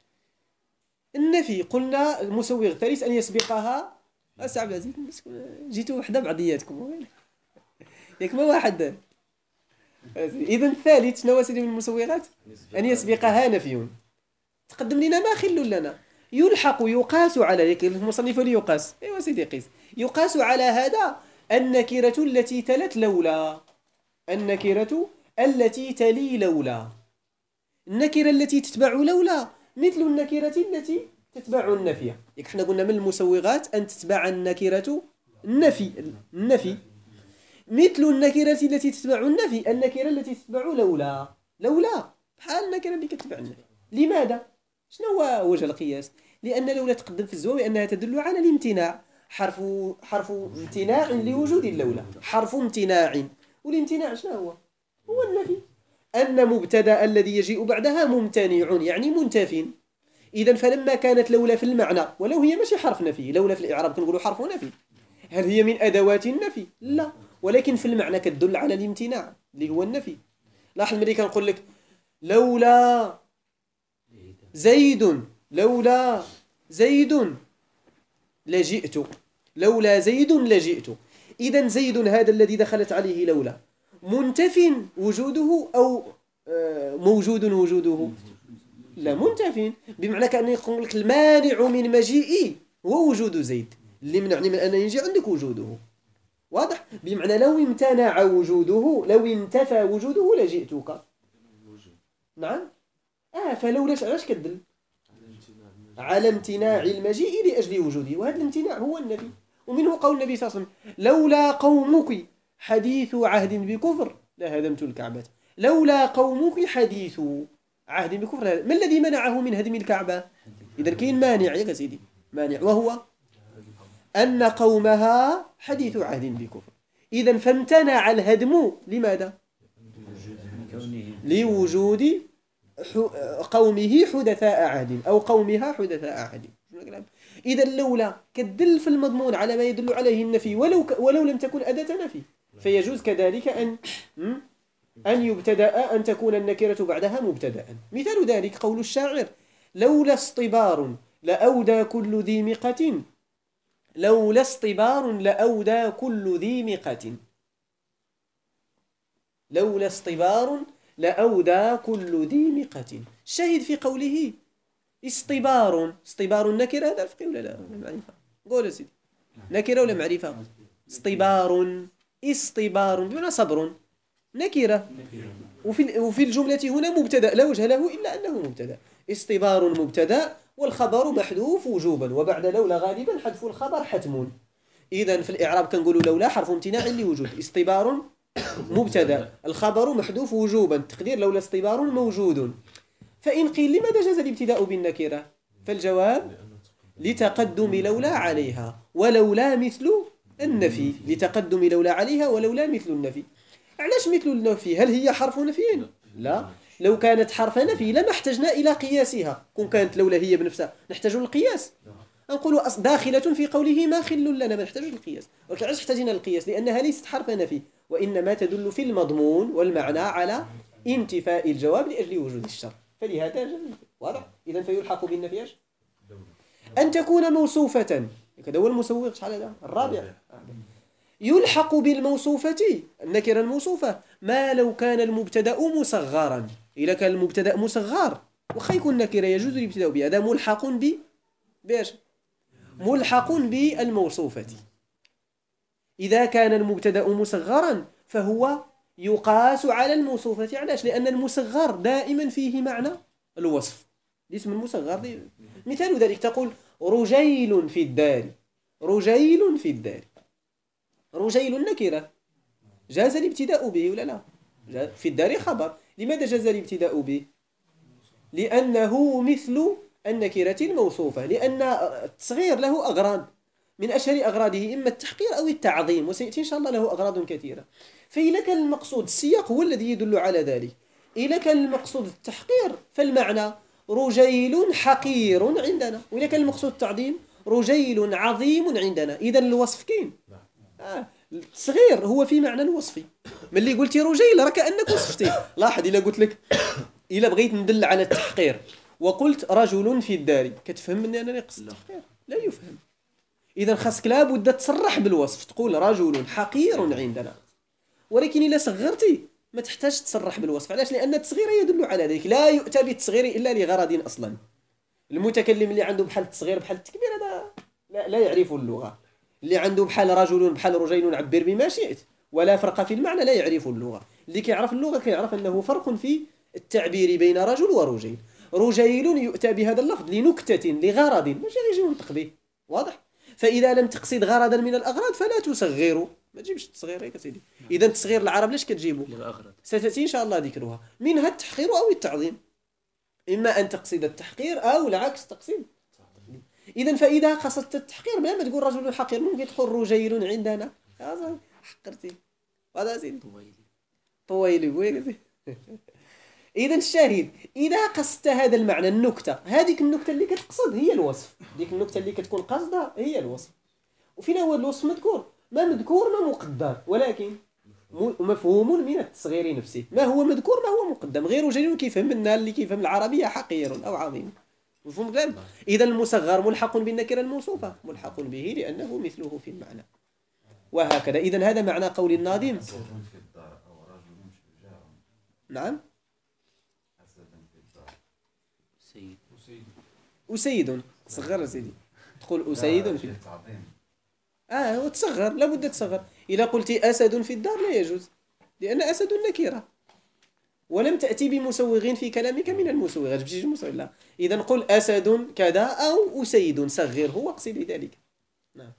النفي قلنا المسوغ الثالث أن يسبقها أسعب العزيز، جيتوا وحدة بعضياتكم ياك ما واحد. إذن الثالث شنو سيدي من المسوغات؟ أن يسبقها نفي. تقدم لنا ما خل لنا، يلحق يقاس على المصنف ليقاس، ايوا سيدي قيس، يقاس على هذا النكرة التي تلت لولا، النكرة التي تلي لولا. النكرة التي تتبع لولا مثل النكرة التي تتبع النفي. احنا قلنا من المسوغات أن تتبع النكرة النفي مثل النكرة التي تتبع النفي، النكرة التي تتبع لولا بحال النكرة اللي كتتبع النفي. لماذا؟ شنو هو وجه القياس؟ لأن لولا تقدم في الزواوي أنها تدل على الامتناع، حرف امتناع لوجود اللولا، حرف امتناع، والامتناع شنو هو؟ هو النفي. أن مبتدأ الذي يجيء بعدها ممتنع يعني منتف. إذن فلما كانت لولا في المعنى، ولو هي ماشي حرف نفي، لولا في الإعراب كنقولوا حرف نفي، هل هي من أدوات النفي؟ لا، ولكن في المعنى كتدل على الامتناع اللي هو النفي. لاحظ ملي كنقول لك لولا زيد، لولا زيد لجئت، لولا زيد لجئت. إذن زيد هذا الذي دخلت عليه لولا منتف وجوده أو موجود وجوده؟ لا، منتف، بمعنى كأن يقول لك المانع من مجيئي هو وجود زيد، اللي منعني من أن يجي عندك وجوده. واضح؟ بمعنى لو امتنع وجوده، لو انتفى وجوده لجئتك. نعم. فلولا علاش كدل؟ على امتناع المجيء لأجل وجوده، وهذا الامتناع هو النبي. ومنه قول النبي صلى الله عليه وسلم لولا قومك حديث عهد بكفر لهدمت الكعبة. لولا قومك حديث عهد بكفر، ما الذي منعه من هدم الكعبة؟ إذا كاين مانع يا سيدي، مانع، وهو أن قومها حديث عهد بكفر. إذا فامتنع الهدم لماذا؟ لوجود قومه حدثاء عهد أو قومها حدثاء عهد. إذا لولا كدل في المضمون على ما يدل عليه النفي ولو لم تكن أداة نفي، فيجوز كذلك أن يبتدأ، أن تكون النكرة بعدها مبتدأ. مثال ذلك قول الشاعر لولا اصطبار لأودى كل ذي مقة، لولا اصطبار لأودى كل ذي مقة، لولا اصطبار لأودى كل ذي مقة. الشاهد في قوله اصطبار، اصطبار النكرة، هذا الفقه ولا لا؟ معرفة. قول يا سيدي، نكرة ولا معرفة؟ اصطبار، اصطبار بمعنى صبر، نكرة. وفي الجملة هنا مبتدأ لا وجه له إلا أنه مبتدأ. اصطبار مبتدأ والخبر محذوف وجوبا، وبعد لولا غالبا حذف الخبر حتم. إذن في الإعراب كنقولوا لولا حرف امتناع لوجود، اصطبار مبتدأ، الخبر محذوف وجوبا، تقدير لولا اصطبار موجود. فإن قيل لماذا جاز الابتداء بالنكرة؟ فالجواب لتقدم لولا عليها ولولا مثل النفي. لتقدم لولا عليها ولولا مثل النفي. علاش مثل النفي؟ هل هي حرف نفي؟ لا. لو كانت حرف نفي لما احتجنا إلى قياسها. كون كانت لولا هي بنفسها نحتاج للقياس، نقول داخلة في قوله ما خل لنا، ما نحتاج للقياس. ولكن علاش احتاجنا للقياس؟ لأنها ليست حرف نفي، وإنما تدل في المضمون والمعنى على انتفاء الجواب لأجل وجود الشرط، فلهذا واضح. إذا فيلحق بالنفي أن تكون موصوفة. هذا هو المسوغ. شحال هذا؟ الرابع. يلحق بالموصوفة النكرة الموصوفة ما لو كان المبتدأ مصغرا. إذا كان المبتدأ مصغر وخا يكون نكرة يجوز الابتداء به، هذا ملحق باش ملحق بالموصوفة. إذا كان المبتدأ مصغرا فهو يقاس على الموصوفة. علاش؟ لأن المصغر دائما فيه معنى الوصف. الاسم المصغر دي. مثال ذلك تقول رجيل في الدار. رجيل في الدار. رجيل نكرة جاز الابتداء به ولا لا؟ في الدار خبر. لماذا جاز الابتداء به؟ لأنه مثل النكرة الموصوفة، لأن التصغير له أغراض، من أشهر أغراضه إما التحقير أو التعظيم، وسيأتي إن شاء الله له أغراض كثيرة. فإذا كان المقصود السياق هو الذي يدل على ذلك. إذا كان المقصود التحقير فالمعنى رجيل حقير عندنا، وإذا كان المقصود التعظيم رجيل عظيم عندنا. إذا الوصف كاين. التصغير هو في معنى الوصفي. ملي قلتي رجيل راه كأنك وصفتي. لاحظ إلا قلت لك، إلا بغيت ندل على التحقير وقلت رجل في الدار، كتفهم مني أنني قصد التحقير؟ لا يفهم. إذا خاصك لابد تصرح بالوصف، تقول رجل حقير عندنا. ولكن إلا صغرتي ما تحتاج تصرح بالوصف. علاش؟ لأن التصغير يدل على ذلك. لا يؤتى بالتصغير إلا لغرض أصلا. المتكلم اللي عنده بحال التصغير بحال التكبير هذا لا يعرف اللغة. اللي عنده بحال رجل بحال رجيل عبر بما شئت ولا فرق في المعنى لا يعرف اللغة. اللي كيعرف اللغة كيعرف أنه فرق في التعبير بين رجل ورجيل. رجيل يؤتى بهذا اللفظ لنكتة لغرض، ماشي غير ينطق به. واضح؟ فإذا لم تقصد غرضا من الأغراض فلا تصغروا. ما تجيبش التصغير هيك سيدي. إذا تصغير العرب ليش كتجيبوا؟ ستأتي إن شاء الله ذكرها. منها التحقير أو التعظيم. إما أن تقصد التحقير أو العكس تقصد. إذا فإذا قصدت التحقير بلا ما تقول رجل حقير، ممكن تقول رجيل عندنا. حقرتي. هذا زين. طويلي وين. إذا الشاهد إذا قصدت هذا المعنى النكتة، هذيك النكتة اللي كتقصد هي الوصف. ديك النكتة اللي كتكون قصدها هي الوصف. وفين هو الوصف مذكور؟ ما مذكور ما مقدر، ولكن مفهوم من التصغير نفسه. ما هو مذكور ما هو مقدم. غير رجل كيفهم منا اللي كيفهم العربية حقير أو عظيم. مفهوم الكلام؟ إذا المصغر ملحق بالنكرة الموصوفة، ملحق به لأنه مثله في المعنى. وهكذا. إذا هذا معنى قول الناظم. نعم. أسيد. صغر سيدي. تقول أسيد في وتصغر. لابد تصغر. إذا قلت أسد في الدار لا يجوز، لأن أسد نكرة ولم تأتي بمسوغين في كلامك من المسوغات. بشيء مسوغ لا. إذا قل أسد كذا أو أسيد صغره واقصد ذلك. نعم.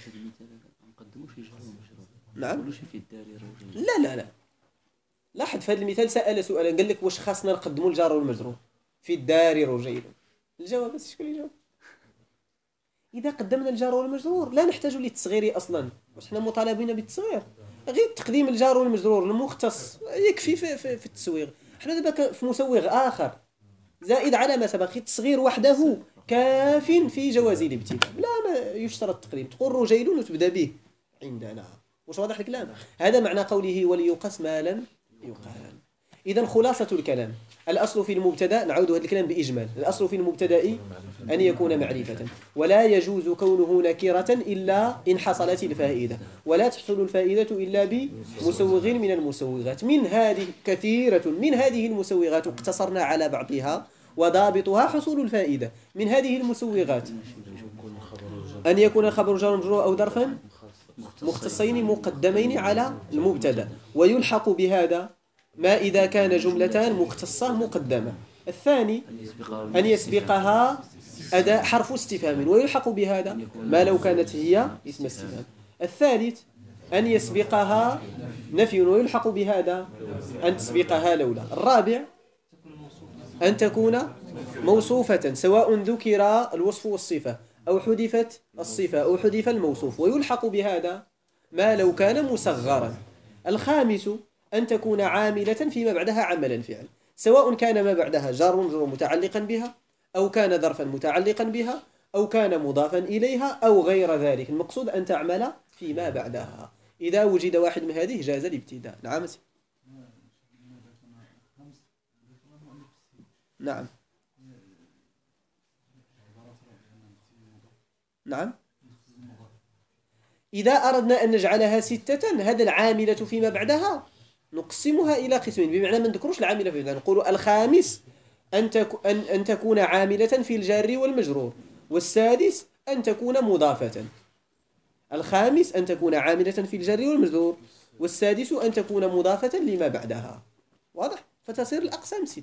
نعم. لا لاحظ في هذا المثال سأل سؤالا قال لك واش خاصنا نقدموا الجار والمجرور في الدار رجيل. الجواب بس شكون يجاوب؟ إذا قدمنا الجار والمجرور لا نحتاج للتصغير أصلا. واش حنا مطالبين بالتصغير؟ غير تقديم الجار والمجرور المختص يكفي في التسويغ. حنا دابا في مسوغ آخر زائد على ما سبق. التصغير وحده كاف في جواز الابتداء، لا ما يشترط التقديم. تقول رجيل وتبدا به عندنا. واش واضح الكلام؟ هذا معنى قوله وليقص ما لم يقال. إذا خلاصة الكلام، الأصل في المبتدأ، نعود هذا الكلام بإجمال، الأصل في المبتدأ أن يكون معرفة، ولا يجوز كونه نكرة إلا إن حصلت الفائدة، ولا تحصل الفائدة إلا بمسوغ من المسوغات. من هذه كثيرة من هذه المسوغات اقتصرنا على بعضها، وضابطها حصول الفائدة. من هذه المسوغات أن يكون الخبر جار مجرور أو ظرفا مختصين مقدمين على المبتدأ، ويلحق بهذا ما إذا كان جملتان مختصة مقدمة. الثاني أن يسبقها أداة حرف استفهام، ويلحق بهذا ما لو كانت هي اسم استفهام. الثالث أن يسبقها نفي، ويلحق بهذا أن تسبقها لولا. الرابع أن تكون موصوفة، سواء ذكر الوصف والصفة أو حذفت الصفة أو حذف الموصوف، ويلحق بهذا ما لو كان مصغرا. الخامس أن تكون عاملة فيما بعدها عمل الفعل، سواء كان ما بعدها جار ومجرور متعلقا بها، أو كان ظرفا متعلقا بها، أو كان مضافا إليها، أو غير ذلك. المقصود أن تعمل فيما بعدها. إذا وجد واحد من هذه جاز الابتداء. نعم. نعم. نعم. إذا أردنا أن نجعلها 6، هذا العاملة فيما بعدها نقسمها إلى قسمين، بمعنى ما نذكروش العاملة فيما بعدها، نقول الخامس أن تكون عاملة في الجار والمجرور، والسادس أن تكون مضافة. الخامس أن تكون عاملة في الجر والمجرور، والسادس أن تكون مضافة لما بعدها. واضح؟ فتصير الأقسام 6.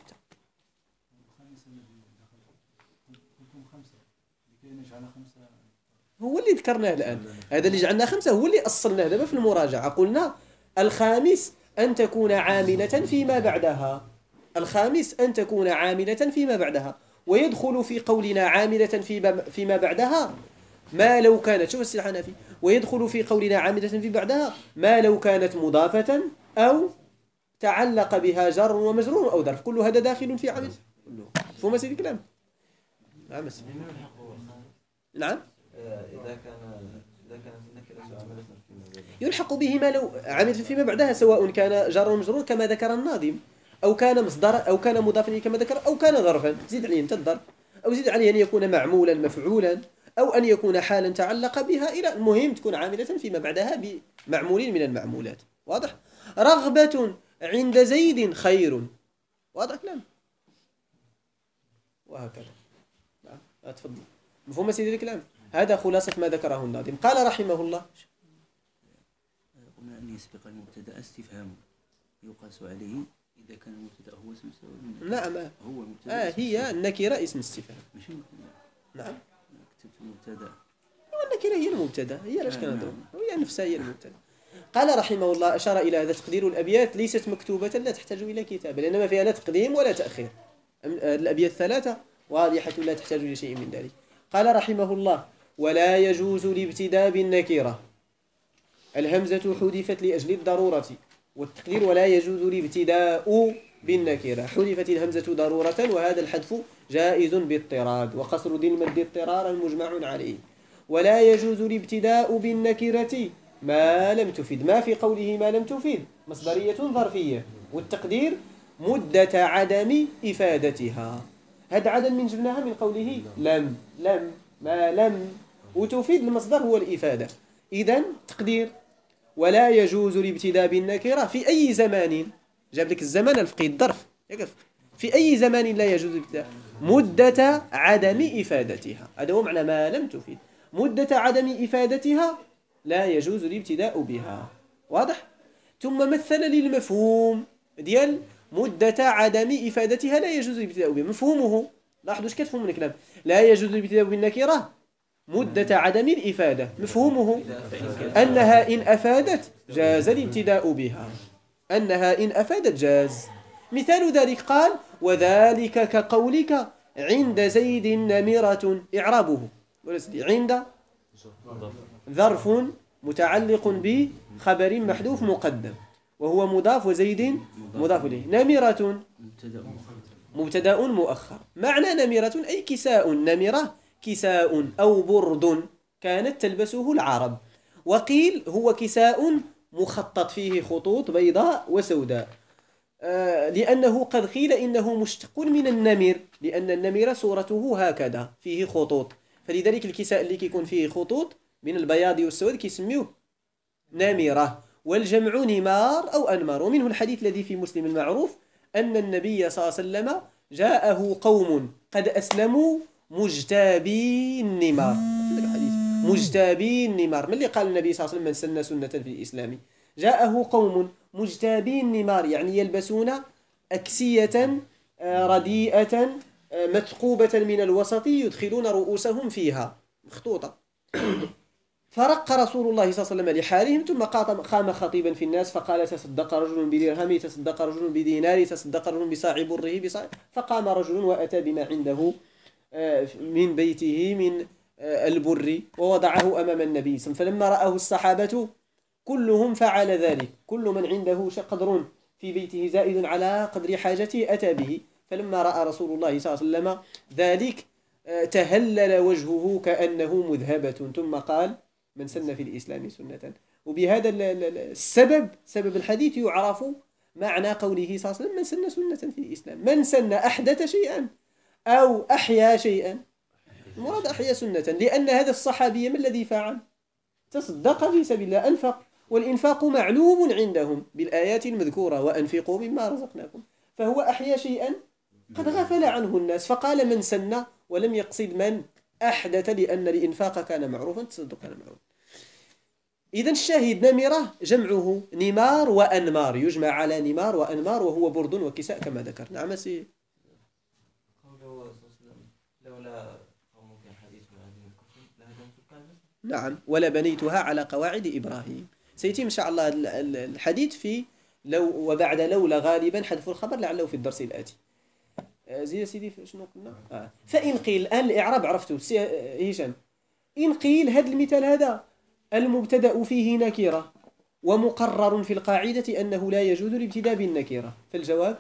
هو اللي ذكرناه الآن، هذا اللي جعلنا 5 هو اللي أصلناه دابا في المراجعة. قلنا الخامس أن تكون عاملة فيما بعدها، الخامس أن تكون عاملة فيما بعدها، ويدخل في قولنا عاملة فيما بعدها ما لو كانت، شوف السي الحنفي، ويدخل في قولنا عاملة في بعدها ما لو كانت مضافة أو تعلق بها جر ومجرور أو ظرف، كل هذا داخل في عامل. فهم سيدي الكلام؟ نعم. نعم. إذا كانت النكرة عاملة فيما بعدها يلحق به ما لو عاملة فيما بعدها، سواء كان جر ومجرور كما ذكر الناظم، أو كان مصدر، أو كان مضافا إليه كما ذكر، أو كان ظرفا زيد عليه أنت الظرف، أو زيد عليه أن يكون معمولا مفعولا، أو أن يكون حالا تعلق بها، إلى المهم تكون عاملة فيما بعدها بمعمول من المعمولات. واضح؟ رغبة عند زيد خير. واضح كلام؟ وهكذا. تفضل. مفهوم سيدي الكلام؟ هذا خلاصة ما ذكره الناظم. قال رحمه الله: قلنا أن يسبق المبتدأ استفهام يقاس عليه إذا كان المبتدأ هو اسم استفهام. نعم. هو المبتدأ هي النكرة اسم استفهام. ماشي مبتدأ. نعم. كتبت المبتدأ. النكرة هي المبتدأ، هي لاش كنهضروا، هي نفسها هي المبتدأ. قال رحمه الله: أشار إلى هذا تقدير الأبيات ليست مكتوبة، لا تحتاج إلى كتابة، لأن ما فيها لا تقديم ولا تأخير. الأبيات 3 واضحة لا تحتاج إلى شيء من ذلك. قال رحمه الله: ولا يجوز الابتداء بالنكرة، الهمزة حذفت لأجل الضرورة، والتقدير ولا يجوز الابتداء بالنكرة، حذفت الهمزة ضرورة، وهذا الحذف جائز باضطراد، وقصر ذي المد اضطرارا مجمع عليه. ولا يجوز الابتداء بالنكرة ما لم تفد، ما في قوله ما لم تفد مصدرية ظرفية، والتقدير مدة عدم إفادتها. هذا عدم من جبناها من قوله لم ما لم، وتفيد المصدر هو الإفادة. إذن تقدير ولا يجوز الابتداء بالنكرة في أي زمان، جاب لك الزمان الفقيه الظرف، في أي زمان لا يجوز الابتداء مدة عدم إفادتها، هذا هو معنى ما لم تفيد، مدة عدم إفادتها لا يجوز الابتداء بها. واضح؟ ثم مثل للمفهوم ديال مدة عدم إفادتها لا يجوز الابتداء بها، مفهومه لاحظوا اش كتفهم من الكلام، لا يجوز الابتداء بالنكرة مدة عدم الإفادة، مفهومه أنها إن أفادت جاز الابتداء بها، أنها إن أفادت جاز. مثال ذلك قال: وذلك كقولك عند زيد نمرة، إعرابه عند ظرف متعلق بخبر محذوف مقدم وهو مضاف، وزيد مضاف إليه، نمرة مبتدأ مؤخر. معنى نمرة أي كساء، نمرة كساء أو برد كانت تلبسه العرب، وقيل هو كساء مخطط فيه خطوط بيضاء وسوداء، لأنه قد قيل إنه مشتق من النمر، لأن النمر صورته هكذا فيه خطوط، فلذلك الكساء اللي كيكون فيه خطوط من البياض والسواد كيسميوه نمرة، والجمع نمار أو أنمار. ومنه الحديث الذي في مسلم المعروف أن النبي صلى الله عليه وسلم جاءه قوم قد أسلموا مجتابي النمار، مجتابي النمار، من اللي قال النبي صلى الله عليه وسلم من سن سنة في الإسلام، جاءه قوم مجتابي النمار يعني يلبسون أكسية رديئة مثقوبة من الوسط يدخلون رؤوسهم فيها مخطوطة، فرق رسول الله صلى الله عليه وسلم لحالهم ثم قام خطيبا في الناس فقال تصدق رجل بدرهم، تصدق رجل بدينار، تصدق رجل بصاع بره فقام رجل وأتى بما عنده من بيته من البر ووضعه أمام النبي صلى الله عليه وسلم. فلما رآه الصحابة كلهم فعل ذلك، كل من عنده قدر في بيته زائد على قدر حاجته أتى به. فلما رأى رسول الله صلى الله عليه وسلم ذلك تهلل وجهه كأنه مذهبة، ثم قال من سن في الإسلام سنة. وبهذا السبب، سبب الحديث، يعرف معنى قوله صلى الله عليه وسلم من سن سنة في الإسلام. من سن أحدث شيئا أو أحيا شيئا، المراد أحيا سنة، لأن هذا الصحابي ما الذي فعل؟ تصدق في سبيل الله، أنفق، والإنفاق معلوم عندهم بالآيات المذكورة وأنفقوا مما رزقناكم، فهو أحيا شيئا قد غفل عنه الناس، فقال من سن ولم يقصد من أحدث، لأن الإنفاق كان معروفا، التصدق كان معروفا. إذن الشاهد نمرة جمعه نمار وأنمار، يجمع على نمار وأنمار، وهو برد وكساء كما ذكر. نعم سي. قوله صلى الله عليه وسلم لولا قومك حديث هذه الكفر لهدمت الكعبة. نعم، ولا بنيتها على قواعد إبراهيم. سيتم إن شاء الله الحديث في لو وبعد لولا غالبا حذف الخبر لعله في الدرس الآتي. زي سيدي شنو قلنا؟ فإن قيل الآن الإعراب عرفته هشام. إن قيل هذا المثال هذا المبتدأ فيه نكرة ومقرر في القاعدة أنه لا يجوز الابتداء بالنكرة، فالجواب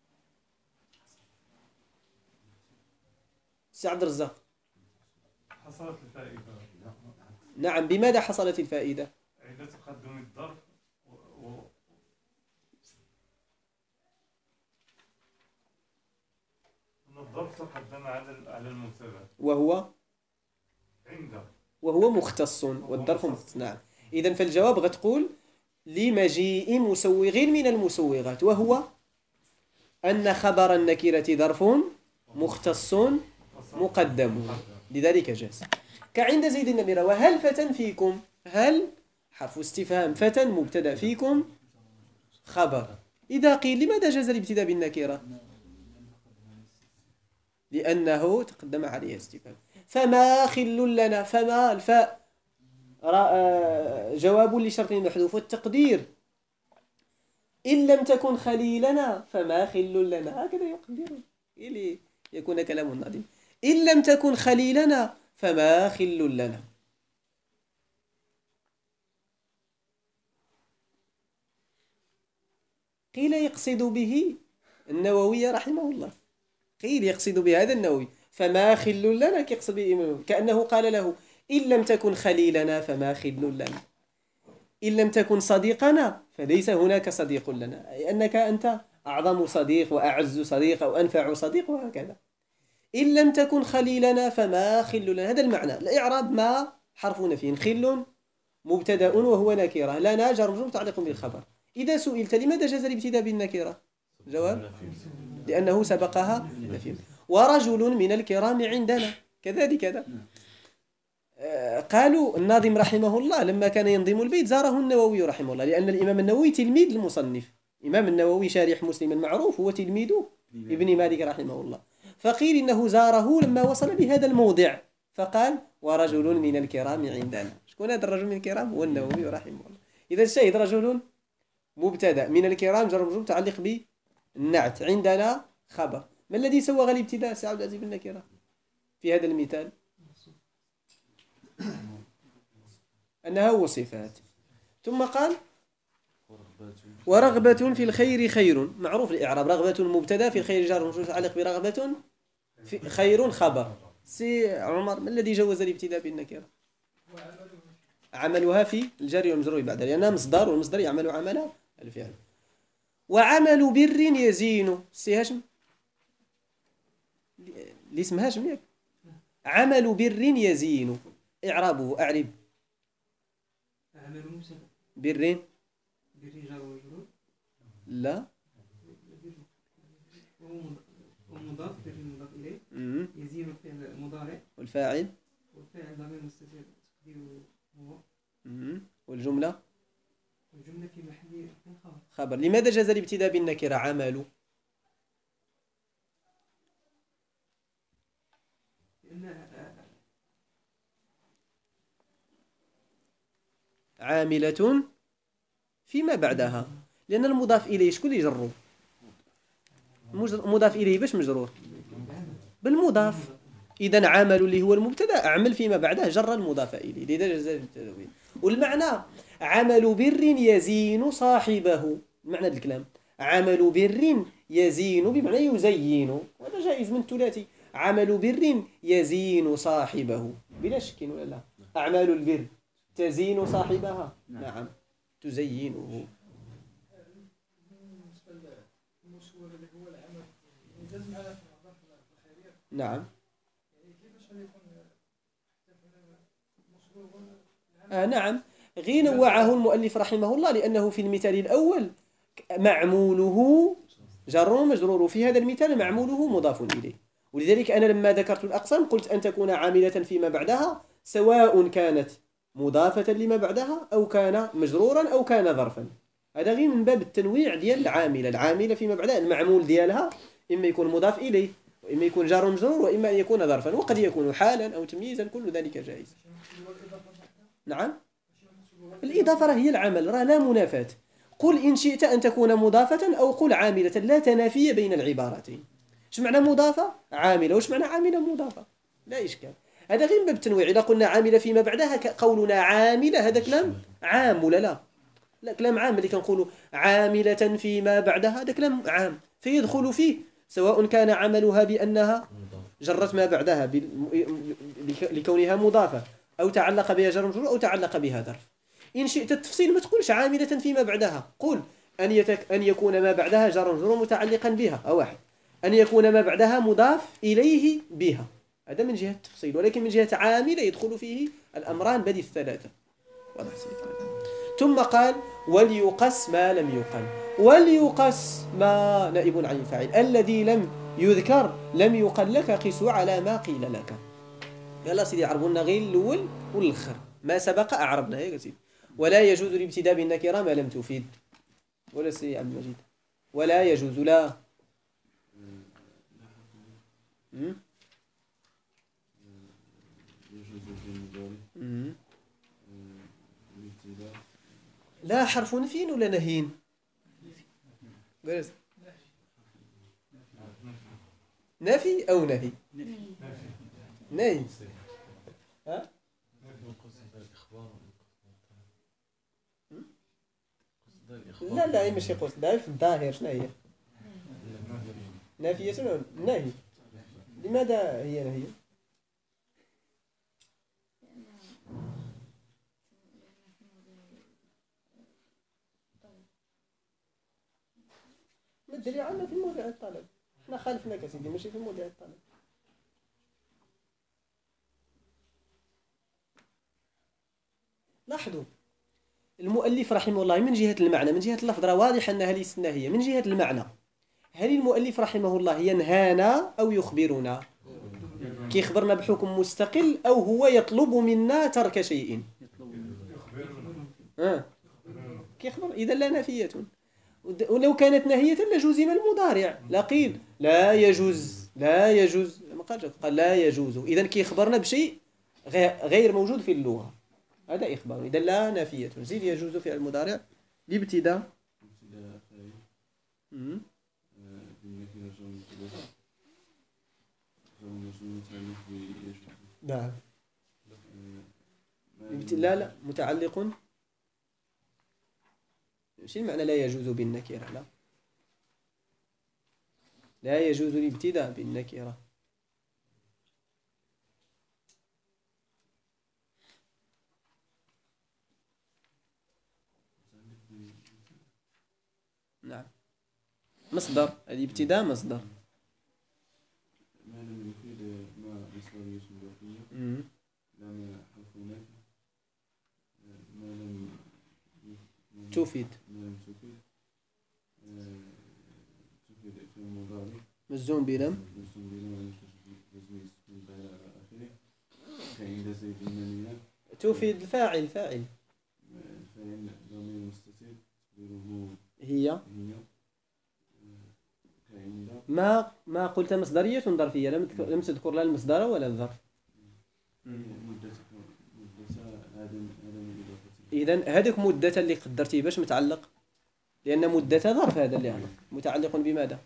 سي عبد الرزاق. حصلت الفائدة. نعم، بماذا حصلت الفائدة؟ عند تقدم الظرف الظرف تقدم على المبتدأ وهو مختص، والظرف مختص. نعم، إذن فالجواب غتقول لمجيء مسوغ من المسوغات، وهو أن خبر النكرة ظرف مختص مقدم، لذلك جاز. كعند زيد النميرة وهل فتى فيكم، هل حرف استفهام، فتى مبتدأ، فيكم خبر. إذا قيل لماذا جاز الابتداء بالنكرة؟ لأنه تقدم عليه استفهام. فما خل لنا، فما الفاء جواب لشرط محذوف، والتقدير إن لم تكن خليلنا فما خل لنا، هكذا يقدر إلي يكون كلام نظيم. إن لم تكن خليلنا فما خل لنا. قيل يقصد به النووي رحمه الله، قيل يقصد بهذا النووي فما خل لنا، كيقصد به كأنه قال له إن لم تكن خليلنا فما خل لنا، إن لم تكن صديقنا فليس هناك صديق لنا، أي أنك أنت أعظم صديق وأعز صديق أو أنفع صديق، وهكذا. إن لم تكن خليلنا فما خل لنا، هذا المعنى. الإعراب ما حرف نفي، خل مبتدأ وهو نكرة، لنا جر مجرور متعلق بالخبر. إذا سئلت لماذا جاز الابتداء بالنكرة؟ جواب لأنه سبقها نفي. ورجل من الكرام عندنا كذلك هذا. قالوا الناظم رحمه الله لما كان ينظم البيت زاره النووي رحمه الله، لأن الإمام النووي تلميذ المصنف. إمام النووي شارح مسلم المعروف هو تلميذ ابن مالك رحمه الله، فقيل إنه زاره لما وصل بهذا الموضع فقال ورجل من الكرام عندنا. شكون هذا الرجل من الكرام؟ هو النووي رحمه الله. إذا الشاهد رجل مبتدأ، من الكرام جر مجرور متعلق بالنعت، عندنا خبر. ما الذي سوغ الابتداء سي عبد العزيز بالنكرة في هذا المثال؟ أنها وصفات. ثم قال ورغبة في الخير خير، معروف الإعراب، رغبة مبتدأ في الخير جار مجرور متعلق برغبة في خير خبر. سي عمر ما الذي جوز الابتداء بالنكرة؟ عملها في الجار والمجرور بعد، لأنها مصدر، والمصدر يعمل عمل الفعل. وعمل بر يزين، سي هاشم اللي اسمها هاشم ياك. عمل بر يزين، إعرابه أعرب. عمل مبتدأ، بر بر جار ومجرور، لا ومضاف، بر مضاف إليه، يزين الفعل مضارع، والفاعل ضمير مستتر تقديره هو، والجملة والجملة في محل خبر. لماذا جاز الابتداء بالنكرة عمل؟ عاملة فيما بعدها، لأن المضاف إليه شكون اللي يجرو؟ مضاف إليه باش مجرور بالمضاف. إذا عمل اللي هو المبتدا أعمل فيما بعده جر المضاف إليه لذا جزاء التنوين. والمعنى عمل بر يزين صاحبه، معنى الكلام عمل بر يزين بمعنى يزين، وهذا جائز من ثلاثي. عمل بر يزين صاحبه بلا شك ولا لا؟ أعمال البر تزين صاحبها، نعم تزينه. نعم نعم غير نوعه المؤلف رحمه الله، لأنه في المثال الأول معموله جر ومجرور، في هذا المثال معموله مضاف إليه. ولذلك أنا لما ذكرت الأقسام قلت أن تكون عاملة فيما بعدها، سواء كانت مضافة لما بعدها أو كان مجرورا أو كان ظرفا. هذا غير من باب التنويع ديال العاملة فيما بعدها، المعمول ديالها إما يكون مضاف إليه وإما يكون جار ومجرور وإما أن يكون ظرفا، وقد يكون حالا أو تمييزا، كل ذلك جائز. نعم الإضافة راه هي العمل، راه لا منافاة. قل إن شئت أن تكون مضافة أو قل عاملة، لا تنافي بين العبارتين. ايش معنى مضافة؟ عاملة. وايش معنى عاملة مضافة؟ لا إشكال. هذا غير باب التنويع. إذا قلنا عاملة فيما بعدها قولنا عاملة هذا كلام عام ولا لا؟ لا كلام عام. اللي كنقولوا عاملة فيما بعدها هذا كلام عام، فيدخل فيه سواء كان عملها بأنها جرت ما بعدها لكونها مضافة، أو تعلق بها جر مجرور، أو تعلق بها ظرف. إن شئت التفصيل ما تقولش عاملة فيما بعدها، قل أن يكون ما بعدها جر مجرور متعلقا بها، أو واحد أن يكون ما بعدها مضاف إليه بها. هذا من جهة التفصيل. ولكن من جهة عاملة يدخل فيه الأمران بل الثلاثة. واضح سيدي. ثم قال وليقس ما لم يقل. وليقس ما نائب عن الفاعل، الذي لم يذكر لم يقل لك قس على ما قيل لك. يلا سيدي عربونا غير الأول والآخر، ما سبق أعربنا هيك سيدي. ولا يجوز الابتداء بالنكرة ما لم تفيد، ولا سيدي عبد المجيد ولا يجوز لا لا حرف نفي ولا نهين؟ نفي أو نهي؟ نهي. ها؟ لا هي ماشي قوس، لا في الظاهر شنو هي؟ نافية ولا نهي؟ لماذا هي نهي؟ ما الدليل عندنا في موضع الطلب، احنا خالفناك يا سيدي ماشي في موضع الطلب. لاحظوا المؤلف رحمه الله من جهة المعنى، من جهة اللفظ راه واضح أنها ليست ناهية. من جهة المعنى هل المؤلف رحمه الله ينهانا أو يخبرنا؟ كيخبرنا بحكم مستقل أو هو يطلب منا ترك شيء؟ كيخبر. إذا لا نافية. ولو كانت ناهية لجزم المضارع، لقيل لا يجوز لا يجوز، قال لا يجوز. إذا كيخبرنا بشيء غير موجود في اللغة، هذا إخبار. إذا لا نافية. زيد يجوز فعل المضارع لابتداء نعم. لا متعلق. شو المعنى لا يجوز بالنكرة؟ لا يجوز الابتداء بالنكرة. نعم مصدر الابتداء مصدر. ما لم يفيد ما مصدرية ظرفية، لم حرف نافي، ما لم تفيد تفيد في المضارع مجزوم بلم كعند زيد المنية. تفيد الفاعل. الفاعل ضمير مستتر تقديره هي كعند. ما قلت مصدرية ظرفية، لم تذكر لا المصدر ولا الظرف. إذن هذيك مدة اللي قدرتيه باش متعلق، لأن مدة ظرف هذا اللي هنا متعلق بماذا؟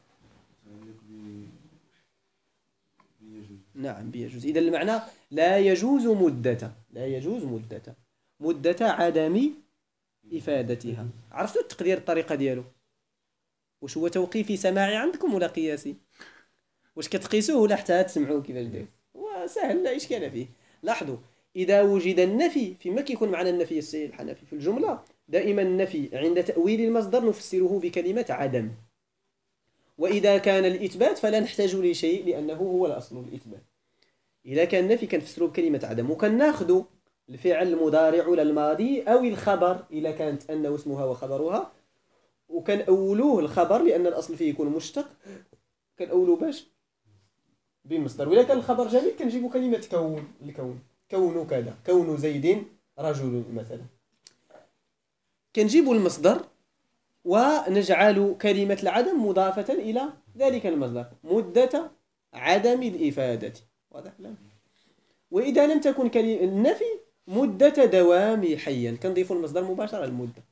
نعم بيجوز. إذا المعنى لا يجوز مدة، لا يجوز مدة عدم إفادتها. عرفتوا التقدير الطريقة ديالو؟ واش هو توقيفي سماعي عندكم ولا قياسي؟ واش كتقيسوه ولا حتى تسمعوه كيفاش داير؟ وسهل لا إشكال فيه. لاحظوا إذا وجد النفي، فيما كيكون معنى النفي السيد الحنفي في الجملة، دائما النفي عند تأويل المصدر نفسره بكلمة عدم، وإذا كان الإثبات فلا نحتاج لشيء لأنه هو الأصل الإثبات. إذا كان النفي كنفسره بكلمة عدم، وكناخذ الفعل المضارع ولا الماضي أو الخبر إذا كانت أن واسمها وخبرها، وكنأولوه الخبر لأن الأصل فيه يكون مشتق، كنأولوه باش بمصدر. وإذا كان الخبر جميل كنجيبوا كلمة كون كذا، كون زيد رجل مثلا، كنجيبوا المصدر ونجعل كلمة العدم مضافة إلى ذلك المصدر، مدة عدم الإفادة. واضح؟ لا. وإذا لم تكن كلمة النفي مدة دوام حيا، كنضيف المصدر مباشرة المدة.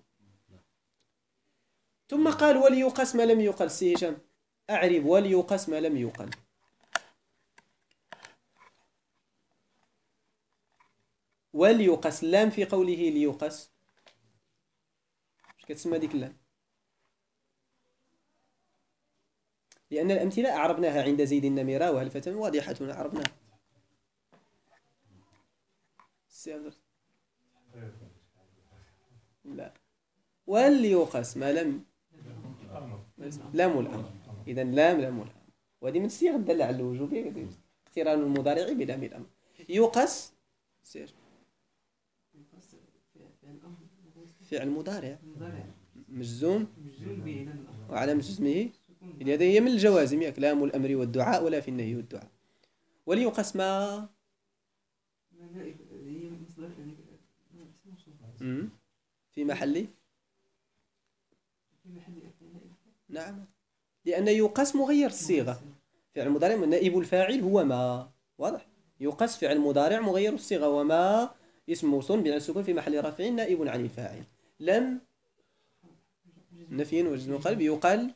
ثم قال وليقس ما لم يقل. سي هشام أعرب وليقس ما لم يقل. وليقس اللام في قوله ليقس، اش كتسمى ديك اللام؟ لأن الأمثلة أعربناها عند زيد النميرة وهلفة واضحة أعربناها. لا، وليقس ما لم لام الأمر. إذا لام الأمر، وهذه من الصيغ الدالة على الوجوبية، اقتران المضارع بلام الأمر. يقس سير فعل مضارع مجزوم وعلامة جزمه هذه هي من الجوازم، ياك لام الأمر والدعاء ولا في النهي والدعاء. وليقس ما في محل نعم، لأن يقس مغير الصيغة، فعل مضارع نائب الفاعل هو ما. واضح؟ يقس فعل مضارع مغير الصيغة، وما اسم موصول بناء السكون في محل رفع نائب عن الفاعل. لم نفي وجزم قلب يقال،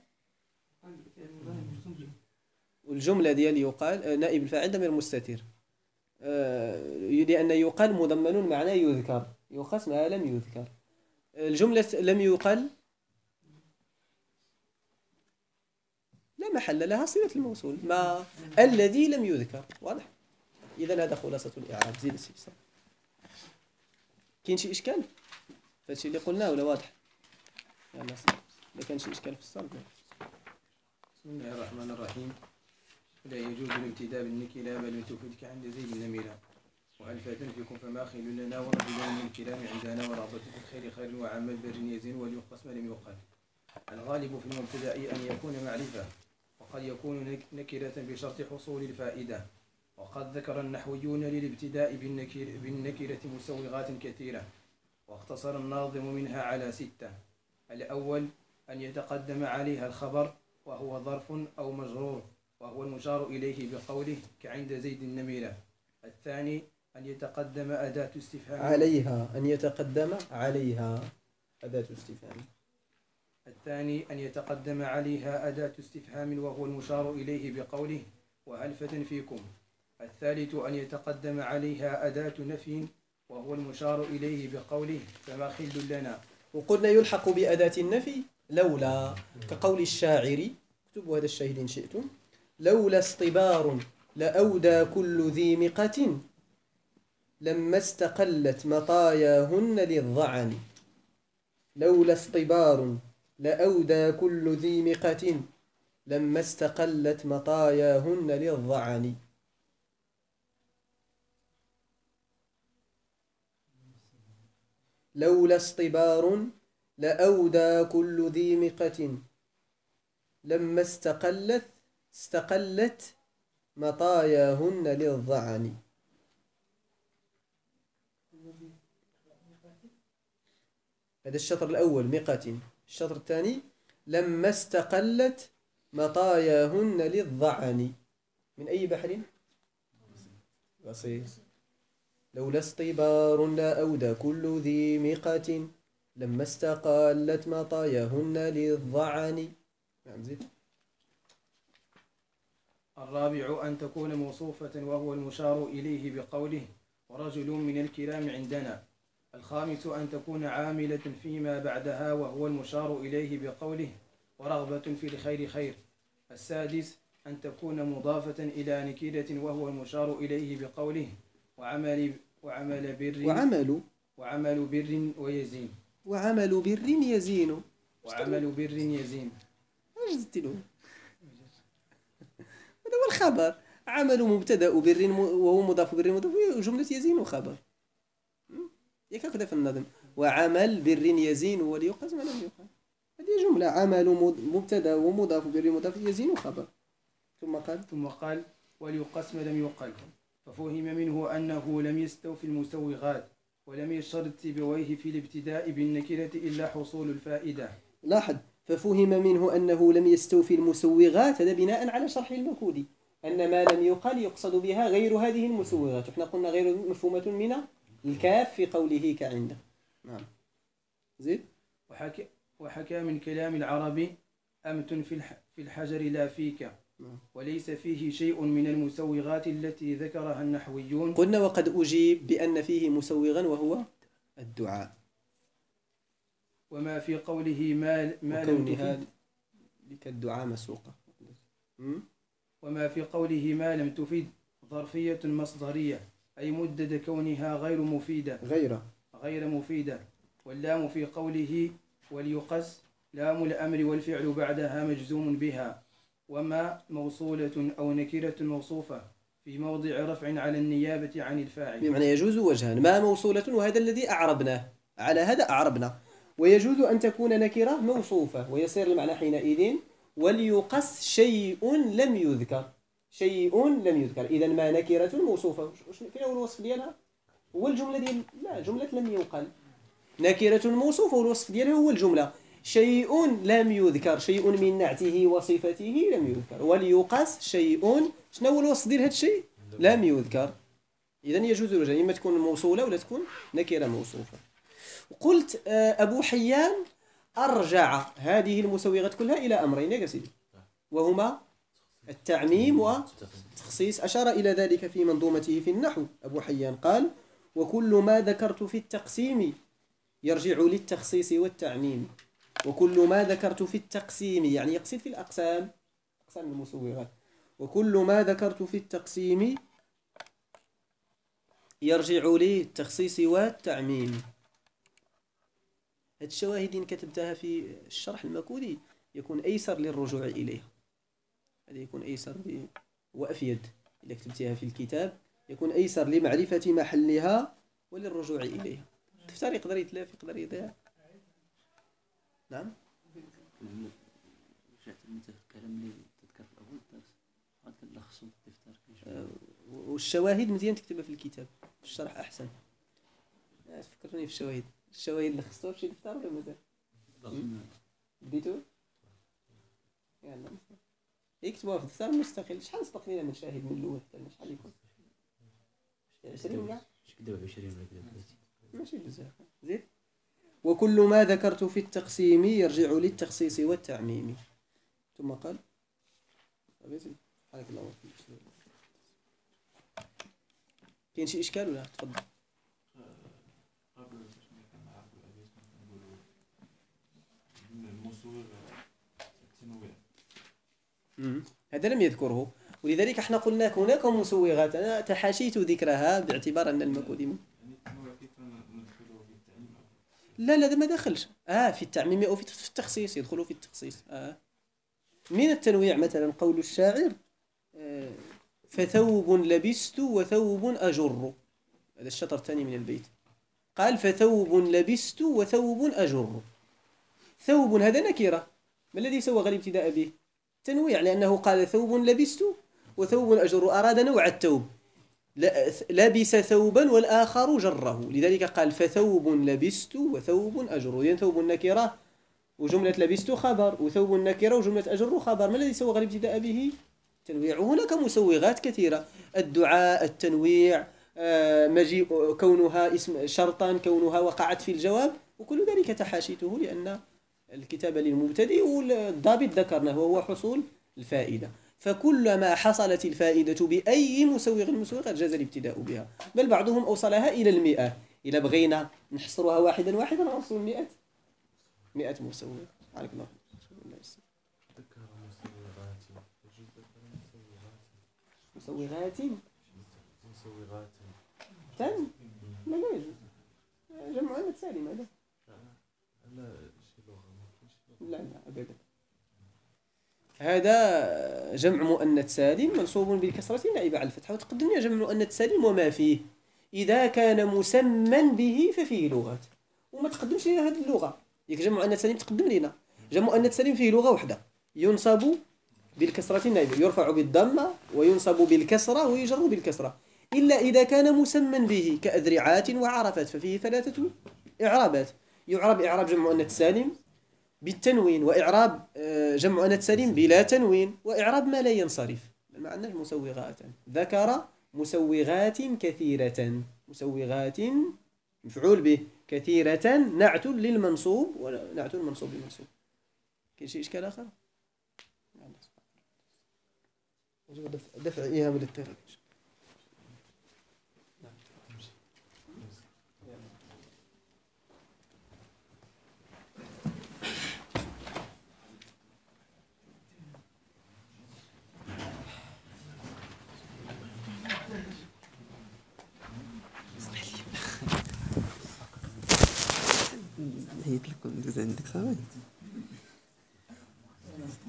والجملة ديال يقال نائب الفاعل ضمير مستتر، لأن يقال مضمن معنى يذكر، يقس ما لم يذكر. الجملة لم يقل لا محل لها صلة الموصول، ما الذي لم يذكر. واضح؟ إذا هذا خلاصة الإعراب. زيد السيسر. كاين شي إشكال فهادشي اللي قلناه ولا واضح؟ يلا صح. إذا كان شي إشكال في الصرف. بسم الله الرحمن الرحيم. لا يجوز الابتداء بالنكرة بل تفيدك عند زيد النميرة وألفة فيكم فما خيل لنا ورجلان من الكلام عندنا ورغبة في الخير خير وعمل بر يزين وليقسم لم يقل. الغالب في المبتدأ أن يكون معرفة، وقد يكون نكرة بشرط حصول الفائدة. وقد ذكر النحويون للابتداء بالنكرة مسوغات كثيرة، واختصر الناظم منها على 6. الأول أن يتقدم عليها الخبر وهو ظرف أو مجرور وهو المشار إليه بقوله كعند زيد النميرة. الثاني أن يتقدم أداة استفهام عليها، أن يتقدم عليها أداة استفهام. الثاني أن يتقدم عليها أداة استفهام وهو المشار إليه بقوله وألفة فيكم. الثالث أن يتقدم عليها أداة نفي وهو المشار إليه بقوله فما خل لنا. وقلنا يلحق بأداة النفي لولا، كقول الشاعر، اكتبوا هذا الشاهد إن شئتم: لولا اصطبار لأودى كل ذي مقة لما استقلت مطاياهن للظعن. لولا اصطبار لأودى كل ذي مقة لما استقلت مطاياهن للظعن. لولا اصطبار لأودى كل ذي مقة لما استقلت مطاياهن للظعن. هذا الشطر الأول مقة. الشطر الثاني لما استقلت مطاياهن للظعن. من أي بحر؟ بسيط. لولا اصطبار لا أودى كل ذي ميقات لما استقلت مطاياهن للظعن. نعم زيد. الرابع أن تكون موصوفة وهو المشار إليه بقوله ورجل من الكرام عندنا. الخامس أن تكون عاملة فيما بعدها وهو المشار إليه بقوله ورغبة في الخير خير. السادس أن تكون مضافة إلى نكرة وهو المشار إليه بقوله وعمل بر ويزين. وعمل بر يزين. وعمل بر يزين. ايش زدت له؟ هذا هو الخبر. عمل مبتدأ بر وهو مضاف بر مضاف جملة يزين خبر. ياك هكذا في النظم. وعمل بر يزين وليقاس ما لم يقال. هذه جملة عمل مبتدأ ومضاف بر مضاف يزين خبر. ثم قال وليقاس ما لم يقل. ففهم منه أنه لم يستوفي المسوغات ولم يشترط سيبويه في الابتداء بالنكرة إلا حصول الفائدة. لاحظ ففهم منه أنه لم يستوفي المسوغات. هذا بناء على شرح المكودي أن ما لم يقال يقصد بها غير هذه المسوغات. احنا قلنا غير مفهومة من الكاف في قوله كعند. نعم زيد. وحكى من كلام العرب أمت في الحجر لا فيك وليس فيه شيء من المسوغات التي ذكرها النحويون. قلنا وقد أجيب بأن فيه مسوغا وهو الدعاء. وما في قوله ما لم تفد بك الدعاء مسوقة. وما في قوله ما لم تفد ظرفية مصدرية أي مدد كونها غير مفيدة. واللام في قوله وليقص لام الأمر والفعل بعدها مجزوم بها. وما موصولة أو نكرة موصوفة في موضع رفع على النيابة عن الفاعل. بمعنى يجوز وجهان. ما موصولة وهذا الذي أعربناه على هذا أعربنا. ويجوز أن تكون نكرة موصوفة ويصير المعنى حينئذ وليقص شيء لم يذكر. إذا ما نكرة موصوفة. فين هو الوصف ديالها؟ هو الجملة ديال لا جملة لم يقل. نكرة موصوفة والوصف ديالها هو الجملة. شيء لم يذكر شيء من نعته وصفته لم يذكر. وليقص شيء شنو هو الوصف ديال هذا الشيء؟ لم يذكر. إذا يجوز الوجهان إما تكون موصولة ولا تكون نكرة موصوفة. قلت أبو حيان أرجع هذه المسوغات كلها إلى أمرين يا سيدي وهما التعميم والتخصيص. أشار إلى ذلك في منظومته في النحو. أبو حيان قال وكل ما ذكرت في التقسيم يرجع للتخصيص والتعميم. وكل ما ذكرت في التقسيم يعني يقصد في أقسام المسوغات. وكل ما ذكرت في التقسيم يرجع للتخصيص والتعميم. هذه الشواهد إن كتبتها في الشرح المكودي يكون أيسر للرجوع إليها. هذا يكون أيسر وأفيد. إذا كتبتها في الكتاب يكون أيسر لمعرفة محلها وللرجوع إليها. الدفتر يقدر يتلاف يقدر يضيع. نعم. رجعت الكلام اللي تذكر في أول درس غادي نلخصو الدفتر. والشواهد مزيان تكتبها في الكتاب. في الشرح أحسن. فكرني في الشواهد. اللي خصتوها في شي دفتر ولا مازال؟ بديتو؟ يلا يكتبوها في دفتر مستقل. شحال سبق لنا من شاهد من الأول حتى شحال يكون؟ 20 كاع؟ كداو 20 ولا كداو 30 ماشي بزاف. زيد. وكل ما ذكرت في التقسيم يرجع للتخصيص والتعميم. ثم قال حرك الله كاين شي إشكال ولا؟ تفضل. هذا لم يذكره ولذلك احنا قلنا هناك مسوغات. أنا تحاشيت ذكرها باعتبار أن المكودي لا ده ما دخلش. في التعميم أو في التخصيص يدخلوا في التخصيص. من التنويع مثلا قول الشاعر فثوب لبست وثوب أجر. هذا الشطر الثاني من البيت. قال فثوب لبست وثوب أجر. ثوب هذا نكرة. ما الذي سوغ الابتداء به؟ تنويع لأنه قال ثوب لبست وثوب أجر. أراد نوع الثوب. لبس ثوبا والآخر جره لذلك قال فثوب لبست وثوب أجر. يعني ثوب النكرة وجملة لبست خبر وثوب النكرة وجملة أجر خبر. ما الذي سوغ الابتداء به؟ تنويع. هناك مسوغات كثيرة. الدعاء التنويع مجيء كونها اسم شرطا، كونها وقعت في الجواب، وكل ذلك تحاشيته لأن الكتاب للمبتدئ، والضابط ذكرناه وهو حصول الفائدة. فكلما حصلت الفائدة بأي مسوغ مسوغ جاز الابتداء بها، بل بعضهم أوصلها إلى 100. إذا بغينا نحصرها واحدا نوصل 100 مسوغ. عليك الله. مسوغات تن لا يجوز، جمع مؤنث سالم هذا. لا أبدا، هذا جمع مؤنث سالم منصوب بالكسرة نائبة على الفتحة، وتقدم لنا جمع مؤنث سالم وما فيه إذا كان مسمى به ففيه لغات، وما تقدمش لنا هذه اللغة. ياك جمع مؤنث سالم تقدم لنا جمع مؤنث سالم فيه لغة واحدة، ينصب بالكسرة النائبة، يرفع بالضمة وينصب بالكسرة ويجر بالكسرة، إلا إذا كان مسمى به كأذرعات وعرفات ففيه 3 إعرابات. يعرب إعراب جمع مؤنث سالم بالتنوين، وإعراب جمع مؤنث سالم بلا تنوين، وإعراب ما لا ينصرف. ما عندناش مسوغات. ذكر مسوغات كثيرة، مسوغات مفعول به، كثيرة نعت للمنصوب ونعت المنصوب للمنصوب. كاين شي إشكال آخر؟ دفع إيهام للتغيير. هي لكم عندك صافي